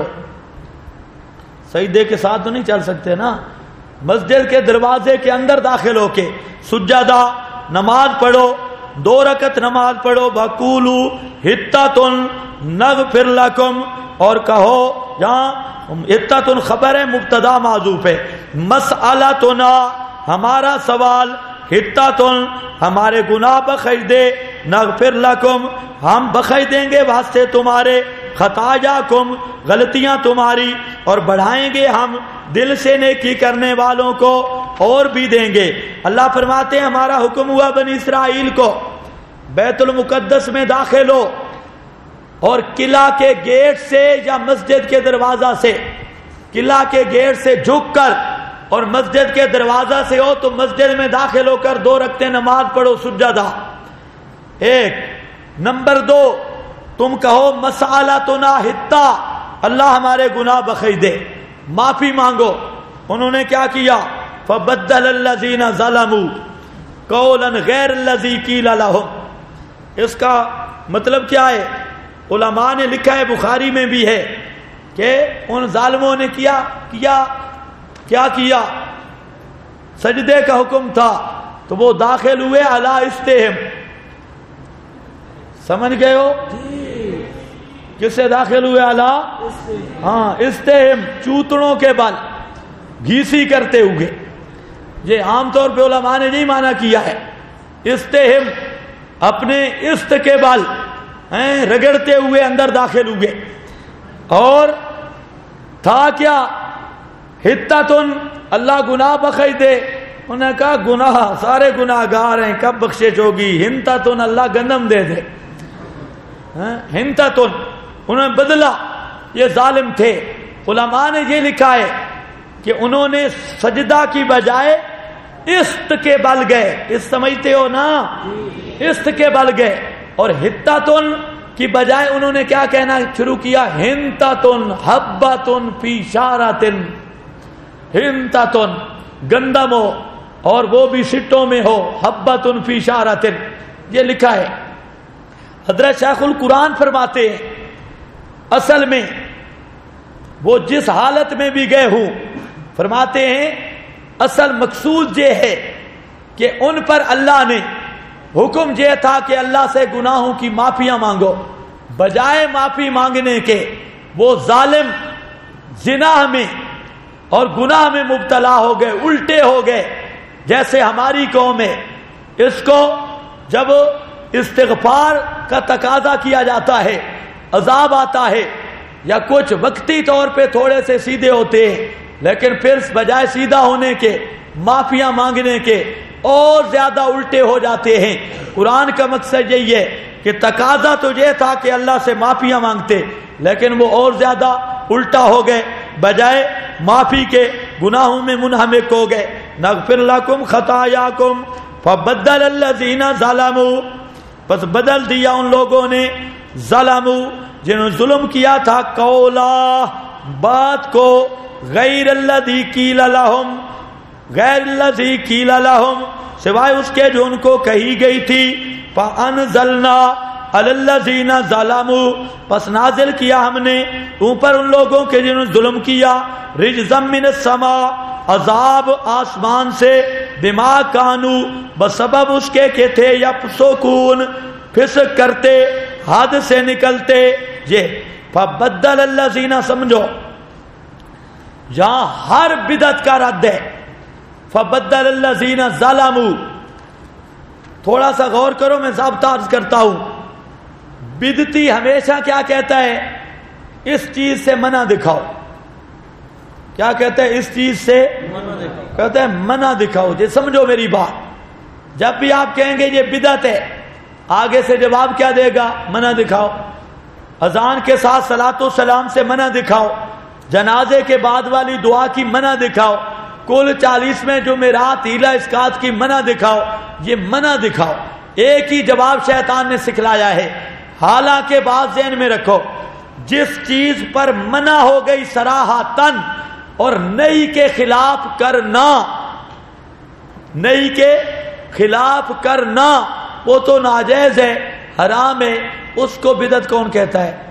سجدے کے ساتھ تو نہیں چل سکتے نا، مسجد کے دروازے کے اندر داخل ہو کے سجدہ نماز پڑھو، 2 رکعت نماز پڑھو. بقولو حتۃ نغفر لکم، اور کہو، یہاں حتۃ خبر ہے، مبتدا معذوف ہے. مسئلتنا، ہمارا سوال، حتۃ ہمارے گناہ بخش دے، نغفر لکم ہم بخش دیں گے واسطے تمہارے، خطایاکم غلطیاں تمہاری، اور بڑھائیں گے ہم دل سے نیکی کرنے والوں کو اور بھی دیں گے. اللہ فرماتے ہیں ہمارا حکم ہوا بنی اسرائیل کو بیت المقدس میں داخل ہو، اور قلعہ کے گیٹ سے یا مسجد کے دروازہ سے، قلعہ کے گیٹ سے جھک کر اور مسجد کے دروازہ سے ہو تو مسجد میں داخل ہو کر 2 رکعتیں نماز پڑھو سجدہ. 1 نمبر 2 تم کہو مسئلتنا حتہ، اللہ ہمارے گناہ بخش دے، معافی مانگو. انہوں نے کیا کیا؟ فبدل الذین ظلموا قولا غیر الذی قیل لهم. اس کا مطلب کیا ہے؟ علماء نے لکھا ہے، بخاری میں بھی ہے، کہ ان ظالموں نے کیا کیا؟ سجدے کا حکم تھا تو وہ داخل ہوئے علی استہم. سمجھ گئے ہو؟ کس سے داخل ہوئے؟ علی، ہاں، استہم، چوتڑوں کے بل، گھیسی کرتے ہوئے. یہ عام طور پہ علماء نے نہیں مانا کیا ہے. استہم، اپنے است کے بل رگڑتے ہوئے اندر داخل ہوئے. اور تھا کیا؟ حتتن، اللہ گناہ بخش دے. انہوں نے کہا گناہ، سارے گناہ گار ہیں، کب بخشش ہوگی؟ ہنتتن، اللہ گندم دے دے. ہنتتن، انہوں نے بدلا، یہ ظالم تھے. علماء نے یہ لکھا ہے کہ انہوں نے سجدہ کی بجائے است کے بل گئے. اس سمجھتے ہو نا؟ است کے بل گئے. اور حتتن کی بجائے انہوں نے کیا کہنا شروع کیا؟ ہنتتن حبتن فی شارتن. ہنتتن گندم ہو اور وہ بھی سٹوں میں ہو، حبتن فی شارتن، یہ لکھا ہے. حضرت شیخ القرآن فرماتے ہیں اصل میں وہ جس حالت میں بھی گئے ہوں، فرماتے ہیں اصل مقصود یہ ہے کہ ان پر اللہ نے حکم یہ تھا کہ اللہ سے گناہوں کی معافیاں مانگو. بجائے معافی مانگنے کے وہ ظالم زنا میں اور گناہ میں مبتلا ہو گئے، الٹے ہو گئے. جیسے ہماری قوم ہے، اس کو جب استغفار کا تقاضا کیا جاتا ہے، عذاب آتا ہے، یا کچھ وقتی طور پہ تھوڑے سے سیدھے ہوتے ہیں، لیکن پھر بجائے سیدھا ہونے کے معافیاں مانگنے کے اور زیادہ الٹے ہو جاتے ہیں۔ قرآن کا مقصد یہی ہے کہ تقاضا تو یہ تھا کہ اللہ سے معافیاں مانگتے، لیکن وہ اور زیادہ الٹا ہو گئے، بجائے معافی کے گناہوں میں منہمک ہو گئے۔ نغفر لکم خطایاکم فبدل الذین ظلموا، پس بدل دیا ان لوگوں نے ظلموا جنہوں نے ظلم کیا تھا، قولا بات کو، غیر الذی قیل لہم، غیر الذی قیل لہم سوائے اس کے جو ان کو کہی گئی تھی، فانزلنا علی الذین ظلموا پس نازل کیا ہم نے اوپر ان لوگوں کے جنہوں نے ظلم کیا، رجزا من السماء عذاب آسمان سے، بما کانوا بسبب اس کے کہ تھے، یفسقون فسق کرتے، حد سے نکلتے۔ یہ فبدل الذین سمجھو یہاں ہر بدعت کا رد ہے، فبدل الذین ظلموا۔ تھوڑا سا غور کرو، میں ضابطہ عرض کرتا ہوں، بدعتی ہمیشہ کیا کہتا ہے؟ اس چیز سے منع دکھاؤ۔ کیا کہتا ہے؟ اس چیز سے کہتا ہے منع دکھاؤ۔ یہ سمجھو میری بات، جب بھی آپ کہیں گے یہ بدعت ہے، آگے سے جواب کیا دے گا؟ منع دکھاؤ۔ اذان کے ساتھ صلاۃ و سلام سے منع دکھاؤ، جنازے کے بعد والی دعا کی منع دکھاؤ، کل 40 میں جمعرات ہیلا اسقاط کی منع دکھاؤ، یہ منع دکھاؤ۔ ایک ہی جواب شیطان نے سکھلایا ہے۔ حالانکہ بات ذہن میں رکھو، جس چیز پر منع ہو گئی صراحتاً اور نئی کے خلاف کرنا، نئی کے خلاف کرنا وہ تو ناجائز ہے، حرام ہے، اس کو بدعت کون کہتا ہے؟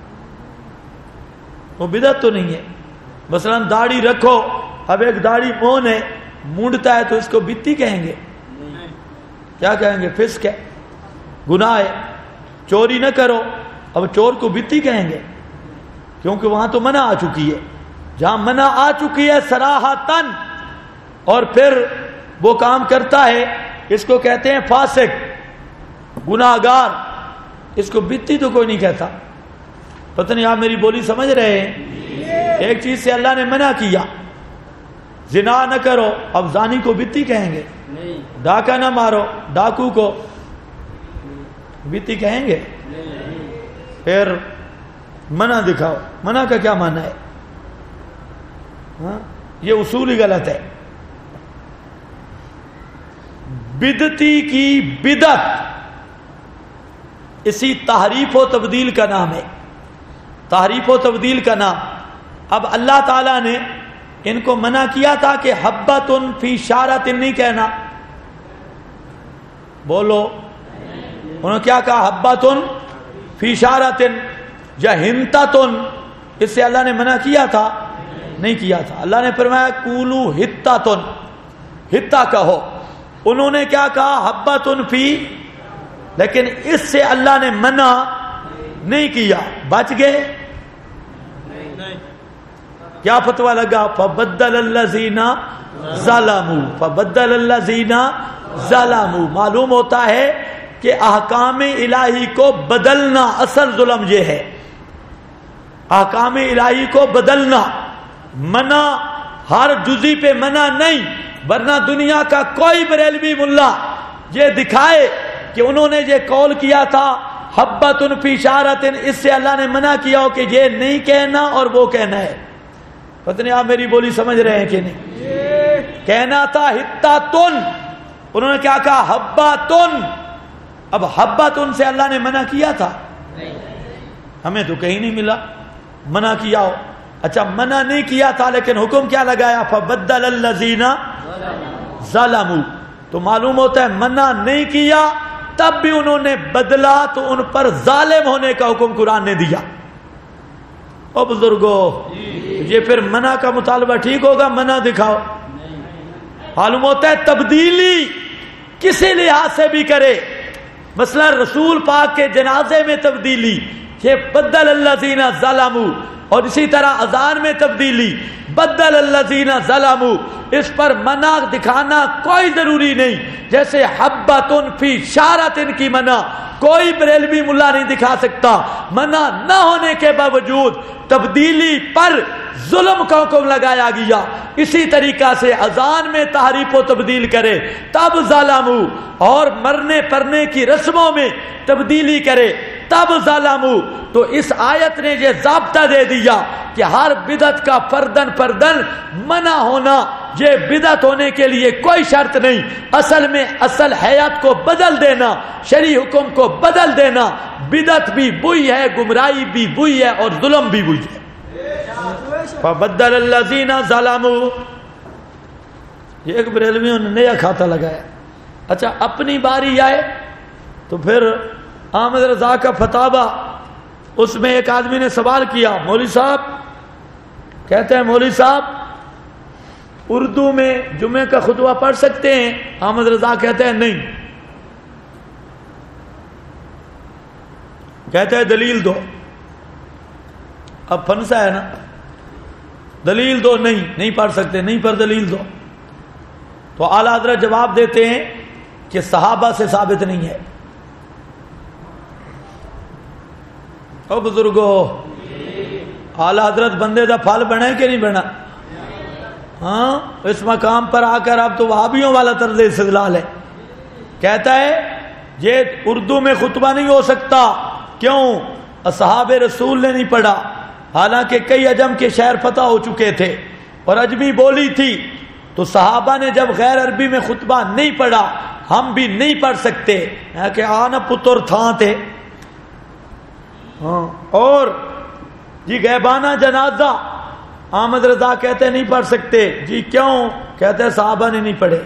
وہ بدعت تو نہیں ہے۔ مثلا داڑھی رکھو، اب ایک داڑھی مون ہے، مونڈتا ہے، تو اس کو بدعتی کہیں گے؟ کیا کہیں گے؟ فسق ہے، گناہ ہے۔ چوری نہ کرو، اب چور کو بدعتی کہیں گے؟ کیونکہ وہاں تو منع آ چکی ہے۔ جہاں منع آ چکی ہے صراحتاً اور پھر وہ کام کرتا ہے، اس کو کہتے ہیں فاسق، گناہگار، اس کو بدعتی تو کوئی نہیں کہتا۔ پتہ نہیں آپ میری بولی سمجھ رہے ہیں؟ ایک چیز سے اللہ نے منع کیا، زنا نہ کرو، اب زانی کو بدعتی کہیں گے؟ ڈاکہ نہ مارو، ڈاکو کو بدعتی کہیں گے؟ پھر منع دکھاؤ، منع کا کیا معنی ہے؟ یہ اصول ہی غلط ہے۔ بدعتی کی بدعت اسی تحریف و تبدیل کا نام ہے، تحریف و تبدیل کا نام۔ اب اللہ تعالیٰ نے ان کو منع کیا تھا کہ حبۃ فی شعرۃ نہیں کہنا، بولو، انہوں نے کیا کہا؟ حبۃ فی شعرۃ یا ہنتۃ، اس سے اللہ نے منع کیا تھا؟ نہیں کیا تھا۔ اللہ نے فرمایا قولوا حطۃ، حطہ کہو، انہوں نے کیا کہا؟ حبۃ فی، لیکن اس سے اللہ نے منع نہیں کیا، بچ گئے؟ کیا فتویٰ لگا؟ فبدل الذین ظلموا، فبدل الذین ظلموا۔ معلوم ہوتا ہے کہ احکام الہی کو بدلنا اصل ظلم یہ ہے، احکام الہی کو بدلنا۔ منع ہر جزی پہ منع نہیں، ورنہ دنیا کا کوئی بریلوی ملا یہ دکھائے کہ انہوں نے یہ قول کیا تھا حبۃ فی شعرۃ، اس سے اللہ نے منع کیا ہو کہ یہ نہیں کہنا اور وہ کہنا ہے۔ پتہ نہیں آپ میری بولی سمجھ رہے ہیں کہ نہیں؟ کہنا تھا حطۃ، انہوں نے کیا کہا؟ حبۃ۔ اب حبۃ سے اللہ نے منع کیا تھا؟ ہمیں تو کہیں نہیں ملا منع کیا ہو۔ اچھا منع نہیں کیا تھا لیکن حکم کیا لگایا؟ فبدل الذین ظلموا۔ تو معلوم ہوتا ہے منع نہیں کیا تب بھی انہوں نے بدلا تو ان پر ظالم ہونے کا حکم قرآن نے دیا۔ او بزرگو، یہ پھر منع کا مطالبہ ٹھیک ہوگا؟ منع دکھاؤ۔ معلوم ہوتا ہے تبدیلی کسی لحاظ سے بھی کرے، مثلا رسول پاک کے جنازے میں تبدیلی، یہ بدل الذین ظلموا، اور اسی طرح اذان میں تبدیلی، بدل الذین ظلموا، اس پر منع دکھانا کوئی ضروری نہیں۔ جیسے حبۃ فی شعرۃ کی منع کوئی بریلوی ملا نہیں دکھا سکتا، منع نہ ہونے کے باوجود تبدیلی پر ظلم کا حکم لگایا گیا. اسی طریقہ سے اذان میں تحریف و تبدیل کرے تب ظالمو، اور مرنے پرنے کی رسموں میں تبدیلی کرے تب ظالمو. تو اس آیت نے یہ ضابطہ دے دیا کہ ہر بدعت کا فردن فردن منع ہونا، یہ بدعت ہونے کے لیے کوئی شرط نہیں. اصل میں اصل حیات کو بدل دینا، شرعی حکم کو بدل دینا، بدعت بھی بوئی ہے، گمراہی بھی بوئی ہے، اور ظلم بھی بوئی ہے. فبدل الذین ظلموا، یہ ایک بریلویوں نے نیا کھاتا لگایا. اچھا اپنی باری آئے تو پھر احمد رضا کا فتاوی، اس میں ایک آدمی نے سوال کیا، مولوی صاحب کہتے ہیں مولوی صاحب اردو میں جمعے کا خطبہ پڑھ سکتے ہیں؟ احمد رضا کہتے ہیں نہیں. کہتے ہیں دلیل دو. اب پھنسا ہے نا، دلیل دو. نہیں پڑھ سکتے، نہیں پر دلیل دو. تو اعلیٰ حضرت جواب دیتے ہیں کہ صحابہ سے ثابت نہیں ہے. او بزرگو، اعلیٰ حضرت بندے دا پھل بنا کہ نہیں بنا؟ ہاں، اس مقام پر آ کر اب تو وہابیوں والا طرز استدلال ہے. کہتا ہے یہ اردو میں خطبہ نہیں ہو سکتا. کیوں؟ اصحاب رسول نے نہیں پڑھا، حالانکہ کئی عجم کے شہر فتح ہو چکے تھے اور عجمی بولی تھی. تو صحابہ نے جب غیر عربی میں خطبہ نہیں پڑھا، ہم بھی نہیں پڑھ سکتے کہ آنا پتر تھا تھے. اور جی غیبانہ جنازہ احمد رضا کہتے نہیں پڑھ سکتے. جی کیوں؟ کہتے صحابہ نے نہیں پڑھے.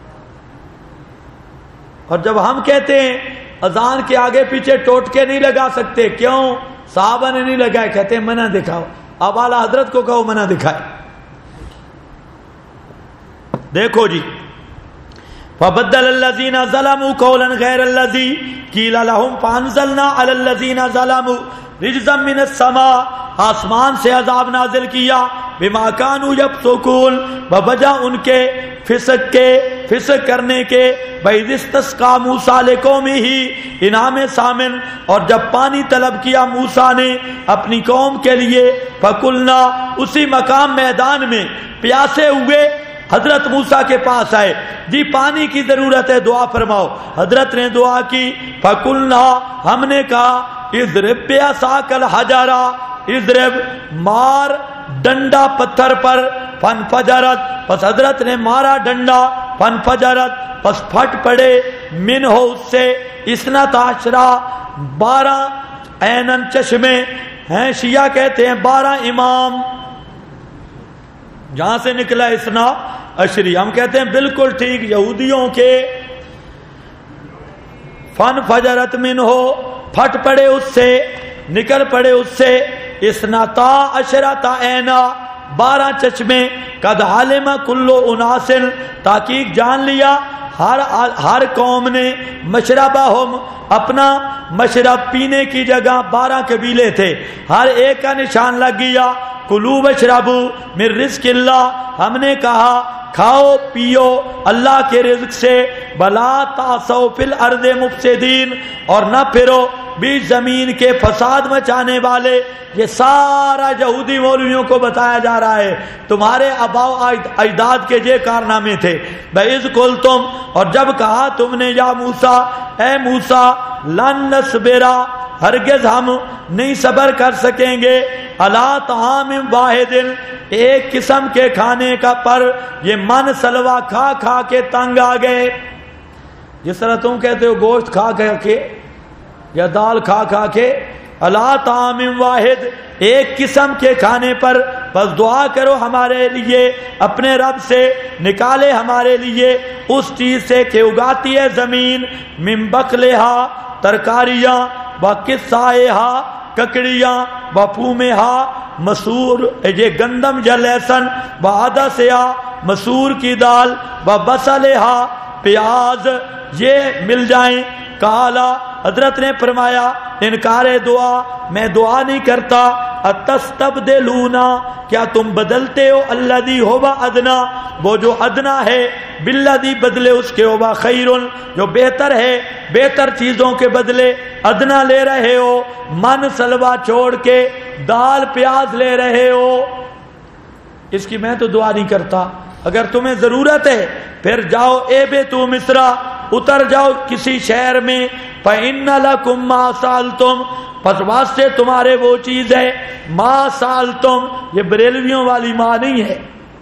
اور جب ہم کہتے ہیں اذان کے آگے پیچھے ٹوٹکے نہیں لگا سکتے، کیوں؟ صحابہ نے نہیں لگائے. کہتے ہیں منع دکھاؤ. اب اعلیٰ حضرت کو کہو منع دکھائے. دیکھو جی، فبدل الذین ظلموا قولا غیر الذی قیل لهم فانزلنا علی الذین ظلموا رجزا من السماء، آسمان سے عذاب نازل کیا بما کانوا یفسقون، بوجہ ان کے فسق کرنے کے. وَإِذِ اسْتَسْقَىٰ مُوسَىٰ لِقَوْمِهِ، انعام سامن، اور جب پانی طلب کیا موسیٰ نے اپنی قوم کے لیے، فَقُلْنَا، اسی مقام میدان میں پیاسے ہوئے حضرت موسیٰ کے پاس آئے، جی پانی کی ضرورت ہے، دعا فرماؤ. حضرت نے دعا کی. فَقُلْنَا، ہم نے کہا، اضرب بعصاک الحجر، اضرب، مار ڈنڈا پتھر پر. فانفجرت، پس حضرت نے مارا ڈنڈا. فانفجرت، پس پھٹ پڑے. من ہو، اس سے، 12 عینن، چشمے ہیں. شیعہ کہتے ہیں 12 امام، جہاں سے نکلا 12 ہم کہتے ہیں بالکل ٹھیک یہودیوں کے. فانفجرت من ہو، پھٹ پڑے اس سے، نکل پڑے اس سے. 12 عینا، 12 چشمے. قد علم کل اناس، تحقیق جان لیا ہر قوم نے، مشربہم، اپنا مشرب پینے کی جگہ. 12 قبیلے تھے، ہر ایک کا نشان لگ گیا. کلوا واشربوا من رزق اللہ، ہم نے کہا کھاؤ پیو اللہ کے رزق سے. بلا تعصوا فی الارض مفسدین، اور نہ پھرو بھی زمین کے فساد مچانے والے. یہ سارا یہودی مولویوں کو بتایا جا رہا ہے تمہارے آباء و اجداد کے یہ کارنامے تھے. بَإِذْ قُلْتُمْ، اور جب کہا تم نے، یا موسیٰ، اے موسیٰ، لن نصبر، ہرگز ہم نہیں صبر کر سکیں گے، علی طعام واحد، ایک قسم کے کھانے کا پر. یہ من سلوا کھا کھا کے تنگ آ گئے. جس طرح تم کہتے ہو گوشت کھا کے یا دال کھا کھا کے. علی طعام واحد، ایک قسم کے کھانے پر. بس دعا کرو ہمارے لیے اپنے رب سے، نکالے ہمارے لیے اس چیز سے کہ اگاتی ہے زمین. من بقلہا، ترکاریاں، وقصائہا، ککڑیاں، وفومہا، مسور، یہ گندم یا لہسن، وعدسہا، مسور کی دال، وبصلہا، پیاز، یہ مل جائیں. کالا، حضرت نے فرمایا، انکار دعا، میں دعا نہیں کرتا. اتستبدلون، کیا تم بدلتے ہو، الذی ہوا ادنا، وہ جو ادنا ہے، بالذی، بدلے اس کے، ہوا خیر، جو بہتر ہے، بہتر چیزوں کے بدلے ادنا لے رہے ہو. من سلوا چھوڑ کے دال پیاز لے رہے ہو. اس کی میں تو دعا نہیں کرتا. اگر تمہیں ضرورت ہے پھر جاؤ اے بے تو مصرا، اتر جاؤ کسی شہر میں. فَإِنَّ لَكُمْ مَا سَأَلْتُمْ، پس واسطے تمہارے وہ چیز ہے ما سالتم. یہ بریلویوں والی ماں نہیں ہے.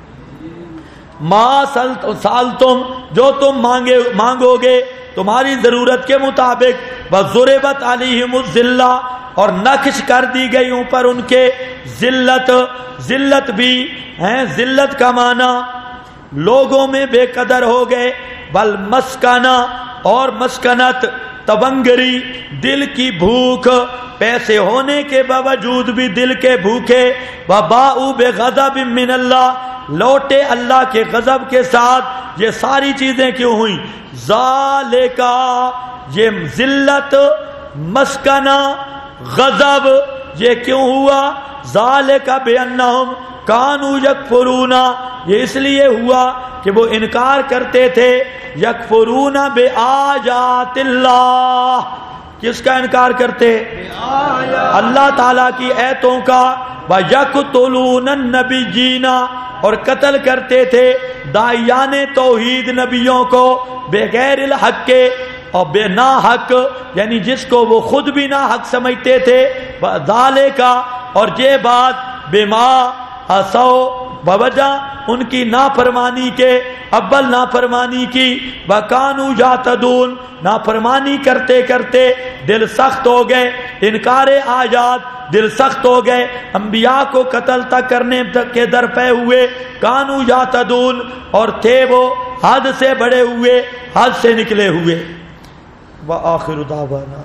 ما سالتم جو تم مانگو گے تمہاری ضرورت کے مطابق. وَضُرِبَتْ عَلَيْهِمُ الذِّلَّةُ، اور نقش کر دی گئی اوپر ان کے ذلت. ذلت بھی ہیں، ذلت کا معنی لوگوں میں بے قدر ہو گئے. بل مسکنہ، اور مسکنت تبنگری، دل کی بھوک، پیسے ہونے کے باوجود بھی دل کے بھوکے. وباؤ بغضب من اللہ، لوٹے اللہ کے غضب کے ساتھ. یہ ساری چیزیں کیوں ہوئیں؟ ذالکا، یہ ذلت، مسکنہ، غضب یہ کیوں ہوا؟ ذالکا بانہم کانوا یکفرون، یہ اس لیے ہوا کہ وہ انکار کرتے تھے. یکفرون بآیات اللہ، کس کا انکار کرتے؟ اللہ تعالیٰ کی آیتوں کا. وَيَقْتُلُونَ النَّبِيِّينَ، اور قتل کرتے تھے داعیان توحید نبیوں کو بغیر الحق کے، اور بے نا حق، یعنی جس کو وہ خود بھی نا حق سمجھتے تھے. ذالک، اور یہ بات بما عصوا، بوجہ ان کی نافرمانی کے، اول نافرمانی کی. وکانوا یعتدون، نافرمانی کرتے کرتے دل سخت ہو گئے، انکار آیات دل سخت ہو گئے، انبیاء کو قتل تک کرنے تک کے در پہ ہوئے. کانوا یعتدون، اور تھے وہ حد سے بڑے ہوئے، حد سے نکلے ہوئے. وآخر دعوانا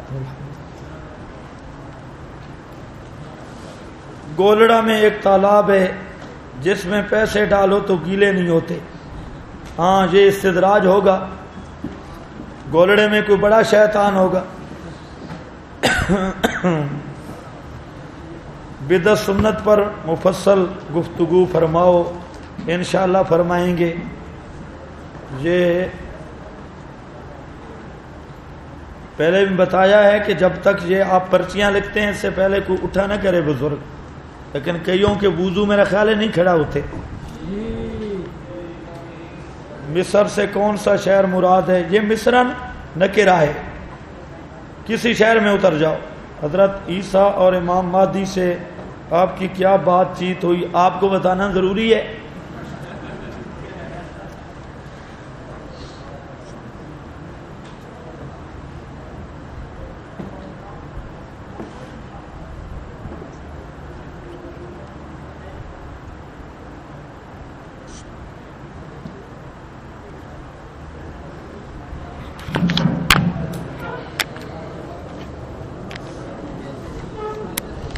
گولڑا میں ایک تالاب ہے جس میں پیسے ڈالو تو گیلے نہیں ہوتے. ہاں یہ استدراج ہوگا، گولڑے میں کوئی بڑا شیطان ہوگا. بدعت سنت پر مفصل گفتگو فرماؤ، انشاءاللہ فرمائیں گے. یہ پہلے بھی بتایا ہے کہ جب تک یہ آپ پرچیاں لکھتے ہیں اس سے پہلے کوئی اٹھا نہ کرے بزرگ، لیکن کئیوں کے وضو میرا خیال ہے نہیں کھڑا ہوتے. مصر سے کون سا شہر مراد ہے؟ یہ مصرن نکرہ ہے، کسی شہر میں اتر جاؤ. حضرت عیسیٰ اور امام مہدی سے آپ کی کیا بات چیت ہوئی آپ کو بتانا ضروری ہے.